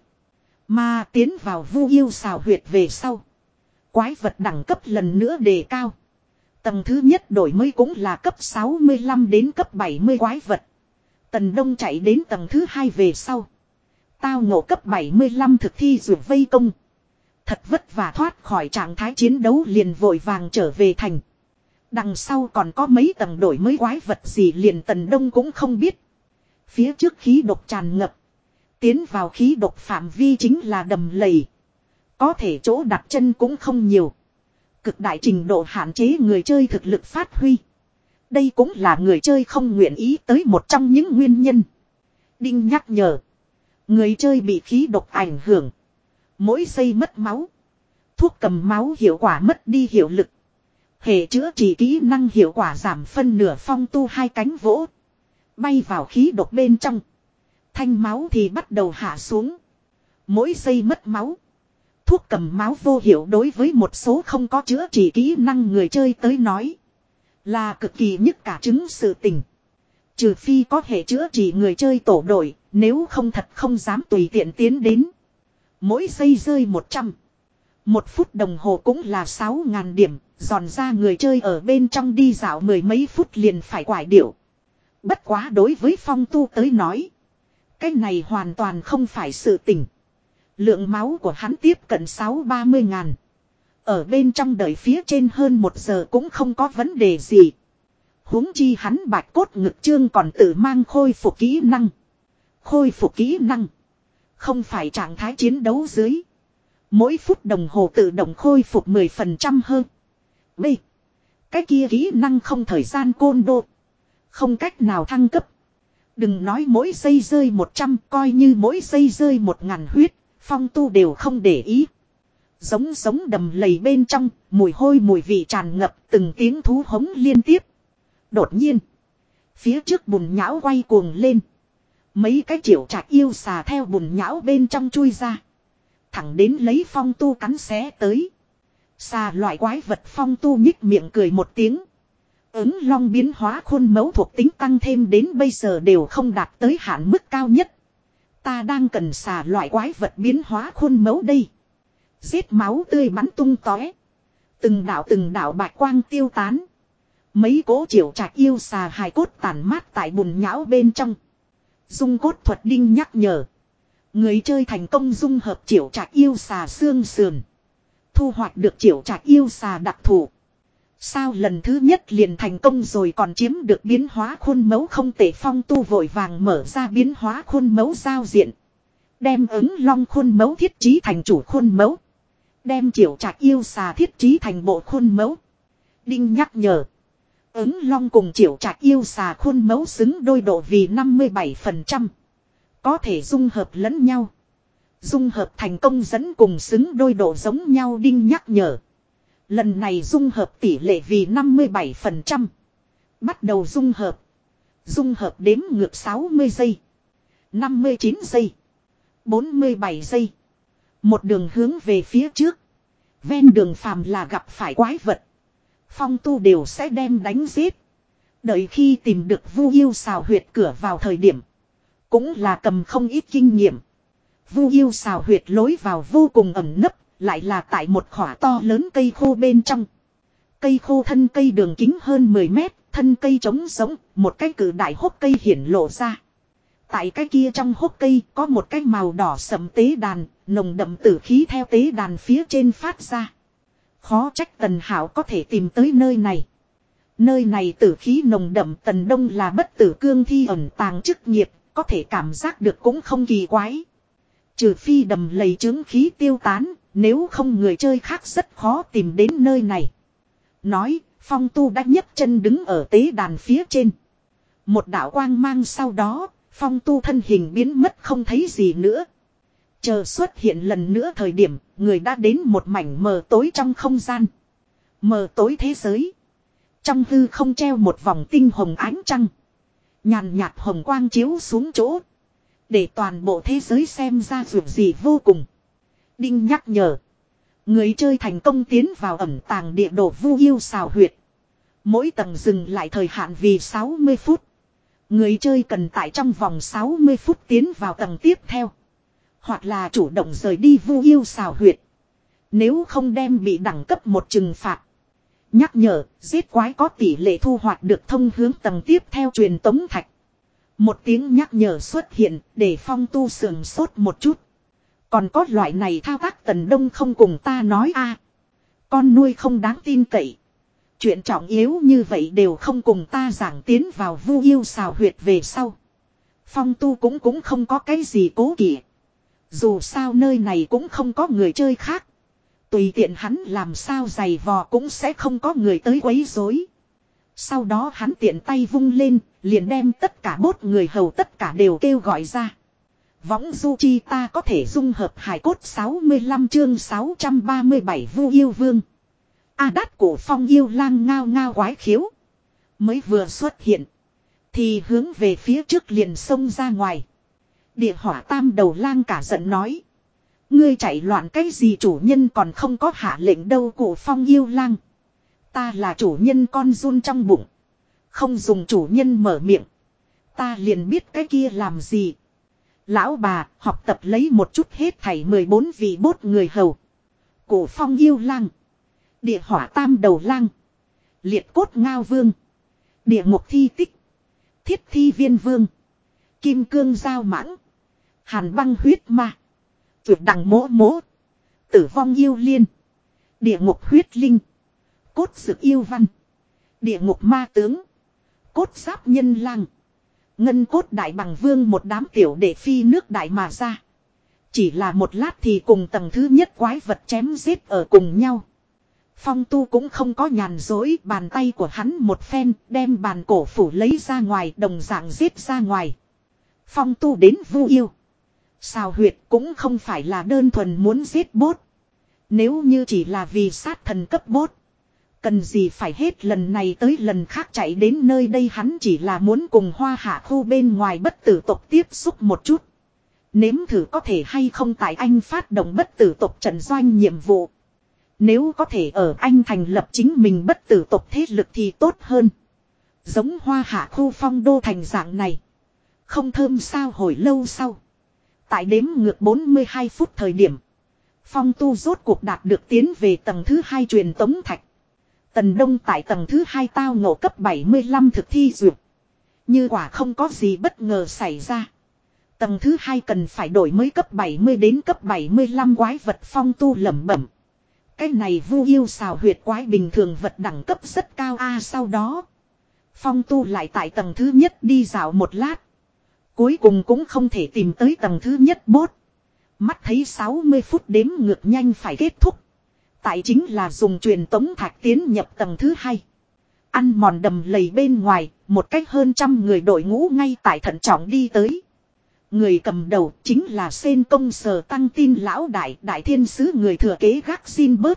Mà tiến vào vu yêu xào huyệt về sau. Quái vật đẳng cấp lần nữa đề cao. Tầng thứ nhất đổi mới cũng là cấp sáu mươi lăm đến cấp bảy mươi quái vật. Tần Đông chạy đến tầng thứ hai về sau. Tao ngộ cấp bảy mươi lăm thực thi dù vây công. Thật vất vả thoát khỏi trạng thái chiến đấu liền vội vàng trở về thành. Đằng sau còn có mấy tầng đổi mới quái vật gì liền Tần Đông cũng không biết. Phía trước khí độc tràn ngập. Tiến vào khí độc phạm vi chính là đầm lầy. Có thể chỗ đặt chân cũng không nhiều. Cực đại trình độ hạn chế người chơi thực lực phát huy. Đây cũng là người chơi không nguyện ý tới một trong những nguyên nhân. Đinh nhắc nhở. Người chơi bị khí độc ảnh hưởng. Mỗi giây mất máu. Thuốc cầm máu hiệu quả mất đi hiệu lực. Hệ chữa trị kỹ năng hiệu quả giảm phân nửa Phong Tu hai cánh vỗ. Bay vào khí độc bên trong. Thanh máu thì bắt đầu hạ xuống. Mỗi giây mất máu. Thuốc cầm máu vô hiệu đối với một số không có chữa trị kỹ năng người chơi tới nói. Là cực kỳ nhức cả trứng sự tình. Trừ phi có hệ chữa trị người chơi tổ đội. Nếu không thật không dám tùy tiện tiến đến. Mỗi giây rơi một trăm. Một phút đồng hồ cũng là sáu ngàn điểm, giòn ra người chơi ở bên trong đi dạo mười mấy phút liền phải quải điệu. Bất quá đối với Phong Tu tới nói, cái này hoàn toàn không phải sự tình. Lượng máu của hắn tiếp cận sáu ba mươi ngàn. Ở bên trong đợi phía trên hơn một giờ cũng không có vấn đề gì. Huống chi hắn bạch cốt ngực trương còn tự mang khôi phục kỹ năng. Khôi phục kỹ năng. Không phải trạng thái chiến đấu dưới. Mỗi phút đồng hồ tự động khôi phục mười phần trăm hơn. B. Cái kia kỹ năng không thời gian côn đô. Không cách nào thăng cấp. Đừng nói mỗi giây rơi một trăm, coi như mỗi giây rơi một ngàn huyết, Phong Tu đều không để ý. Giống giống đầm lầy bên trong, mùi hôi mùi vị tràn ngập, từng tiếng thú hống liên tiếp. Đột nhiên, phía trước bùn nhão quay cuồng lên. Mấy cái triệu trạch yêu xà theo bùn nhão bên trong chui ra. Thẳng đến lấy Phong Tu cắn xé tới. Xà loại quái vật Phong Tu nhích miệng cười một tiếng. Ứng long biến hóa khuôn mẫu thuộc tính tăng thêm đến bây giờ đều không đạt tới hạn mức cao nhất. Ta đang cần xà loại quái vật biến hóa khuôn mẫu đây. Giết máu tươi bắn tung tóe. Từng đạo từng đạo bạch quang tiêu tán. Mấy cỗ triệu trạch yêu xà hài cốt tàn mát tại bùn nhão bên trong. Dung cốt thuật đinh nhắc nhở. Người chơi thành công dung hợp triệu trạch yêu xà xương sườn. Thu hoạch được triệu trạch yêu xà đặc thù. Sao lần thứ nhất liền thành công rồi còn chiếm được biến hóa khuôn mẫu không tệ. Phong Tu vội vàng mở ra biến hóa khuôn mẫu giao diện. Đem ứng long khuôn mẫu thiết trí thành chủ khuôn mẫu. Đem triệu trạch yêu xà thiết trí thành bộ khuôn mẫu. Đinh nhắc nhở. Ứng long cùng triệu trạch yêu xà khuôn mẫu xứng đôi độ vì năm mươi bảy phần trăm. Có thể dung hợp lẫn nhau. Dung hợp thành công dẫn cùng xứng đôi độ giống nhau. Đinh nhắc nhở. Lần này dung hợp tỷ lệ vì năm mươi bảy phần trăm. Bắt đầu dung hợp. Dung hợp đếm ngược sáu mươi giây. năm mươi chín giây. bốn mươi bảy giây. Một đường hướng về phía trước. Ven đường phàm là gặp phải quái vật. Phong Tu đều sẽ đem đánh giết. Đợi khi tìm được Vu Yêu xào huyệt cửa vào thời điểm. Cũng là cầm không ít kinh nghiệm. Vu Yêu xào huyệt lối vào vô cùng ẩn nấp. Lại là tại một khỏa to lớn cây khô bên trong. Cây khô thân cây đường kính hơn mười mét. Thân cây trống sống. Một cái cử đại hốc cây hiển lộ ra. Tại cái kia trong hốc cây có một cái màu đỏ sẫm tế đàn. Nồng đậm tử khí theo tế đàn phía trên phát ra. Khó trách Tần Hảo có thể tìm tới nơi này. Nơi này tử khí nồng đậm. Tần Đông là bất tử cương thi ẩn tàng chức nghiệp. Có thể cảm giác được cũng không kỳ quái. Trừ phi đầm lầy chứng khí tiêu tán. Nếu không người chơi khác rất khó tìm đến nơi này. Nói, Phong Tu đã nhấc chân đứng ở tế đàn phía trên. Một đạo quang mang sau đó, Phong Tu thân hình biến mất không thấy gì nữa. Chờ xuất hiện lần nữa thời điểm, người đã đến một mảnh mờ tối trong không gian. Mờ tối thế giới. Trong hư không treo một vòng tinh hồng ánh trăng. Nhàn nhạt hồng quang chiếu xuống chỗ. Để toàn bộ thế giới xem ra dù gì vô cùng. Đinh nhắc nhở. Người chơi thành công tiến vào ẩn tàng địa đồ Vu Yêu xào huyệt. Mỗi tầng dừng lại thời hạn vì sáu mươi phút. Người chơi cần tại trong vòng sáu mươi phút tiến vào tầng tiếp theo. Hoặc là chủ động rời đi Vu Yêu xào huyệt. Nếu không đem bị đẳng cấp một trừng phạt. Nhắc nhở, giết quái có tỷ lệ thu hoạch được thông hướng tầng tiếp theo truyền tống thạch. Một tiếng nhắc nhở xuất hiện để Phong Tu sườn sốt một chút. Còn có loại này thao tác Tần Đông không cùng ta nói a Con nuôi không đáng tin cậy. Chuyện trọng yếu như vậy đều không cùng ta giảng tiến vào Vu Yêu xào huyệt về sau. Phong Tu cũng cũng không có cái gì cố kỵ. Dù sao nơi này cũng không có người chơi khác. Tùy tiện hắn làm sao giày vò cũng sẽ không có người tới quấy rối. Sau đó hắn tiện tay vung lên, liền đem tất cả bốt người hầu tất cả đều kêu gọi ra. Võng du chi ta có thể dung hợp hài cốt sáu mươi lăm chương sáu trăm ba mươi bảy Vu Yêu Vương. A đát cổ Phong yêu lang ngao ngao quái khiếu. Mới vừa xuất hiện. Thì hướng về phía trước liền xông ra ngoài. Địa hỏa tam đầu lang cả giận nói. Ngươi chạy loạn cái gì chủ nhân còn không có hạ lệnh đâu cổ Phong yêu lang. Ta là chủ nhân con run trong bụng. Không dùng chủ nhân mở miệng. Ta liền biết cái kia làm gì. Lão bà học tập lấy một chút hết thảy mười bốn vị bốt người hầu. Cổ phong yêu lang. Địa hỏa tam đầu lang. Liệt cốt ngao vương. Địa ngục thi tích. Thiết thi viên vương. Kim cương giao mãng. Hàn băng huyết ma. Tuyệt đằng mỗ mỗ. Tử vong yêu liên. Địa ngục huyết linh. Cốt dực yêu văn. Địa ngục ma tướng. Cốt giáp nhân lang. Ngân cốt đại bằng vương, một đám tiểu đệ phi nước đại mà ra. Chỉ là một lát thì cùng tầng thứ nhất quái vật chém giết ở cùng nhau. Phong Tu cũng không có nhàn dối, bàn tay của hắn một phen đem bàn cổ phủ lấy ra ngoài, đồng dạng giết ra ngoài. Phong Tu đến Vu Yêu Xào huyệt cũng không phải là đơn thuần muốn giết bốt. Nếu như chỉ là vì sát thần cấp bốt, cần gì phải hết lần này tới lần khác chạy đến nơi đây. Hắn chỉ là muốn cùng Hoa Hạ khu bên ngoài bất tử tộc tiếp xúc một chút. Nếm thử có thể hay không tại Anh phát động bất tử tộc trận doanh nhiệm vụ. Nếu có thể ở Anh thành lập chính mình bất tử tộc thế lực thì tốt hơn. Giống Hoa Hạ khu phong đô thành dạng này. Không thơm sao. Hồi lâu sau, tại đếm ngược bốn mươi hai phút thời điểm, Phong Tu rốt cuộc đạt được tiến về tầng thứ hai truyền tống thạch. Tần Đông tại tầng thứ hai tao ngộ cấp bảy mươi lăm thực thi duyệt. Như quả không có gì bất ngờ xảy ra, tầng thứ hai cần phải đổi mới cấp bảy mươi đến cấp bảy mươi lăm quái vật. Phong Tu lẩm bẩm. Cái này Vu Yêu Xào huyệt quái bình thường vật đẳng cấp rất cao a. À, sau đó Phong Tu lại tại tầng thứ nhất đi dạo một lát. Cuối cùng cũng không thể tìm tới tầng thứ nhất bốt. Mắt thấy sáu mươi phút đếm ngược nhanh phải kết thúc. Tại chính là dùng truyền tống thạch tiến nhập tầng thứ hai. Ăn mòn đầm lầy bên ngoài, một cách hơn trăm người đội ngũ ngay tại thận trọng đi tới. Người cầm đầu chính là Sen Công Sở Tăng Tin lão đại, đại thiên sứ người thừa kế gác xin bớt.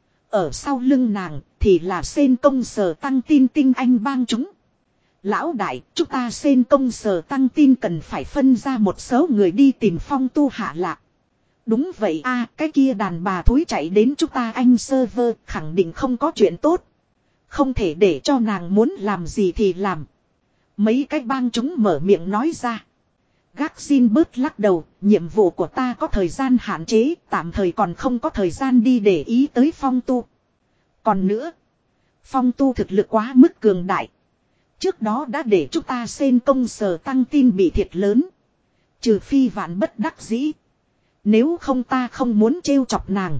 Ở sau lưng nàng thì là Sen Công Sở Tăng Tin tinh anh bang chúng. Lão đại, chúng ta Sen Công Sở Tăng Tin cần phải phân ra một số người đi tìm Phong Tu hạ lạc. Đúng vậy a, à, cái kia đàn bà thúi chạy đến chúng ta Anh server, khẳng định không có chuyện tốt. Không thể để cho nàng muốn làm gì thì làm. Mấy cái bang chúng mở miệng nói ra. Gác xin bớt lắc đầu, nhiệm vụ của ta có thời gian hạn chế, tạm thời còn không có thời gian đi để ý tới Phong Tu. Còn nữa, Phong Tu thực lực quá mức cường đại. Trước đó đã để chúng ta Sen Công Sở Tăng Tin bị thiệt lớn. Trừ phi vạn bất đắc dĩ. Nếu không ta không muốn trêu chọc nàng.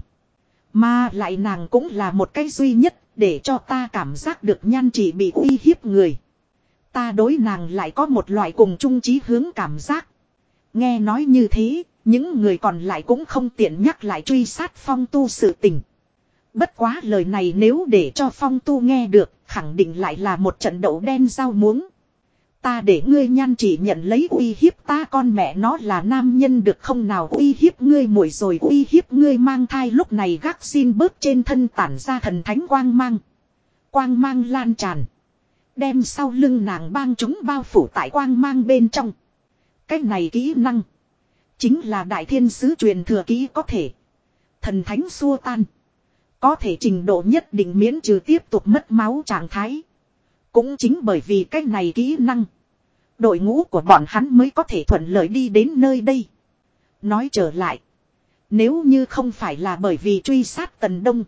Mà lại nàng cũng là một cái duy nhất để cho ta cảm giác được nhan chỉ bị uy hiếp người. Ta đối nàng lại có một loại cùng chung chí hướng cảm giác. Nghe nói như thế, những người còn lại cũng không tiện nhắc lại truy sát Phong Tu sự tình. Bất quá lời này nếu để cho Phong Tu nghe được, khẳng định lại là một trận đậu đen rau muống. Ta để ngươi nhan chỉ nhận lấy uy hiếp ta, con mẹ nó là nam nhân được không nào uy hiếp ngươi muội rồi uy hiếp ngươi mang thai. Lúc này gác xin bớt trên thân tản ra thần thánh quang mang. Quang mang lan tràn. Đem sau lưng nàng bang chúng bao phủ tại quang mang bên trong. Cái này kỹ năng chính là đại thiên sứ truyền thừa kỹ có thể. Thần thánh xua tan. Có thể trình độ nhất định miễn trừ tiếp tục mất máu trạng thái. Cũng chính bởi vì cái này kỹ năng, đội ngũ của bọn hắn mới có thể thuận lợi đi đến nơi đây. Nói trở lại, nếu như không phải là bởi vì truy sát Tần Đông,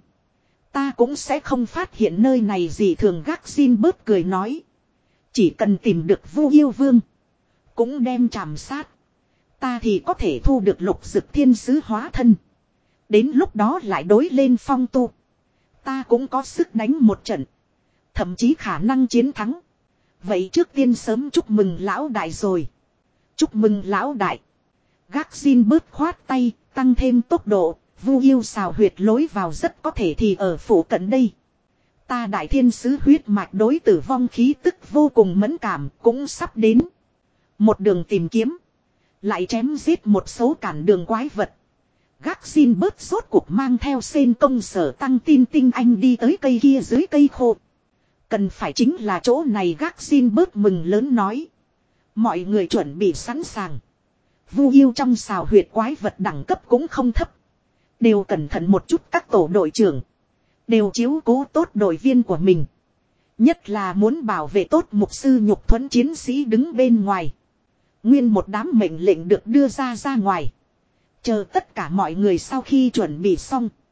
ta cũng sẽ không phát hiện nơi này gì thường. Gác xin bớt cười nói. Chỉ cần tìm được Vu Yêu Vương, cũng đem chạm sát, ta thì có thể thu được lục dực thiên sứ hóa thân. Đến lúc đó lại đối lên Phong Tu, ta cũng có sức đánh một trận. Thậm chí khả năng chiến thắng. Vậy trước tiên sớm chúc mừng lão đại rồi. Chúc mừng lão đại. Gác xin bớt khoát tay, tăng thêm tốc độ. Vu Yêu Xào huyệt lối vào rất có thể thì ở phủ cận đây. Ta đại thiên sứ huyết mạch đối tử vong khí tức vô cùng mẫn cảm, cũng sắp đến. Một đường tìm kiếm, lại chém giết một số cản đường quái vật. Gác xin bớt rốt cuộc mang theo Sen Công Sở Tăng Tin tinh anh đi tới cây kia dưới cây khô. Cần phải chính là chỗ này. Gác xin bớt mừng lớn nói. Mọi người chuẩn bị sẵn sàng. Vu Yêu trong xào huyệt quái vật đẳng cấp cũng không thấp. Đều cẩn thận một chút. Các tổ đội trưởng đều chiếu cố tốt đội viên của mình. Nhất là muốn bảo vệ tốt mục sư nhục thuẫn chiến sĩ đứng bên ngoài. Nguyên một đám mệnh lệnh được đưa ra ra ngoài. Chờ tất cả mọi người sau khi chuẩn bị xong,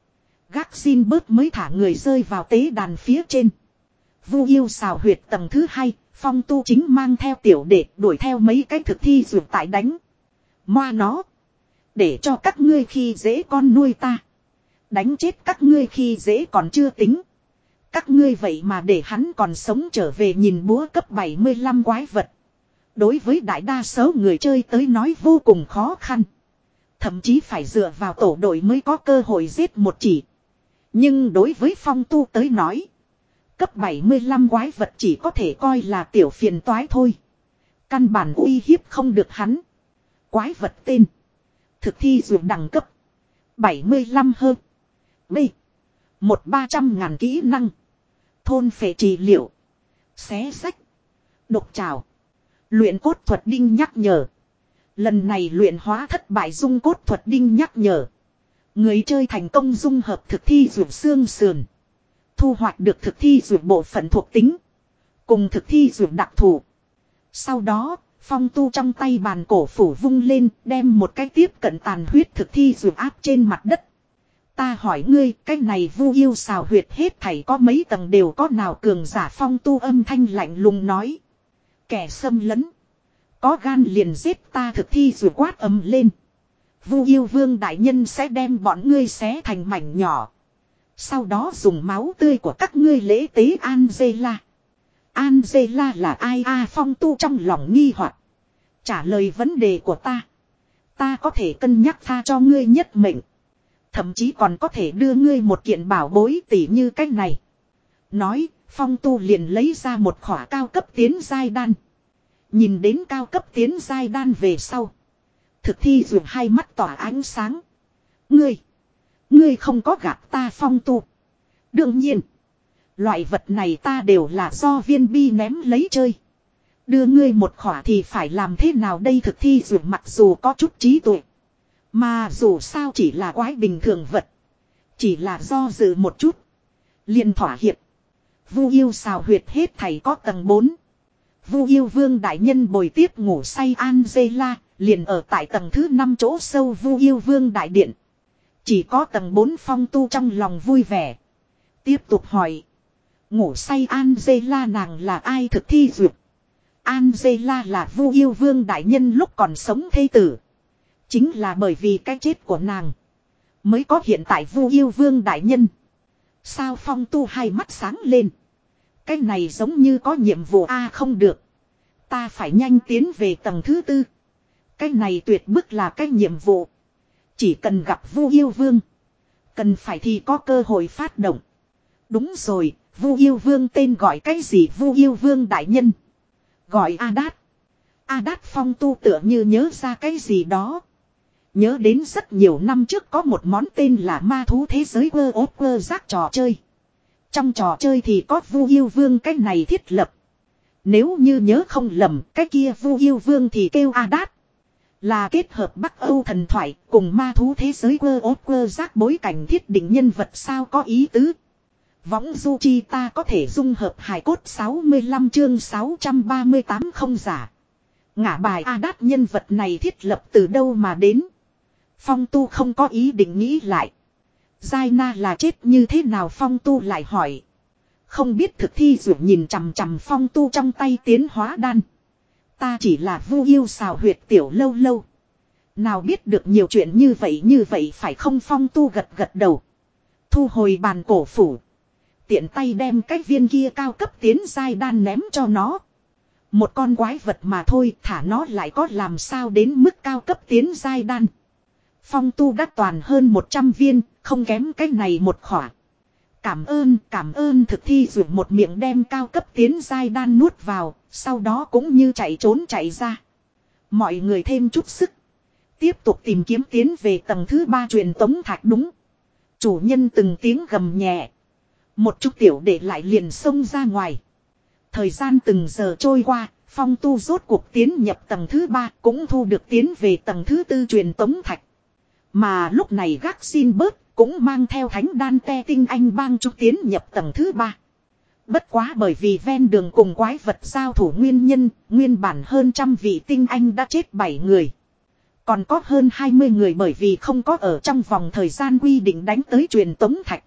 Gác xin bớt mới thả người rơi vào tế đàn phía trên. Vu yêu xào huyệt tầng thứ hai, Phong Tu chính mang theo tiểu đệ đuổi theo mấy cái thực thi dược tại đánh. Moa nó. Để cho các ngươi khi dễ con nuôi ta. Đánh chết các ngươi khi dễ còn chưa tính. Các ngươi vậy mà để hắn còn sống trở về nhìn búa cấp bảy mươi lăm quái vật. Đối với đại đa số người chơi tới nói vô cùng khó khăn. Thậm chí phải dựa vào tổ đội mới có cơ hội giết một chỉ. Nhưng đối với Phong Tu tới nói. Cấp bảy mươi lăm quái vật chỉ có thể coi là tiểu phiền toái thôi. Căn bản uy hiếp không được hắn. Quái vật tên. Thực thi dược đẳng cấp. bảy mươi lăm hơn. B. Một ba trăm ngàn kỹ năng. Thôn phệ trị liệu. Xé sách. Độc trào. Luyện cốt thuật đinh nhắc nhở. Lần này luyện hóa thất bại dung cốt thuật đinh nhắc nhở. Người chơi thành công dung hợp thực thi dược xương sườn. Thu hoạch được thực thi dược bộ phận thuộc tính. Cùng thực thi dược đặc thù. Sau đó, Phong Tu trong tay bàn cổ phủ vung lên, đem một cái tiếp cận tàn huyết thực thi dược áp trên mặt đất. Ta hỏi ngươi, cái này vu yêu xào huyệt hết thảy có mấy tầng đều có nào cường giả? Phong Tu âm thanh lạnh lùng nói. Kẻ xâm lấn. Có gan liền giết ta, thực thi dược quát ầm lên. Vu yêu vương đại nhân sẽ đem bọn ngươi xé thành mảnh nhỏ. Sau đó dùng máu tươi của các ngươi lễ tế Angela. Angela là ai? A Phong Tu trong lòng nghi hoặc. Trả lời vấn đề của ta. Ta có thể cân nhắc tha cho ngươi nhất mệnh. Thậm chí còn có thể đưa ngươi một kiện bảo bối tỷ như cách này. Nói, Phong Tu liền lấy ra một khỏa cao cấp tiến giai đan. Nhìn đến cao cấp tiến giai đan về sau. Thực thi dù hai mắt tỏa ánh sáng. Ngươi. Ngươi không có gạt ta Phong Tu. Đương nhiên. Loại vật này ta đều là do viên bi ném lấy chơi. Đưa ngươi một khỏa thì phải làm thế nào đây? Thực thi dù mặc dù có chút trí tuệ. Mà dù sao chỉ là quái bình thường vật. Chỉ là do dự một chút. Liền thỏa hiệp. Vu yêu xào huyệt hết thảy có tầng bốn. Vu yêu vương đại nhân bồi tiếp ngủ say Angela. Liền ở tại tầng thứ năm chỗ sâu Vu yêu vương đại điện. Chỉ có tầng bốn. Phong Tu trong lòng vui vẻ. Tiếp tục hỏi. Ngủ say Angela nàng là ai? Thực thi duyệt. Angela là Vu yêu vương đại nhân lúc còn sống thê tử. Chính là bởi vì cái chết của nàng. Mới có hiện tại Vu yêu vương đại nhân. Sao? Phong Tu hai mắt sáng lên. Cái này giống như có nhiệm vụ. A à, không được. Ta phải nhanh tiến về tầng thứ tư. Cái này tuyệt bức là cái nhiệm vụ. Chỉ cần gặp Vu yêu vương. Cần phải thì có cơ hội phát động. Đúng rồi, Vu yêu vương tên gọi cái gì? Vu yêu vương đại nhân. Gọi Adat. Adat. Phong Tu tựa như nhớ ra cái gì đó. Nhớ đến rất nhiều năm trước có một món tên là ma thú thế giới World of Warcraft trò chơi. Trong trò chơi thì có Vu yêu vương cái này thiết lập. Nếu như nhớ không lầm, cái kia Vu yêu vương thì kêu Adat. Là kết hợp Bắc Âu thần thoại cùng ma thú thế giới World of Warcraft bối cảnh thiết định nhân vật sao có ý tứ. Võng du chi ta có thể dung hợp hài cốt sáu mươi lăm chương sáu trăm ba mươi tám không giả. Ngả bài Adat nhân vật này thiết lập từ đâu mà đến. Phong Tu không có ý định nghĩ lại. Jaina là chết như thế nào? Phong Tu lại hỏi. Không biết. Thực thi dụ nhìn chằm chằm Phong Tu trong tay tiến hóa đan. Ta chỉ là vu yêu xào huyệt tiểu lâu lâu. Nào biết được nhiều chuyện như vậy như vậy phải không? Phong Tu gật gật đầu. Thu hồi bàn cổ phủ. Tiện tay đem cái viên kia cao cấp tiến giai đan ném cho nó. Một con quái vật mà thôi, thả nó lại có làm sao đến mức cao cấp tiến giai đan. Phong Tu đã toàn hơn một trăm viên, không kém cái này một khỏa. Cảm ơn, cảm ơn. Thực thi dụ một miệng đem cao cấp tiến giai đan nuốt vào, sau đó cũng như chạy trốn chạy ra. Mọi người thêm chút sức. Tiếp tục tìm kiếm tiến về tầng thứ ba truyền tống thạch. Đúng. Chủ nhân từng tiếng gầm nhẹ. Một chút tiểu để lại liền xông ra ngoài. Thời gian từng giờ trôi qua, Phong Tu rốt cuộc tiến nhập tầng thứ ba cũng thu được tiến về tầng thứ tư truyền tống thạch. Mà lúc này gác xin bớt cũng mang theo thánh đan te tinh anh bang trúc tiến nhập tầng thứ ba. Bất quá bởi vì ven đường cùng quái vật giao thủ nguyên nhân, nguyên bản hơn trăm vị tinh anh đã chết bảy người. Còn có hơn hai mươi người bởi vì không có ở trong vòng thời gian quy định đánh tới truyền tống thạch.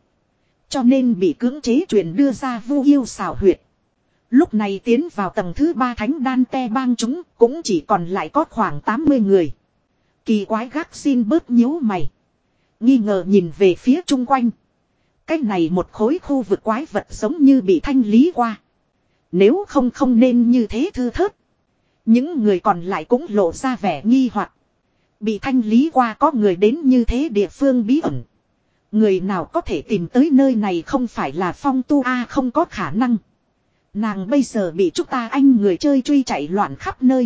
Cho nên bị cưỡng chế truyền đưa ra Vu Yêu xào huyệt. Lúc này tiến vào tầng thứ ba thánh đan te bang chúng cũng chỉ còn lại có khoảng tám mươi người. Kỳ quái gác xin bớt nhíu mày. Nghi ngờ nhìn về phía chung quanh. Cách này một khối khu vực quái vật giống như bị thanh lý qua. Nếu không không nên như thế thư thớt. Những người còn lại cũng lộ ra vẻ nghi hoặc. Bị thanh lý qua có người đến như thế địa phương bí ẩn. Người nào có thể tìm tới nơi này không phải là Phong Tu A không có khả năng. Nàng bây giờ bị chúng ta anh người chơi truy chạy loạn khắp nơi.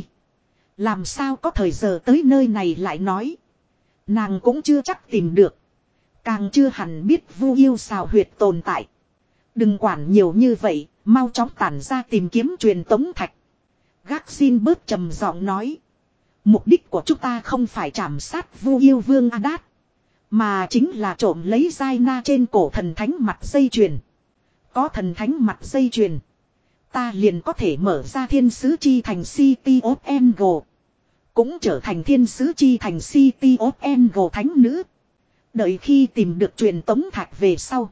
Làm sao có thời giờ tới nơi này lại nói. Nàng cũng chưa chắc tìm được. Càng chưa hẳn biết Vu Yêu xào huyệt tồn tại. Đừng quản nhiều như vậy, mau chóng tản ra tìm kiếm truyền tống thạch. Gác xin bớt trầm giọng nói. Mục đích của chúng ta không phải trảm sát Vu Yêu Vương Adat. Mà chính là trộm lấy Giai Na trên cổ thần thánh mặt dây chuyền. Có thần thánh mặt dây chuyền. Ta liền có thể mở ra thiên sứ chi thành City of Angle. Cũng trở thành thiên sứ chi thành City of Angle thánh nữ. Đợi khi tìm được truyền tống thạch về sau.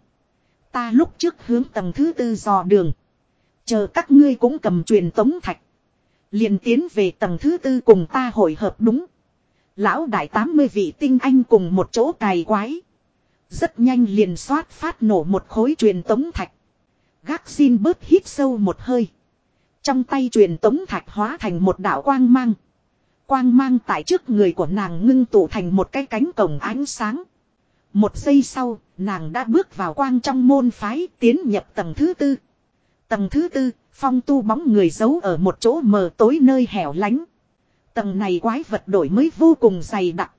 Ta lúc trước hướng tầng thứ tư dò đường. Chờ các ngươi cũng cầm truyền tống thạch. Liền tiến về tầng thứ tư cùng ta hội hợp đúng. Lão đại tám mươi vị tinh anh cùng một chỗ cài quái. Rất nhanh liền xoát phát nổ một khối truyền tống thạch. Gác xin bớt hít sâu một hơi. Trong tay truyền tống thạch hóa thành một đạo quang mang. Quang mang tại trước người của nàng ngưng tụ thành một cái cánh cổng ánh sáng. Một giây sau, nàng đã bước vào quang trong môn phái tiến nhập tầng thứ tư. Tầng thứ tư, Phong Tu bóng người giấu ở một chỗ mờ tối nơi hẻo lánh. Tầng này quái vật đổi mới vô cùng dày đặc.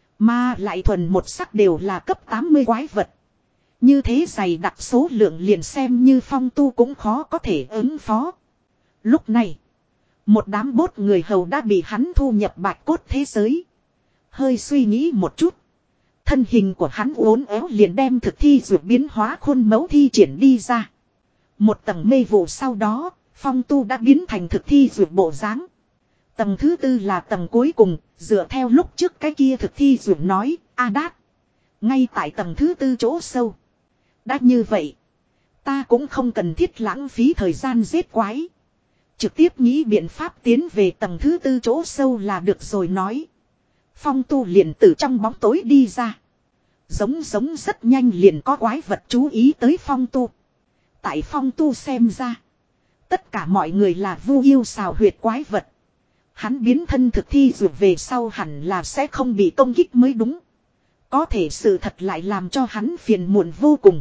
Mà lại thuần một sắc đều là cấp tám mươi quái vật. Như thế dày đặc số lượng liền xem như Phong Tu cũng khó có thể ứng phó. Lúc này, một đám bốt người hầu đã bị hắn thu nhập bạch cốt thế giới. Hơi suy nghĩ một chút. Thân hình của hắn uốn éo liền đem thực thi dụ biến hóa khuôn mẫu thi triển đi ra. Một tầng mê vụ sau đó, Phong Tu đã biến thành thực thi dụ bộ dáng. Tầng thứ tư là tầng cuối cùng, dựa theo lúc trước cái kia thực thi dụ nói, Adat. Ngay tại tầng thứ tư chỗ sâu. Đã như vậy, ta cũng không cần thiết lãng phí thời gian giết quái. Trực tiếp nghĩ biện pháp tiến về tầng thứ tư chỗ sâu là được rồi nói. Phong Tu liền từ trong bóng tối đi ra. Giống giống rất nhanh liền có quái vật chú ý tới Phong Tu. Tại Phong Tu xem ra, tất cả mọi người là Vu Yêu xào huyệt quái vật. Hắn biến thân thực thi dù về sau hẳn là sẽ không bị công kích mới đúng. Có thể sự thật lại làm cho hắn phiền muộn vô cùng.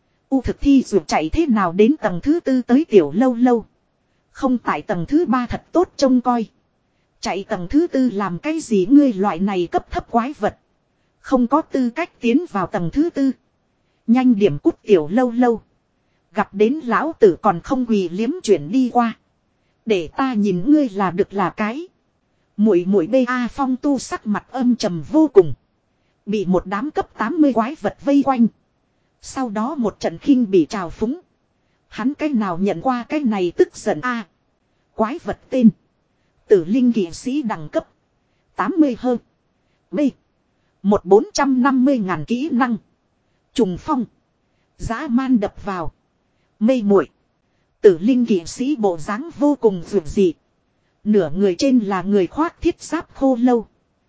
U thực thi dù chạy thế nào đến tầng thứ tư tới tiểu lâu lâu. Không tại tầng thứ ba thật tốt trông coi. Chạy tầng thứ tư làm cái gì ngươi loại này cấp thấp quái vật. Không có tư cách tiến vào tầng thứ tư. Nhanh điểm cút tiểu lâu lâu. Gặp đến lão tử còn không quỳ liếm chuyển đi qua. Để ta nhìn ngươi là được là cái. Muội muội bê a Phong Tu sắc mặt âm trầm vô cùng. Bị một đám cấp tám mươi quái vật vây quanh. Sau đó một trận khinh bị trào phúng. Hắn cái nào nhận qua cái này tức giận a. Quái vật tên. Tử linh kỵ sĩ đẳng cấp. tám mươi hơn. B. Một bốn trăm năm mươi ngàn kỹ năng. Trùng phong. Dã man đập vào. Mê muội. Tử linh kỵ sĩ bộ dáng vô cùng vượt dị. Nửa người trên là người khoác thiết giáp khô lâu.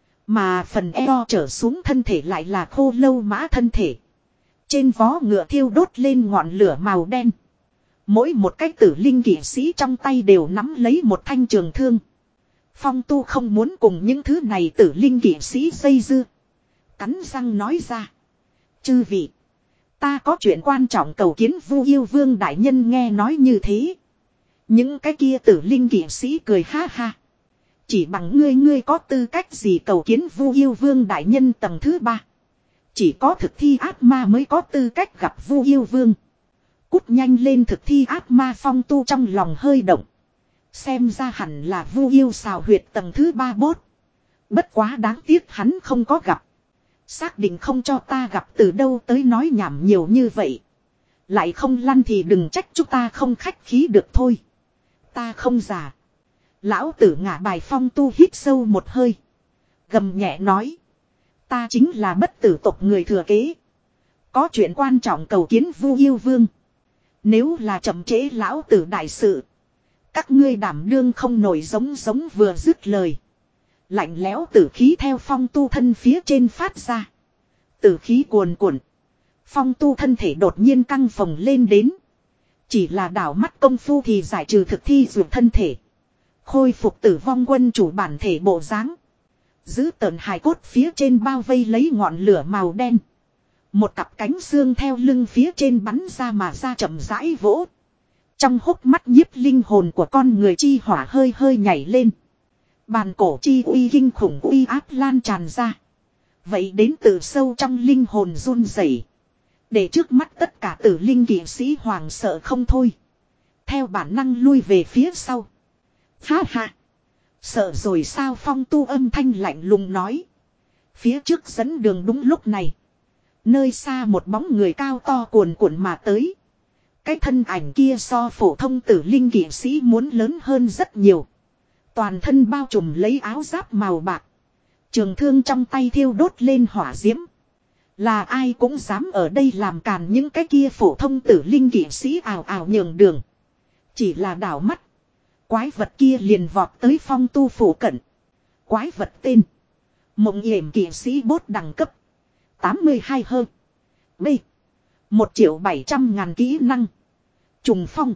Mà phần eo trở xuống thân thể lại là khô lâu mã thân thể. Trên vó ngựa thiêu đốt lên ngọn lửa màu đen. Mỗi một cái tử linh kỵ sĩ trong tay đều nắm lấy một thanh trường thương. Phong Tu không muốn cùng những thứ này tử linh kỵ sĩ dây dưa. Cắn răng nói ra. Chư vị. Ta có chuyện quan trọng cầu kiến Vu Yêu Vương đại nhân nghe nói như thế. Những cái kia tử linh kỵ sĩ cười ha ha. Chỉ bằng ngươi ngươi có tư cách gì cầu kiến Vu Yêu Vương đại nhân tầng thứ ba. Chỉ có thực thi ác ma mới có tư cách gặp Vu Yêu Vương. Cút nhanh lên thực thi ác ma. Phong Tu trong lòng hơi động. Xem ra hẳn là Vu Yêu xào huyệt tầng thứ ba bốt. Bất quá đáng tiếc hắn không có gặp. Xác định không cho ta gặp từ đâu tới nói nhảm nhiều như vậy. Lại không lăn thì đừng trách chúng ta không khách khí được thôi. Ta không giả. Lão tử ngả bài. Phong Tu hít sâu một hơi. Gầm nhẹ nói. Ta chính là bất tử tộc người thừa kế. Có chuyện quan trọng cầu kiến Vu Yêu Vương. Nếu là chậm trễ lão tử đại sự. Các ngươi đảm đương không nổi giống giống vừa dứt lời. Lạnh lẽo tử khí theo Phong Tu thân phía trên phát ra. Tử khí cuồn cuộn. Phong Tu thân thể đột nhiên căng phồng lên đến. Chỉ là đảo mắt công phu thì giải trừ thực thi dược thân thể. Khôi phục tử vong quân chủ bản thể bộ dáng. Giữ tợn hài cốt phía trên bao vây lấy ngọn lửa màu đen. Một cặp cánh xương theo lưng phía trên bắn ra mà ra chậm rãi vỗ. Trong hốc mắt nhiếp linh hồn của con người chi hỏa hơi hơi nhảy lên. Bàn cổ chi uy kinh khủng uy áp lan tràn ra. Vậy đến từ sâu trong linh hồn run rẩy, để trước mắt tất cả tử linh kỵ sĩ hoàng sợ không thôi. Theo bản năng lui về phía sau. Ha ha. Sợ rồi sao? Phong Tu âm thanh lạnh lùng nói. Phía trước dẫn đường đúng lúc này. Nơi xa một bóng người cao to cuồn cuộn mà tới. Cái thân ảnh kia so phổ thông tử linh kỵ sĩ muốn lớn hơn rất nhiều. Toàn thân bao trùm lấy áo giáp màu bạc. Trường thương trong tay thiêu đốt lên hỏa diễm. Là ai cũng dám ở đây làm càn những cái kia phổ thông tử linh kỵ sĩ ào ào nhường đường. Chỉ là đảo mắt. Quái vật kia liền vọt tới Phong Tu phủ cận. Quái vật tên. Mộng yểm kỵ sĩ bốt đẳng cấp. tám mươi hai hơn. B. một triệu bảy trăm ngàn kỹ năng. Trùng phong.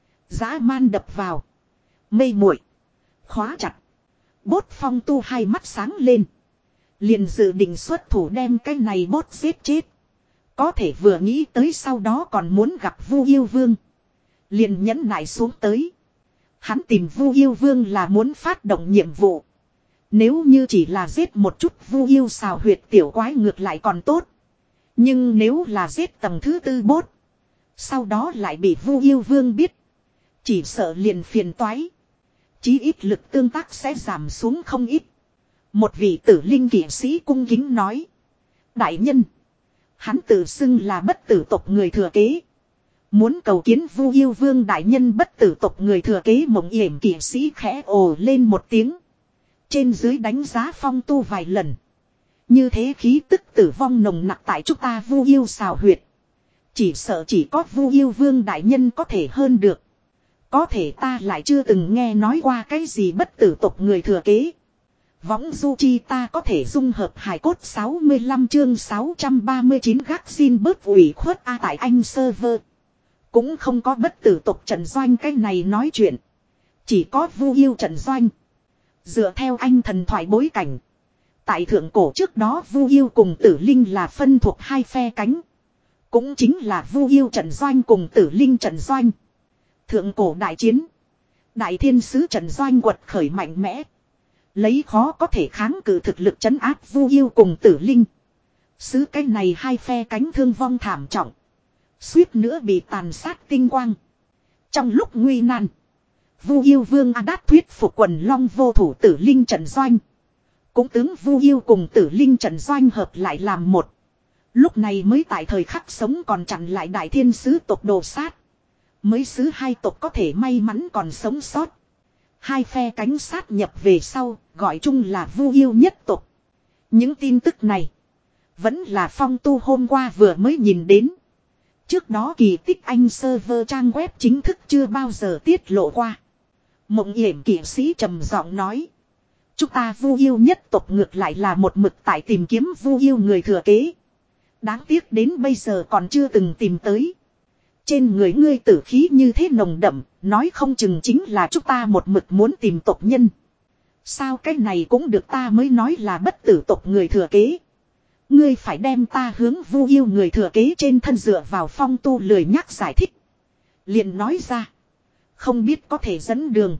Dã man đập vào. Mây muội. Khóa chặt. Bốt Phong Tu hai mắt sáng lên. Liền dự định xuất thủ đem cái này bốt giết chết. Có thể vừa nghĩ tới sau đó còn muốn gặp Vu Yêu Vương. Liền nhẫn nại xuống tới. Hắn tìm Vu Yêu Vương là muốn phát động nhiệm vụ. Nếu như chỉ là giết một chút Vu Yêu xào huyệt tiểu quái ngược lại còn tốt. Nhưng nếu là giết tầng thứ tư bốt. Sau đó lại bị Vu Yêu Vương biết. Chỉ sợ liền phiền toái. Chí ít lực tương tác sẽ giảm xuống không ít. Một vị tử linh kỵ sĩ cung kính nói. Đại nhân. Hắn tự xưng là bất tử tộc người thừa kế. Muốn cầu kiến Vu Yêu Vương đại nhân. Bất tử tộc người thừa kế mộng yểm kỵ sĩ khẽ ồ lên một tiếng. Trên dưới đánh giá Phong Tu vài lần. Như thế khí tức tử vong nồng nặc tại chúng ta Vu Yêu xào huyệt. Chỉ sợ chỉ có Vu Yêu Vương đại nhân có thể hơn được. Có thể ta lại chưa từng nghe nói qua cái gì bất tử tộc người thừa kế. Võng du chi ta có thể dung hợp hài cốt sáu mươi lăm chương sáu trăm ba mươi chín gác xin bớt ủy khuất a tại anh server. Cũng không có bất tử tộc trận doanh cái này nói chuyện. Chỉ có Vu Yêu trận doanh. Dựa theo anh thần thoại bối cảnh. Tại thượng cổ trước đó Vu Yêu cùng Tử Linh là phân thuộc hai phe cánh. Cũng chính là Vu Yêu trận doanh cùng Tử Linh trận doanh. Thượng cổ đại chiến. Đại thiên sứ trận doanh quật khởi mạnh mẽ. Lấy khó có thể kháng cự thực lực trấn áp Vu Yêu cùng Tử Linh. Sứ cái này hai phe cánh thương vong thảm trọng. Suýt nữa bị tàn sát tinh quang. Trong lúc nguy nan. Vu Yêu Vương Adat thuyết phục quần long vô thủ Tử Linh trận doanh. Cũng tướng Vu Yêu cùng Tử Linh trận doanh hợp lại làm một. Lúc này mới tại thời khắc sống còn chặn lại đại thiên sứ tộc đồ sát. Mới sứ hai tộc có thể may mắn còn sống sót. Hai phe cánh sát nhập về sau, gọi chung là Vu Yêu nhất tộc. Những tin tức này, vẫn là Phong Tu hôm qua vừa mới nhìn đến. Trước đó kỳ tích anh server trang web chính thức chưa bao giờ tiết lộ qua. Mộng yểm kỵ sĩ trầm giọng nói. Chúng ta Vu Yêu nhất tộc ngược lại là một mực tại tìm kiếm Vu Yêu người thừa kế. Đáng tiếc đến bây giờ còn chưa từng tìm tới. Trên người ngươi tử khí như thế nồng đậm, nói không chừng chính là chúng ta một mực muốn tìm tộc nhân. Sao cái này cũng được, ta mới nói là bất tử tộc người thừa kế. Ngươi phải đem ta hướng Vu Yêu người thừa kế trên thân dựa vào. Phong Tu lười nhắc giải thích. Liền nói ra. Không biết có thể dẫn đường.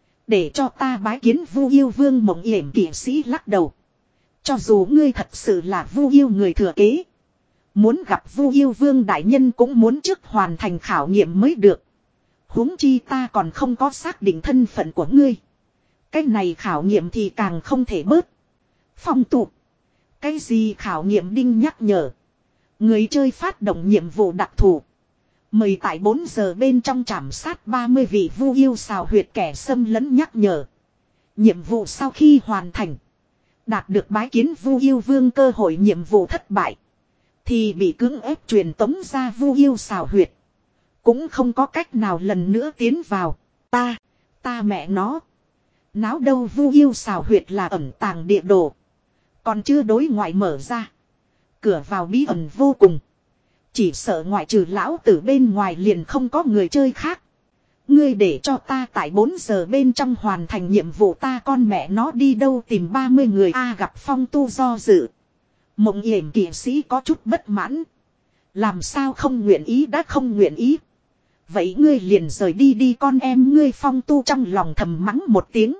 Để cho ta bái kiến Vu Yêu Vương. Mộng yểm kỵ sĩ lắc đầu. Cho dù ngươi thật sự là Vu Yêu người thừa kế. Muốn gặp Vu Yêu Vương đại nhân cũng muốn trước hoàn thành khảo nghiệm mới được. Huống chi ta còn không có xác định thân phận của ngươi. Cái này khảo nghiệm thì càng không thể bớt. Phong tụ. Cái gì khảo nghiệm? Đinh nhắc nhở. Người chơi phát động nhiệm vụ đặc thù. Mời tại bốn giờ bên trong trảm sát ba mươi vị Vu Yêu xào huyệt kẻ xâm lấn. Nhắc nhở. Nhiệm vụ sau khi hoàn thành. Đạt được bái kiến Vu Yêu Vương cơ hội nhiệm vụ thất bại. Thì bị cưỡng ép truyền tống ra Vu Yêu xào huyệt. Cũng không có cách nào lần nữa tiến vào. Ta, ta mẹ nó. Náo đâu Vu Yêu xào huyệt là ẩn tàng địa đồ. Còn chưa đối ngoại mở ra. Cửa vào bí ẩn vô cùng. Chỉ sợ ngoại trừ lão tử bên ngoài liền không có người chơi khác. Ngươi để cho ta tại bốn giờ bên trong hoàn thành nhiệm vụ, ta con mẹ nó đi đâu tìm ba mươi người a. À, gặp Phong Tu do dự. Mộng yểm kỵ sĩ có chút bất mãn. Làm sao không nguyện ý đã không nguyện ý. Vậy ngươi liền rời đi đi con em ngươi. Phong Tu trong lòng thầm mắng một tiếng.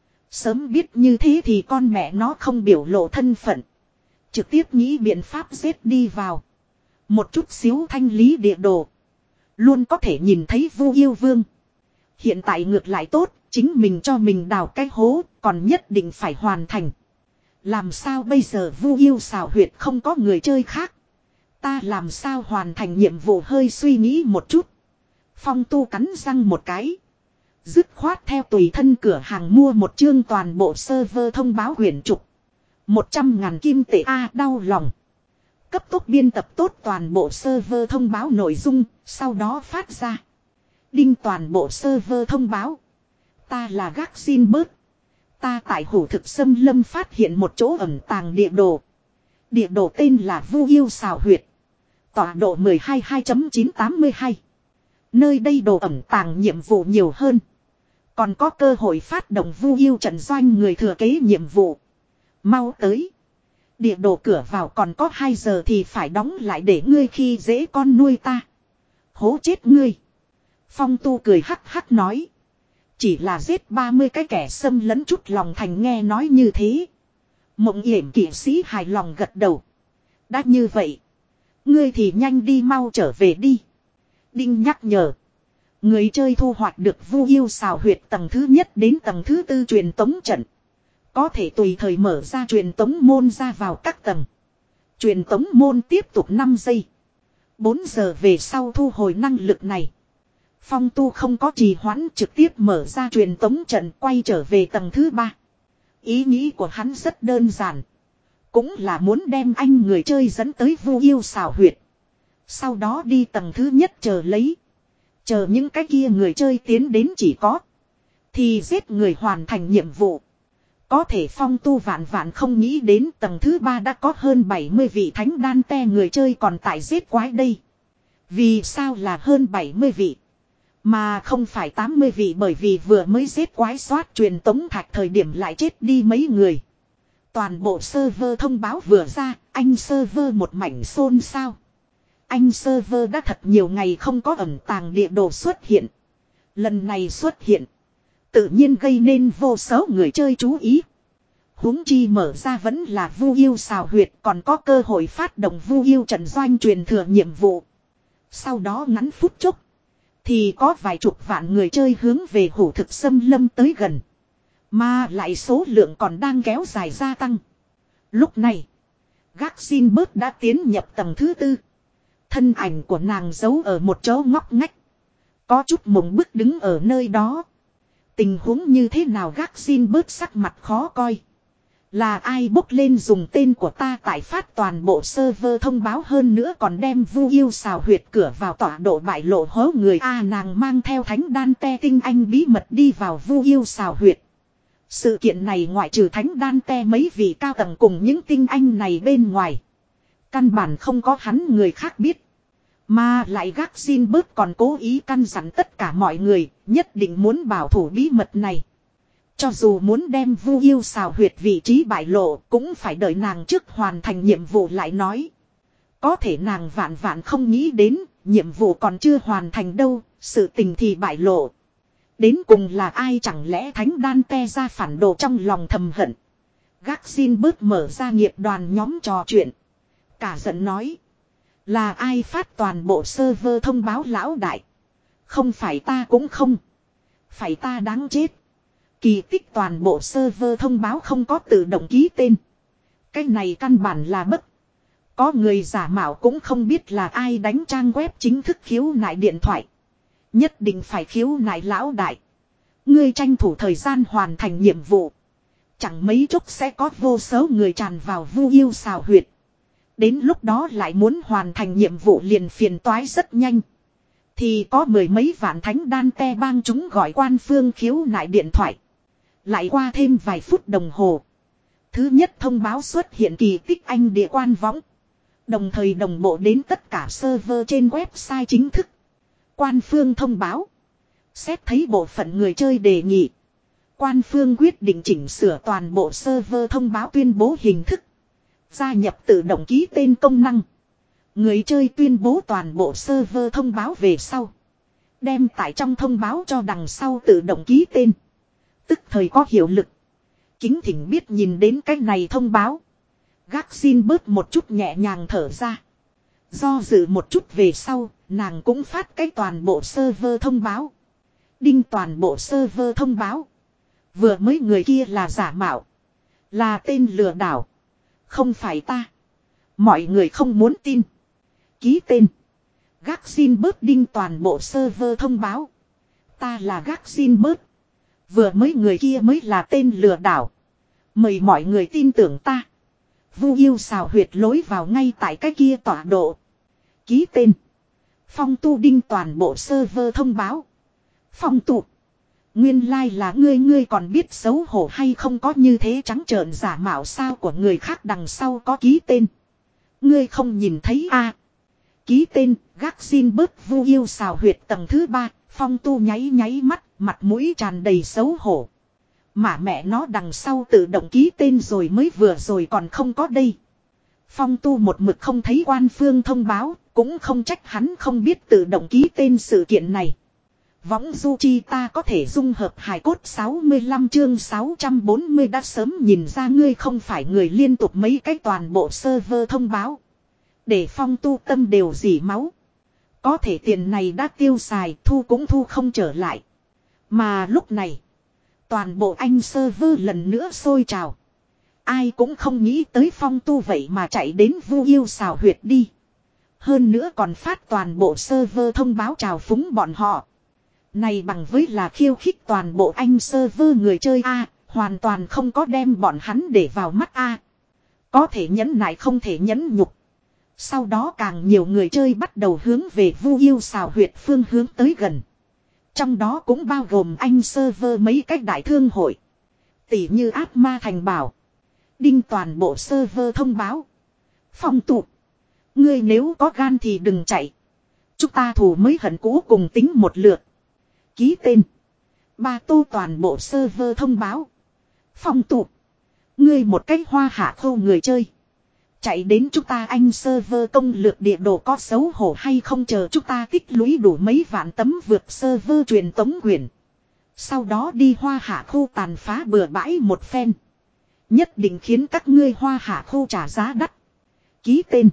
Sớm biết như thế thì con mẹ nó không biểu lộ thân phận. Trực tiếp nghĩ biện pháp giết đi vào. Một chút xíu thanh lý địa đồ. Luôn có thể nhìn thấy Vu Yêu Vương. Hiện tại ngược lại tốt, chính mình cho mình đào cái hố, còn nhất định phải hoàn thành. Làm sao bây giờ Vu Yêu xào huyệt không có người chơi khác. Ta làm sao hoàn thành nhiệm vụ, hơi suy nghĩ một chút. Phong Tu cắn răng một cái. Dứt khoát theo tùy thân cửa hàng mua một chương toàn bộ server thông báo huyền trục. Một trăm ngàn kim tệ a. À, đau lòng. Cấp tốc biên tập tốt toàn bộ server thông báo nội dung, sau đó phát ra. Đinh toàn bộ server thông báo. Ta là gác xin bớt. Ta tại Hủ Thực Xâm Lâm phát hiện một chỗ ẩn tàng địa đồ. Địa đồ tên là Vu Yêu xào huyệt. Tọa độ một hai hai chín tám hai. Nơi đây đồ ẩn tàng nhiệm vụ nhiều hơn. Còn có cơ hội phát động Vu Yêu trận doanh người thừa kế nhiệm vụ. Mau tới. Địa đồ cửa vào còn có hai giờ thì phải đóng lại để ngươi khi dễ con nuôi ta. Hố chết ngươi. Phong Tu cười hắc hắc nói. Chỉ là giết ba mươi cái kẻ xâm lấn chút lòng thành. Nghe nói như thế. Mộng yểm kỵ sĩ hài lòng gật đầu. Đã như vậy. Ngươi thì nhanh đi mau trở về đi. Đinh nhắc nhở. Người chơi thu hoạch được Vu Yêu xào huyệt tầng thứ nhất đến tầng thứ tư truyền tống trận. Có thể tùy thời mở ra truyền tống môn ra vào các tầng. Truyền tống môn tiếp tục năm giây. bốn giờ về sau thu hồi năng lực này. Phong Tu không có trì hoãn, trực tiếp mở ra truyền tống trận quay trở về tầng thứ ba. Ý nghĩ của hắn rất đơn giản. Cũng là muốn đem anh người chơi dẫn tới Vu Yêu xào huyệt. Sau đó đi tầng thứ nhất chờ lấy. Chờ những cái kia người chơi tiến đến chỉ có. Thì giết người hoàn thành nhiệm vụ. Có thể Phong Tu vạn vạn không nghĩ đến tầng thứ ba đã có hơn bảy mươi vị thánh đan te người chơi còn tại giết quái đây. Vì sao là hơn bảy mươi vị? Mà không phải tám mươi vị, bởi vì vừa mới giết quái soát truyền tống thạch thời điểm lại chết đi mấy người. Toàn bộ server thông báo vừa ra, anh server một mảnh xôn xao. Anh server đã thật nhiều ngày không có ẩn tàng địa đồ xuất hiện. Lần này xuất hiện. Tự nhiên gây nên vô số người chơi chú ý. Huống chi mở ra vẫn là Vu Yêu xào huyệt, còn có cơ hội phát động Vu Yêu trận doanh truyền thừa nhiệm vụ. Sau đó ngắn phút chốc. Thì có vài chục vạn người chơi hướng về Hủ Thực Xâm Lâm tới gần. Mà lại số lượng còn đang kéo dài gia tăng. Lúc này. Gác xin bớt đã tiến nhập tầng thứ tư. Thân ảnh của nàng giấu ở một chỗ ngóc ngách. Có chút mộng bức đứng ở nơi đó. Tình huống như thế nào? Gác xin bớt sắc mặt khó coi. Là ai bốc lên dùng tên của ta tại phát toàn bộ server thông báo, hơn nữa còn đem Vu Yêu xào huyệt cửa vào tọa độ bại lộ hố người a. À, nàng mang theo thánh đan te tinh anh bí mật đi vào Vu Yêu xào huyệt. Sự kiện này ngoại trừ thánh đan te mấy vị cao tầng cùng những tinh anh này bên ngoài, căn bản không có hắn người khác biết. Mà lại gác xin bớt còn cố ý căn dặn tất cả mọi người nhất định muốn bảo thủ bí mật này. Cho dù muốn đem Vu Yêu xào huyệt vị trí bại lộ, cũng phải đợi nàng trước hoàn thành nhiệm vụ lại nói. Có thể nàng vạn vạn không nghĩ đến, nhiệm vụ còn chưa hoàn thành đâu, sự tình thì bại lộ. Đến cùng là ai? Chẳng lẽ thánh đan te ra phản đồ? Trong lòng thầm hận. Gác xin bớt mở ra nghiệp đoàn nhóm trò chuyện. Cả giận nói. Là ai phát toàn bộ server thông báo lão đại? Không phải ta cũng không. Phải ta đáng chết. Kỳ tích toàn bộ server thông báo không có tự động ký tên. Cái này căn bản là bất. Có người giả mạo cũng không biết là ai đánh trang web chính thức khiếu nại điện thoại. Nhất định phải khiếu nại lão đại. Ngươi tranh thủ thời gian hoàn thành nhiệm vụ. Chẳng mấy chốc sẽ có vô số người tràn vào Vu Yêu xào huyệt. Đến lúc đó lại muốn hoàn thành nhiệm vụ liền phiền toái rất nhanh. Thì có mười mấy vạn thánh đan te bang chúng gọi quan phương khiếu nại điện thoại. Lại qua thêm vài phút đồng hồ. Thứ nhất thông báo xuất hiện kỳ tích anh địa quan võng. Đồng thời đồng bộ đến tất cả server trên website chính thức. Quan phương thông báo. Xét thấy bộ phận người chơi đề nghị. Quan phương quyết định chỉnh sửa toàn bộ server thông báo tuyên bố hình thức. Gia nhập tự động ký tên công năng. Người chơi tuyên bố toàn bộ server thông báo về sau. Đem tại trong thông báo cho đằng sau tự động ký tên. Tức thời có hiệu lực. Kính thỉnh biết nhìn đến cái này thông báo. Gác xin bớt một chút nhẹ nhàng thở ra. Do dự một chút về sau, nàng cũng phát cái toàn bộ server thông báo. Đinh toàn bộ server thông báo. Vừa mới người kia là giả mạo. Là tên lừa đảo. Không phải ta. Mọi người không muốn tin. Ký tên. Gác xin bớt đinh toàn bộ server thông báo. Ta là gác xin bớt. Vừa mới người kia mới là tên lừa đảo. Mời mọi người tin tưởng ta. Vu yêu xào huyệt lối vào ngay tại cái kia tọa độ. Ký tên. Phong tu đinh toàn bộ server thông báo. Phong tu. Nguyên lai like là ngươi ngươi còn biết xấu hổ hay không có như thế trắng trợn giả mạo sao của người khác đằng sau có ký tên. Ngươi không nhìn thấy a à. Ký tên, gác xin bớt vu yêu xào huyệt tầng thứ ba, phong tu nháy nháy mắt, mặt mũi tràn đầy xấu hổ. Mà mẹ nó đằng sau tự động ký tên rồi mới vừa rồi còn không có đây. Phong tu một mực không thấy quan phương thông báo, cũng không trách hắn không biết tự động ký tên sự kiện này. Võng du chi ta có thể dung hợp hài cốt sáu mươi lăm chương sáu trăm bốn mươi đã sớm nhìn ra ngươi không phải người liên tục mấy cái toàn bộ server thông báo. Để phong tu tâm đều dỉ máu. Có thể tiền này đã tiêu xài thu cũng thu không trở lại. Mà lúc này, toàn bộ anh server lần nữa sôi trào. Ai cũng không nghĩ tới phong tu vậy mà chạy đến vu yêu xào huyệt đi. Hơn nữa còn phát toàn bộ server thông báo chào phúng bọn họ. Này bằng với là khiêu khích toàn bộ anh server người chơi A, hoàn toàn không có đem bọn hắn để vào mắt A. Có thể nhẫn nại không thể nhẫn nhục. Sau đó càng nhiều người chơi bắt đầu hướng về vu yêu xào huyệt phương hướng tới gần. Trong đó cũng bao gồm anh server mấy cách đại thương hội. Tỷ như ác ma thành bảo. Đinh toàn bộ server thông báo. Phong tụ. Ngươi nếu có gan thì đừng chạy. Chúng ta thù mới hận cũ cùng tính một lượt. Ký tên. Ba tô toàn bộ server thông báo. Phong tụ. Ngươi một cách hoa hạ khô người chơi. Chạy đến chúng ta anh server công lược địa đồ có xấu hổ hay không chờ chúng ta tích lũy đủ mấy vạn tấm vượt server truyền tống quyền. Sau đó đi hoa hạ khu tàn phá bừa bãi một phen. Nhất định khiến các ngươi hoa hạ khu trả giá đắt. Ký tên.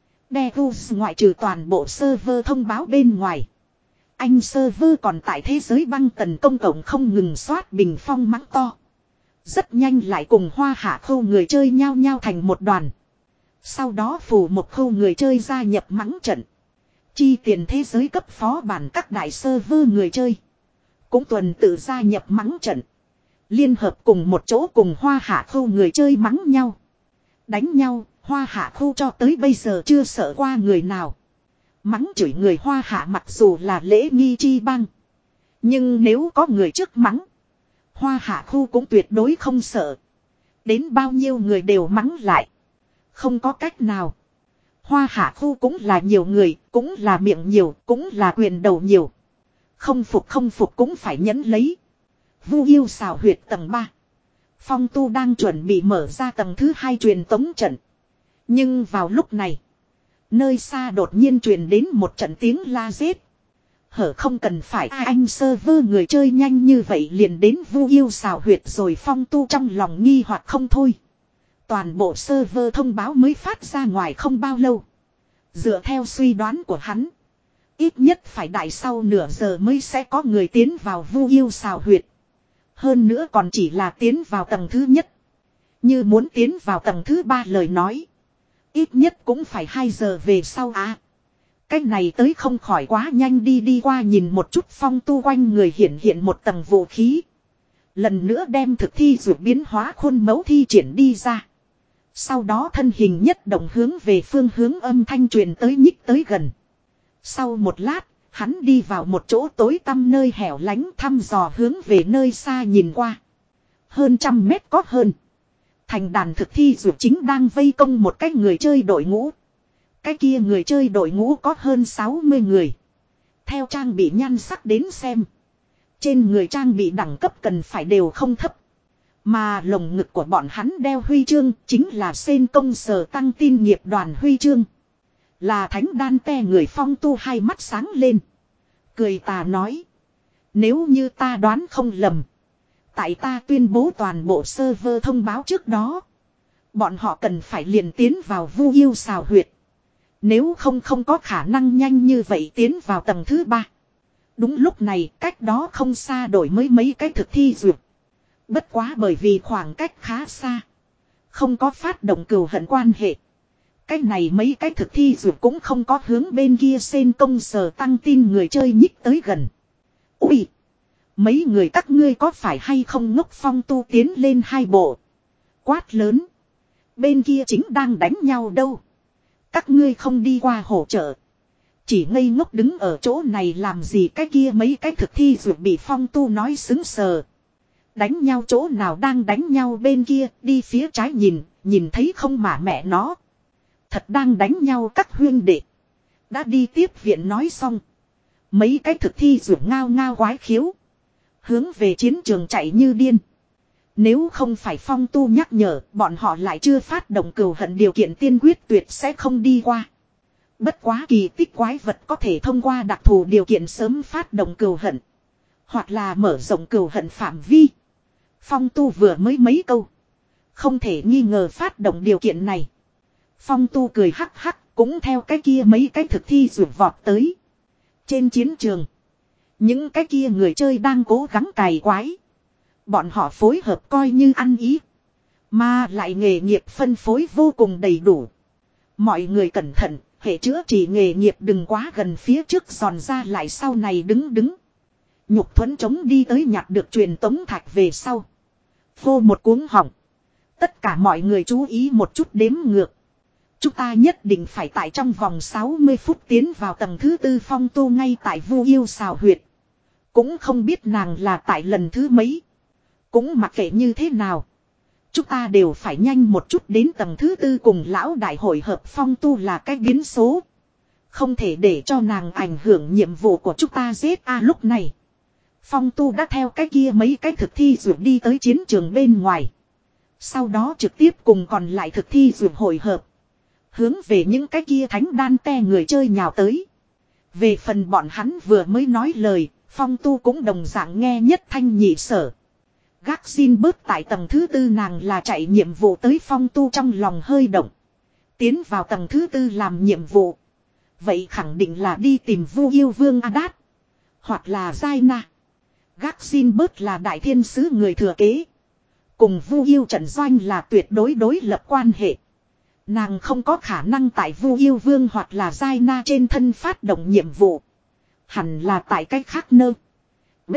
Devus ngoại trừ toàn bộ server thông báo bên ngoài. Anh server còn tại thế giới băng tần công cộng không ngừng soát bình phong mắng to. Rất nhanh lại cùng hoa hạ khu người chơi nhao nhao thành một đoàn. Sau đó phủ một khu người chơi gia nhập mắng trận. Chi tiền thế giới cấp phó bản các đại server người chơi. Cũng tuần tự gia nhập mắng trận. Liên hợp cùng một chỗ cùng hoa hạ khu người chơi mắng nhau. Đánh nhau, hoa hạ khu cho tới bây giờ chưa sợ qua người nào. Mắng chửi người hoa hạ mặc dù là lễ nghi chi băng. Nhưng nếu có người trước mắng. Hoa hạ khu cũng tuyệt đối không sợ. Đến bao nhiêu người đều mắng lại. Không có cách nào. Hoa hạ khu cũng là nhiều người, cũng là miệng nhiều, cũng là quyền đầu nhiều. Không phục không phục cũng phải nhẫn lấy. Vu yêu xào huyệt tầng ba. Phong tu đang chuẩn bị mở ra tầng thứ hai truyền tống trận. Nhưng vào lúc này. Nơi xa đột nhiên truyền đến một trận tiếng la giết. Hở không cần phải ai anh server người chơi nhanh như vậy liền đến vu yêu xào huyệt rồi phong tu trong lòng nghi hoặc không thôi. Toàn bộ server thông báo mới phát ra ngoài không bao lâu. Dựa theo suy đoán của hắn. Ít nhất phải đại sau nửa giờ mới sẽ có người tiến vào vu yêu xào huyệt. Hơn nữa còn chỉ là tiến vào tầng thứ nhất. Như muốn tiến vào tầng thứ ba lời nói. Ít nhất cũng phải hai giờ về sau à. Cách này tới không khỏi quá nhanh đi đi qua nhìn một chút phong tu quanh người hiện hiện một tầng vũ khí. Lần nữa đem thực thi dụ biến hóa khuôn mẫu thi triển đi ra. Sau đó thân hình nhất động hướng về phương hướng âm thanh truyền tới nhích tới gần. Sau một lát, hắn đi vào một chỗ tối tăm nơi hẻo lánh thăm dò hướng về nơi xa nhìn qua. Hơn trăm mét có hơn. Thành đàn thực thi dù chính đang vây công một cái người chơi đội ngũ. Cái kia người chơi đội ngũ có hơn sáu mươi người. Theo trang bị nhan sắc đến xem. Trên người trang bị đẳng cấp cần phải đều không thấp. Mà lồng ngực của bọn hắn đeo huy chương chính là Sen công sở tăng tin nghiệp đoàn huy chương. Là thánh đan te người Phong Tu hai mắt sáng lên. Cười tà nói. Nếu như ta đoán không lầm. Tại ta tuyên bố toàn bộ server thông báo trước đó. Bọn họ cần phải liền tiến vào Vu Yêu xào huyệt. Nếu không không có khả năng nhanh như vậy tiến vào tầng thứ ba. Đúng lúc này cách đó không xa đổi mới mấy cái thực thi duyệt. Bất quá bởi vì khoảng cách khá xa. Không có phát động cừu hận quan hệ. Cái này mấy cái thực thi duyệt cũng không có hướng bên kia Sen công sở tăng tin người chơi nhích tới gần. Ui! Mấy người các ngươi có phải hay không ngốc Phong Tu tiến lên hai bộ. Quát lớn. Bên kia chính đang đánh nhau đâu. Các ngươi không đi qua hỗ trợ. Chỉ ngây ngốc đứng ở chỗ này làm gì cái kia mấy cái thực thi duyệt bị Phong Tu nói xứng sờ. Đánh nhau chỗ nào đang đánh nhau bên kia đi phía trái nhìn, nhìn thấy không mà mẹ nó. Thật đang đánh nhau các huyên đệ. Đã đi tiếp viện nói xong. Mấy cái thực thi duyệt ngao ngao quái khiếu. Hướng về chiến trường chạy như điên. Nếu không phải Phong Tu nhắc nhở, bọn họ lại chưa phát động cừu hận điều kiện tiên quyết tuyệt sẽ không đi qua. Bất quá kỳ tích quái vật có thể thông qua đặc thù điều kiện sớm phát động cừu hận. Hoặc là mở rộng cừu hận phạm vi. Phong Tu vừa mới mấy câu. Không thể nghi ngờ phát động điều kiện này. Phong Tu cười hắc hắc, cũng theo cái kia mấy cái thực thi rủ vọt tới. Trên chiến trường. Những cái kia người chơi đang cố gắng cày quái. Bọn họ phối hợp coi như ăn ý. Mà lại nghề nghiệp phân phối vô cùng đầy đủ. Mọi người cẩn thận, hệ chữa trị nghề nghiệp đừng quá gần phía trước giòn ra lại sau này đứng đứng. Nhục Thuẫn chống đi tới nhặt được truyền tống thạch về sau. Vô một cuống họng. Tất cả mọi người chú ý một chút đếm ngược. Chúng ta nhất định phải tại trong vòng sáu mươi phút tiến vào tầng thứ tư Phong Tu ngay tại Vu Yêu xào huyệt. Cũng không biết nàng là tại lần thứ mấy. Cũng mặc kệ như thế nào. Chúng ta đều phải nhanh một chút đến tầng thứ tư cùng lão đại hội hợp Phong Tu là cái biến số. Không thể để cho nàng ảnh hưởng nhiệm vụ của chúng ta giết a lúc này. Phong Tu đã theo cái kia mấy cái thực thi dụ đi tới chiến trường bên ngoài. Sau đó trực tiếp cùng còn lại thực thi dụ hội hợp. Hướng về những cái kia thánh đan te người chơi nhào tới. Về phần bọn hắn vừa mới nói lời, Phong Tu cũng đồng dạng nghe nhất thanh nhị sở. Gác xin bớt tại tầng thứ tư nàng là chạy nhiệm vụ tới Phong Tu trong lòng hơi động. Tiến vào tầng thứ tư làm nhiệm vụ. Vậy khẳng định là đi tìm Vu Yêu Vương Adat. Hoặc là Giai Na. Gác xin bớt là đại thiên sứ người thừa kế. Cùng Vu Yêu trận doanh là tuyệt đối đối lập quan hệ. Nàng không có khả năng tại Vu Yêu Vương hoặc là Giai Na trên thân phát động nhiệm vụ. Hẳn là tại cách khác nơ. B.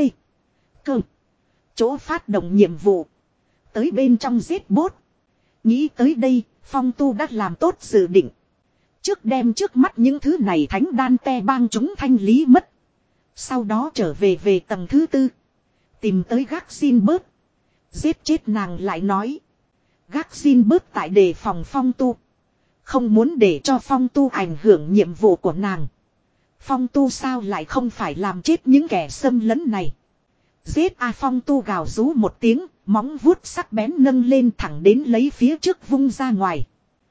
Cơ. Chỗ phát động nhiệm vụ. Tới bên trong giết bốt. Nghĩ tới đây, Phong Tu đã làm tốt dự định. Trước đem trước mắt những thứ này thánh đan te bang chúng thanh lý mất. Sau đó trở về về tầng thứ tư. Tìm tới gác xin bớt. Giết chết nàng lại nói. Gác xin bớt tại đề phòng Phong Tu. Không muốn để cho Phong Tu ảnh hưởng nhiệm vụ của nàng. Phong Tu sao lại không phải làm chết những kẻ xâm lấn này. Giết A Phong Tu gào rú một tiếng, móng vuốt sắc bén nâng lên thẳng đến lấy phía trước vung ra ngoài.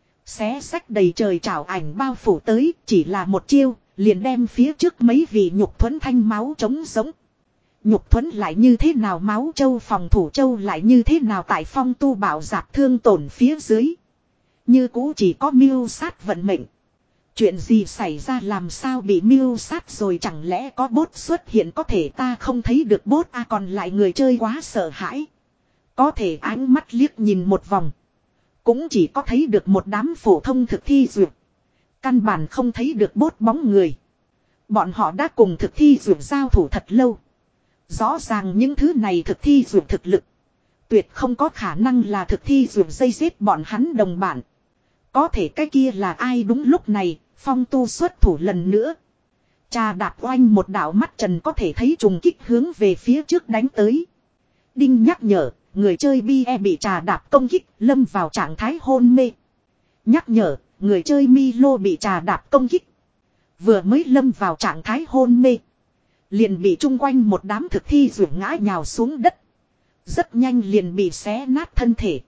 Xé sách đầy trời trảo ảnh bao phủ tới, chỉ là một chiêu, liền đem phía trước mấy vị Nhục Thuẫn thanh máu trống giống. Nhục Thuẫn lại như thế nào máu châu phòng thủ châu lại như thế nào tại Phong Tu bảo giáp thương tổn phía dưới. Như cũ chỉ có mưu sát vận mệnh. Chuyện gì xảy ra làm sao bị mưu sát rồi chẳng lẽ có bốt xuất hiện có thể ta không thấy được bốt a à, còn lại người chơi quá sợ hãi. Có thể ánh mắt liếc nhìn một vòng. Cũng chỉ có thấy được một đám phổ thông thực thi duyệt. Căn bản không thấy được bốt bóng người. Bọn họ đã cùng thực thi duyệt giao thủ thật lâu. Rõ ràng những thứ này thực thi duyệt thực lực. Tuyệt không có khả năng là thực thi dù dây giết bọn hắn đồng bản. Có thể cái kia là ai đúng lúc này, Phong Tu xuất thủ lần nữa. Trà đạp oanh một đạo mắt trần có thể thấy trùng kích hướng về phía trước đánh tới. Đinh nhắc nhở, người chơi bie bị trà đạp công kích, lâm vào trạng thái hôn mê. Nhắc nhở, người chơi Milo bị trà đạp công kích. Vừa mới lâm vào trạng thái hôn mê. Liền bị chung quanh một đám thực thi rủ ngã nhào xuống đất. Rất nhanh liền bị xé nát thân thể.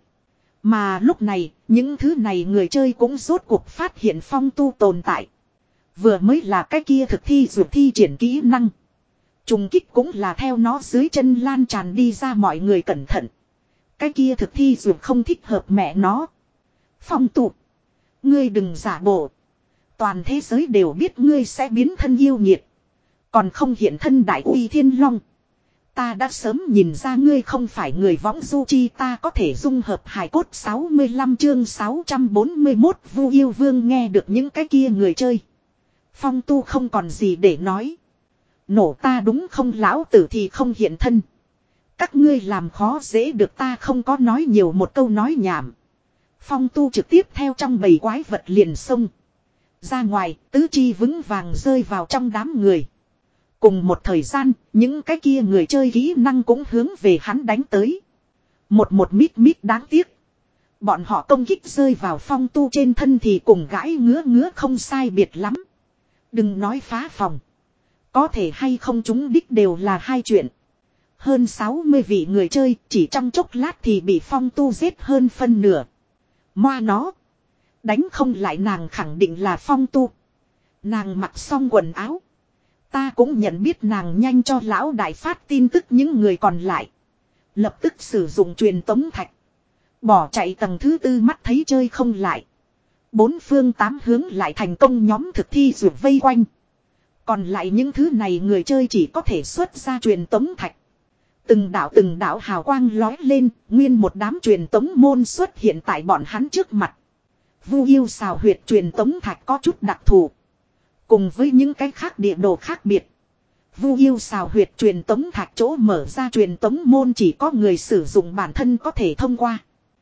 Mà lúc này, những thứ này người chơi cũng rốt cuộc phát hiện Phong Tu tồn tại. Vừa mới là cái kia thực thi rủ thi triển kỹ năng. Trùng kích cũng là theo nó dưới chân lan tràn đi ra, mọi người cẩn thận. Cái kia thực thi rủ không thích hợp mẹ nó. Phong Tu, ngươi đừng giả bộ. Toàn thế giới đều biết ngươi sẽ biến thân yêu nghiệt. Còn không hiện thân đại uy thiên long. Ta đã sớm nhìn ra ngươi không phải người võng du chi, ta có thể dung hợp hài cốt. Sáu mươi lăm chương sáu trăm bốn mươi mốt Vu Yêu Vương nghe được những cái kia người chơi. Phong Tu không còn gì để nói. Nổ ta đúng không, lão tử thì không hiện thân. Các ngươi làm khó dễ được ta không có nói nhiều một câu nói nhảm. Phong Tu trực tiếp theo trong bầy quái vật liền xông ra ngoài, tứ chi vững vàng rơi vào trong đám người. Cùng một thời gian, những cái kia người chơi kỹ năng cũng hướng về hắn đánh tới. Một một mít mít đáng tiếc. Bọn họ công kích rơi vào Phong Tu trên thân thì cùng gãi ngứa ngứa không sai biệt lắm. Đừng nói phá phòng. Có thể hay không trúng đích đều là hai chuyện. Hơn sáu mươi vị người chơi chỉ trong chốc lát thì bị Phong Tu giết hơn phân nửa. Moa nó. Đánh không lại nàng khẳng định là Phong Tu. Nàng mặc xong quần áo. Ta cũng nhận biết nàng, nhanh cho lão đại phát tin tức. Những người còn lại lập tức sử dụng truyền tống thạch. Bỏ chạy tầng thứ tư, mắt thấy chơi không lại. Bốn phương tám hướng lại thành công nhóm thực thi rủ vây quanh. Còn lại những thứ này người chơi chỉ có thể xuất ra truyền tống thạch. Từng đạo từng đạo hào quang lói lên, nguyên một đám truyền tống môn xuất hiện tại bọn hắn trước mặt. Vu yêu xào huyệt truyền tống thạch có chút đặc thù. Cùng với những cái khác địa đồ khác biệt. Vu yêu xào huyệt truyền tống thạch chỗ mở ra truyền tống môn chỉ có người sử dụng bản thân có thể thông qua.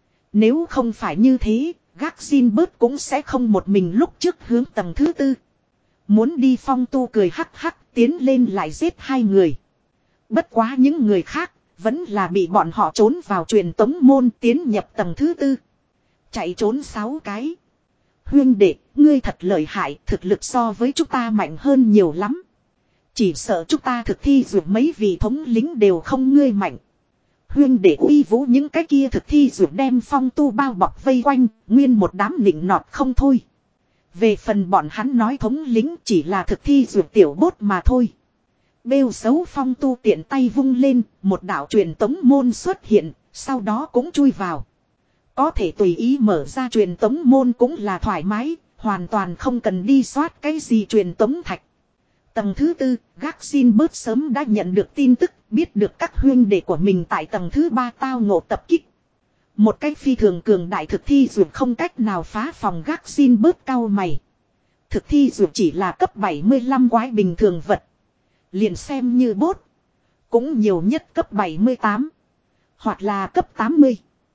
Nếu không phải như thế, gác xin bớt cũng sẽ không một mình lúc trước hướng tầng thứ tư. Muốn đi. Phong Tu cười hắc hắc tiến lên lại giết hai người. Bất quá những người khác vẫn là bị bọn họ trốn vào truyền tống môn tiến nhập tầng thứ tư. Chạy trốn sáu cái. Huyên đệ, ngươi thật lợi hại, thực lực so với chúng ta mạnh hơn nhiều lắm. Chỉ sợ chúng ta thực thi dù mấy vị thống lính đều không ngươi mạnh. Huyên đệ uy vũ những cái kia thực thi dù đem Phong Tu bao bọc vây quanh, nguyên một đám nịnh nọt không thôi. Về phần bọn hắn nói thống lính chỉ là thực thi dù tiểu bốt mà thôi. Bêu xấu. Phong Tu tiện tay vung lên, một đạo truyền tống môn xuất hiện, sau đó cũng chui vào. Có thể tùy ý mở ra truyền tống môn cũng là thoải mái, hoàn toàn không cần đi soát cái gì truyền tống thạch. Tầng thứ tư, gác xin bớt sớm đã nhận được tin tức, biết được các huynh đệ của mình tại tầng thứ ba tao ngộ tập kích. Một cách phi thường cường đại thực thi dù không cách nào phá phòng, gác xin bớt cao mày. Thực thi dù chỉ là cấp bảy mươi lăm quái bình thường vật. Liền xem như bốt. Cũng nhiều nhất cấp bảy mươi tám. Hoặc là cấp tám mươi.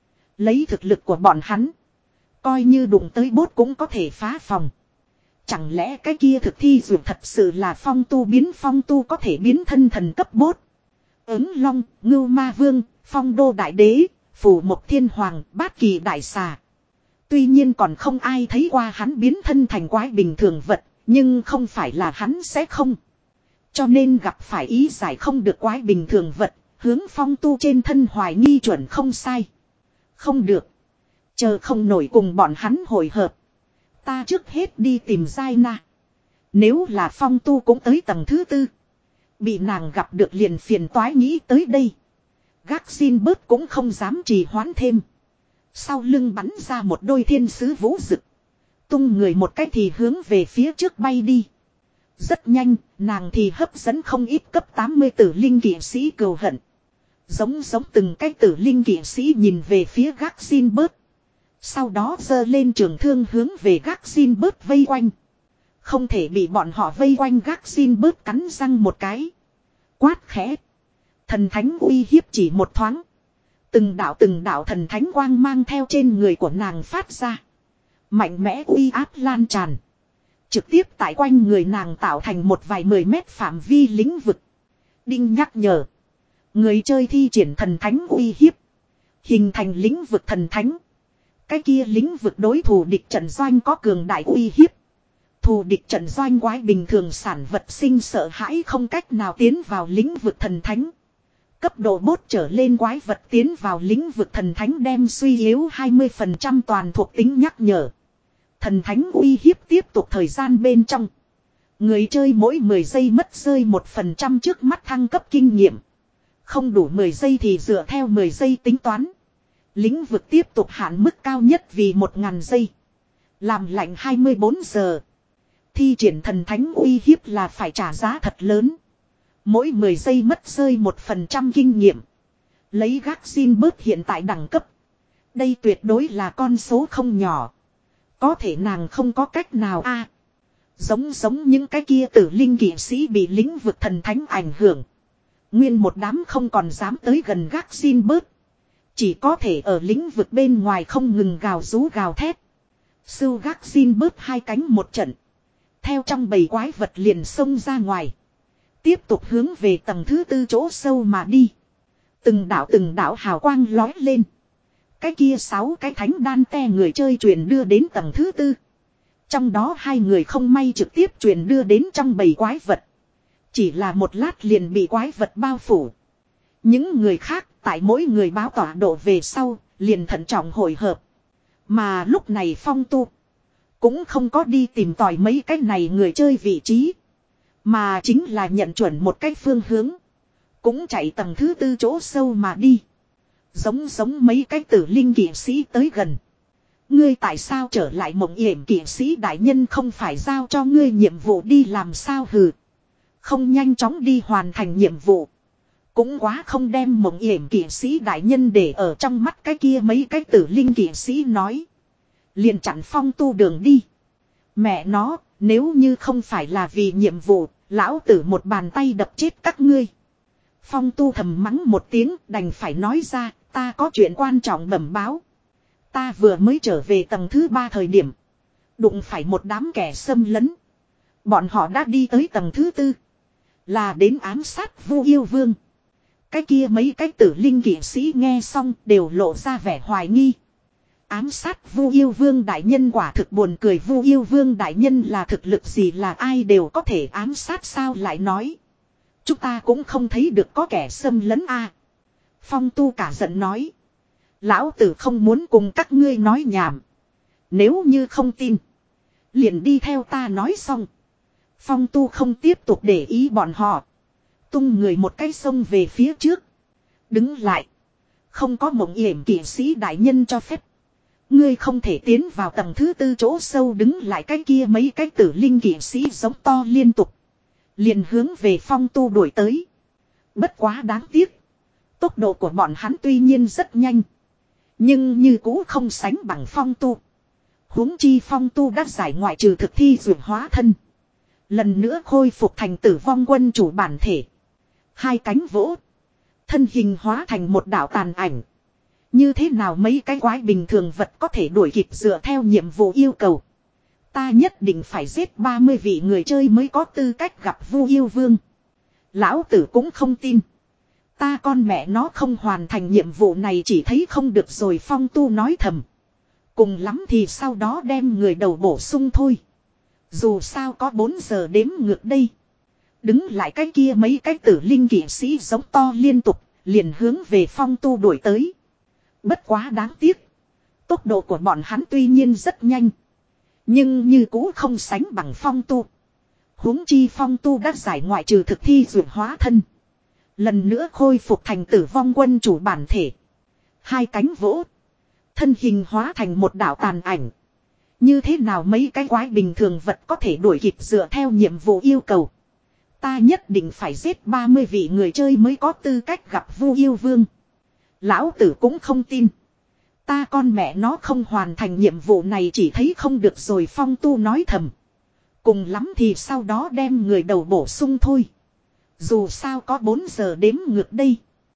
Lấy thực lực của bọn hắn. Coi như đụng tới bốt cũng có thể phá phòng. Chẳng lẽ cái kia thực thi dù thật sự là Phong Tu biến Phong Tu có thể biến thân thần cấp bốt. Ứng Long, Ngưu Ma Vương, Phong Đô Đại Đế, Phù Mộc Thiên Hoàng, Bát Kỳ Đại Xà. Tuy nhiên còn không ai thấy qua hắn biến thân thành quái bình thường vật. Nhưng không phải là hắn sẽ không. Cho nên gặp phải ý giải không được quái bình thường vật. Hướng Phong Tu trên thân hoài nghi chuẩn không sai. Không được. Chờ không nổi cùng bọn hắn hội hợp. Ta trước hết đi tìm Giai Na. Nếu là Phong Tu cũng tới tầng thứ tư. Bị nàng gặp được liền phiền toái nghĩ tới đây. Gác xin bớt cũng không dám trì hoãn thêm. Sau lưng bắn ra một đôi thiên sứ vũ rực. Tung người một cách thì hướng về phía trước bay đi. Rất nhanh, nàng thì hấp dẫn không ít cấp tám mươi tử linh kỵ sĩ cừu hận. Giống giống từng cái tử linh kỵ sĩ nhìn về phía gác xin bớt. Sau đó giơ lên trường thương hướng về gác xin bớt vây quanh. Không thể bị bọn họ vây quanh, gác xin bớt cắn răng một cái. Quát khẽ. Thần thánh uy hiếp chỉ một thoáng. Từng đạo từng đạo thần thánh quang mang theo trên người của nàng phát ra. Mạnh mẽ uy áp lan tràn. Trực tiếp tại quanh người nàng tạo thành một vài mười mét phạm vi lĩnh vực. Đinh nhắc nhở. Người chơi thi triển thần thánh uy hiếp. Hình thành lĩnh vực thần thánh. Cái kia lĩnh vực đối thủ địch trận doanh có cường đại uy hiếp. Thù địch trận doanh quái bình thường sản vật sinh sợ hãi không cách nào tiến vào lĩnh vực thần thánh. Cấp độ bốt trở lên quái vật tiến vào lĩnh vực thần thánh đem suy yếu hai mươi phần trăm toàn thuộc tính nhắc nhở. Thần thánh uy hiếp tiếp tục thời gian bên trong. Người chơi mỗi mười giây mất rơi một phần trăm trước mắt thăng cấp kinh nghiệm. Không đủ mười giây thì dựa theo mười giây tính toán. Lĩnh vực tiếp tục hạn mức cao nhất vì một nghìn giây. Làm lạnh hai mươi bốn giờ. Thi triển thần thánh uy hiếp là phải trả giá thật lớn. Mỗi mười giây mất rơi một phần trăm kinh nghiệm. Lấy gác xin bớt hiện tại đẳng cấp. Đây tuyệt đối là con số không nhỏ. Có thể nàng không có cách nào a à, Giống giống những cái kia tử linh kỵ sĩ bị lĩnh vực thần thánh ảnh hưởng. Nguyên một đám không còn dám tới gần gác xin bớt. Chỉ có thể ở lĩnh vực bên ngoài không ngừng gào rú gào thét. Sưu gác xin bớt hai cánh một trận. Theo trong bầy quái vật liền xông ra ngoài. Tiếp tục hướng về tầng thứ tư chỗ sâu mà đi. Từng đảo từng đảo hào quang lói lên. Cái kia sáu cái thánh đan te người chơi truyền đưa đến tầng thứ tư. Trong đó hai người không may trực tiếp truyền đưa đến trong bầy quái vật. Chỉ là một lát liền bị quái vật bao phủ. Những người khác tại mỗi người báo tọa độ về sau liền thận trọng hội hợp. Mà lúc này Phong Tu cũng không có đi tìm tòi mấy cái này người chơi vị trí. Mà chính là nhận chuẩn một cái phương hướng. Cũng chạy tầng thứ tư chỗ sâu mà đi. Giống giống mấy cái tử linh kỵ sĩ tới gần. Ngươi tại sao trở lại Mộng Yểm kỵ sĩ đại nhân không phải giao cho ngươi nhiệm vụ đi làm sao hừ. Không nhanh chóng đi hoàn thành nhiệm vụ. Cũng quá không đem Mộng Yểm kỵ sĩ đại nhân để ở trong mắt cái kia mấy cái tử linh kỵ sĩ nói. Liền chặn Phong Tu đường đi. Mẹ nó, nếu như không phải là vì nhiệm vụ, lão tử một bàn tay đập chết các ngươi. Phong Tu thầm mắng một tiếng đành phải nói ra, ta có chuyện quan trọng bẩm báo. Ta vừa mới trở về tầng thứ ba thời điểm. Đụng phải một đám kẻ xâm lấn. Bọn họ đã đi tới tầng thứ tư. Là đến ám sát Vu Yêu Vương. Cái kia mấy cái tử linh kỵ sĩ nghe xong đều lộ ra vẻ hoài nghi. Ám sát Vu Yêu Vương đại nhân quả thực buồn cười. Vu Yêu Vương đại nhân là thực lực gì là ai đều có thể ám sát sao lại nói. Chúng ta cũng không thấy được có kẻ xâm lấn a. Phong Tu cả giận nói. Lão tử không muốn cùng các ngươi nói nhảm. Nếu như không tin. Liền đi theo ta nói xong. Phong Tu không tiếp tục để ý bọn họ. Tung người một cái sông về phía trước. Đứng lại. Không có Mộng Yểm kỵ sĩ đại nhân cho phép. Ngươi không thể tiến vào tầng thứ tư chỗ sâu. Đứng lại cái kia mấy cái tử linh kỵ sĩ giống to liên tục. Liền hướng về Phong Tu đuổi tới. Bất quá đáng tiếc. Tốc độ của bọn hắn tuy nhiên rất nhanh. Nhưng như cũ không sánh bằng Phong Tu. Huống chi Phong Tu đã giải ngoại trừ thực thi dược hóa thân. Lần nữa khôi phục thành tử vong quân chủ bản thể. Hai cánh vỗ. Thân hình hóa thành một đạo tàn ảnh. Như thế nào mấy cái quái bình thường vật có thể đuổi kịp dựa theo nhiệm vụ yêu cầu. Ta nhất định phải giết ba mươi vị người chơi mới có tư cách gặp Vu Yêu Vương. Lão tử cũng không tin. Ta con mẹ nó không hoàn thành nhiệm vụ này chỉ thấy không được rồi. Phong Tu nói thầm. Cùng lắm thì sau đó đem người đầu bổ sung thôi. Dù sao có bốn giờ đếm ngược đây. Đứng lại cái kia mấy cái tử linh kỵ sĩ giống to liên tục. Liền hướng về Phong Tu đuổi tới. Bất quá đáng tiếc. Tốc độ của bọn hắn tuy nhiên rất nhanh. Nhưng như cũ không sánh bằng Phong Tu. Huống chi Phong Tu đã giải ngoại trừ thực thi dược hóa thân. Lần nữa khôi phục thành tử vong quân chủ bản thể. Hai cánh vỗ. Thân hình hóa thành một đạo tàn ảnh. Như thế nào mấy cái quái bình thường vật có thể đuổi kịp dựa theo nhiệm vụ yêu cầu. Ta nhất định phải giết ba mươi vị người chơi mới có tư cách gặp Vu Yêu Vương. Lão tử cũng không tin. Ta con mẹ nó không hoàn thành nhiệm vụ này chỉ thấy không được rồi. Phong Tu nói thầm. Cùng lắm thì sau đó đem người đầu bổ sung thôi. Dù sao có bốn giờ đếm ngược đây.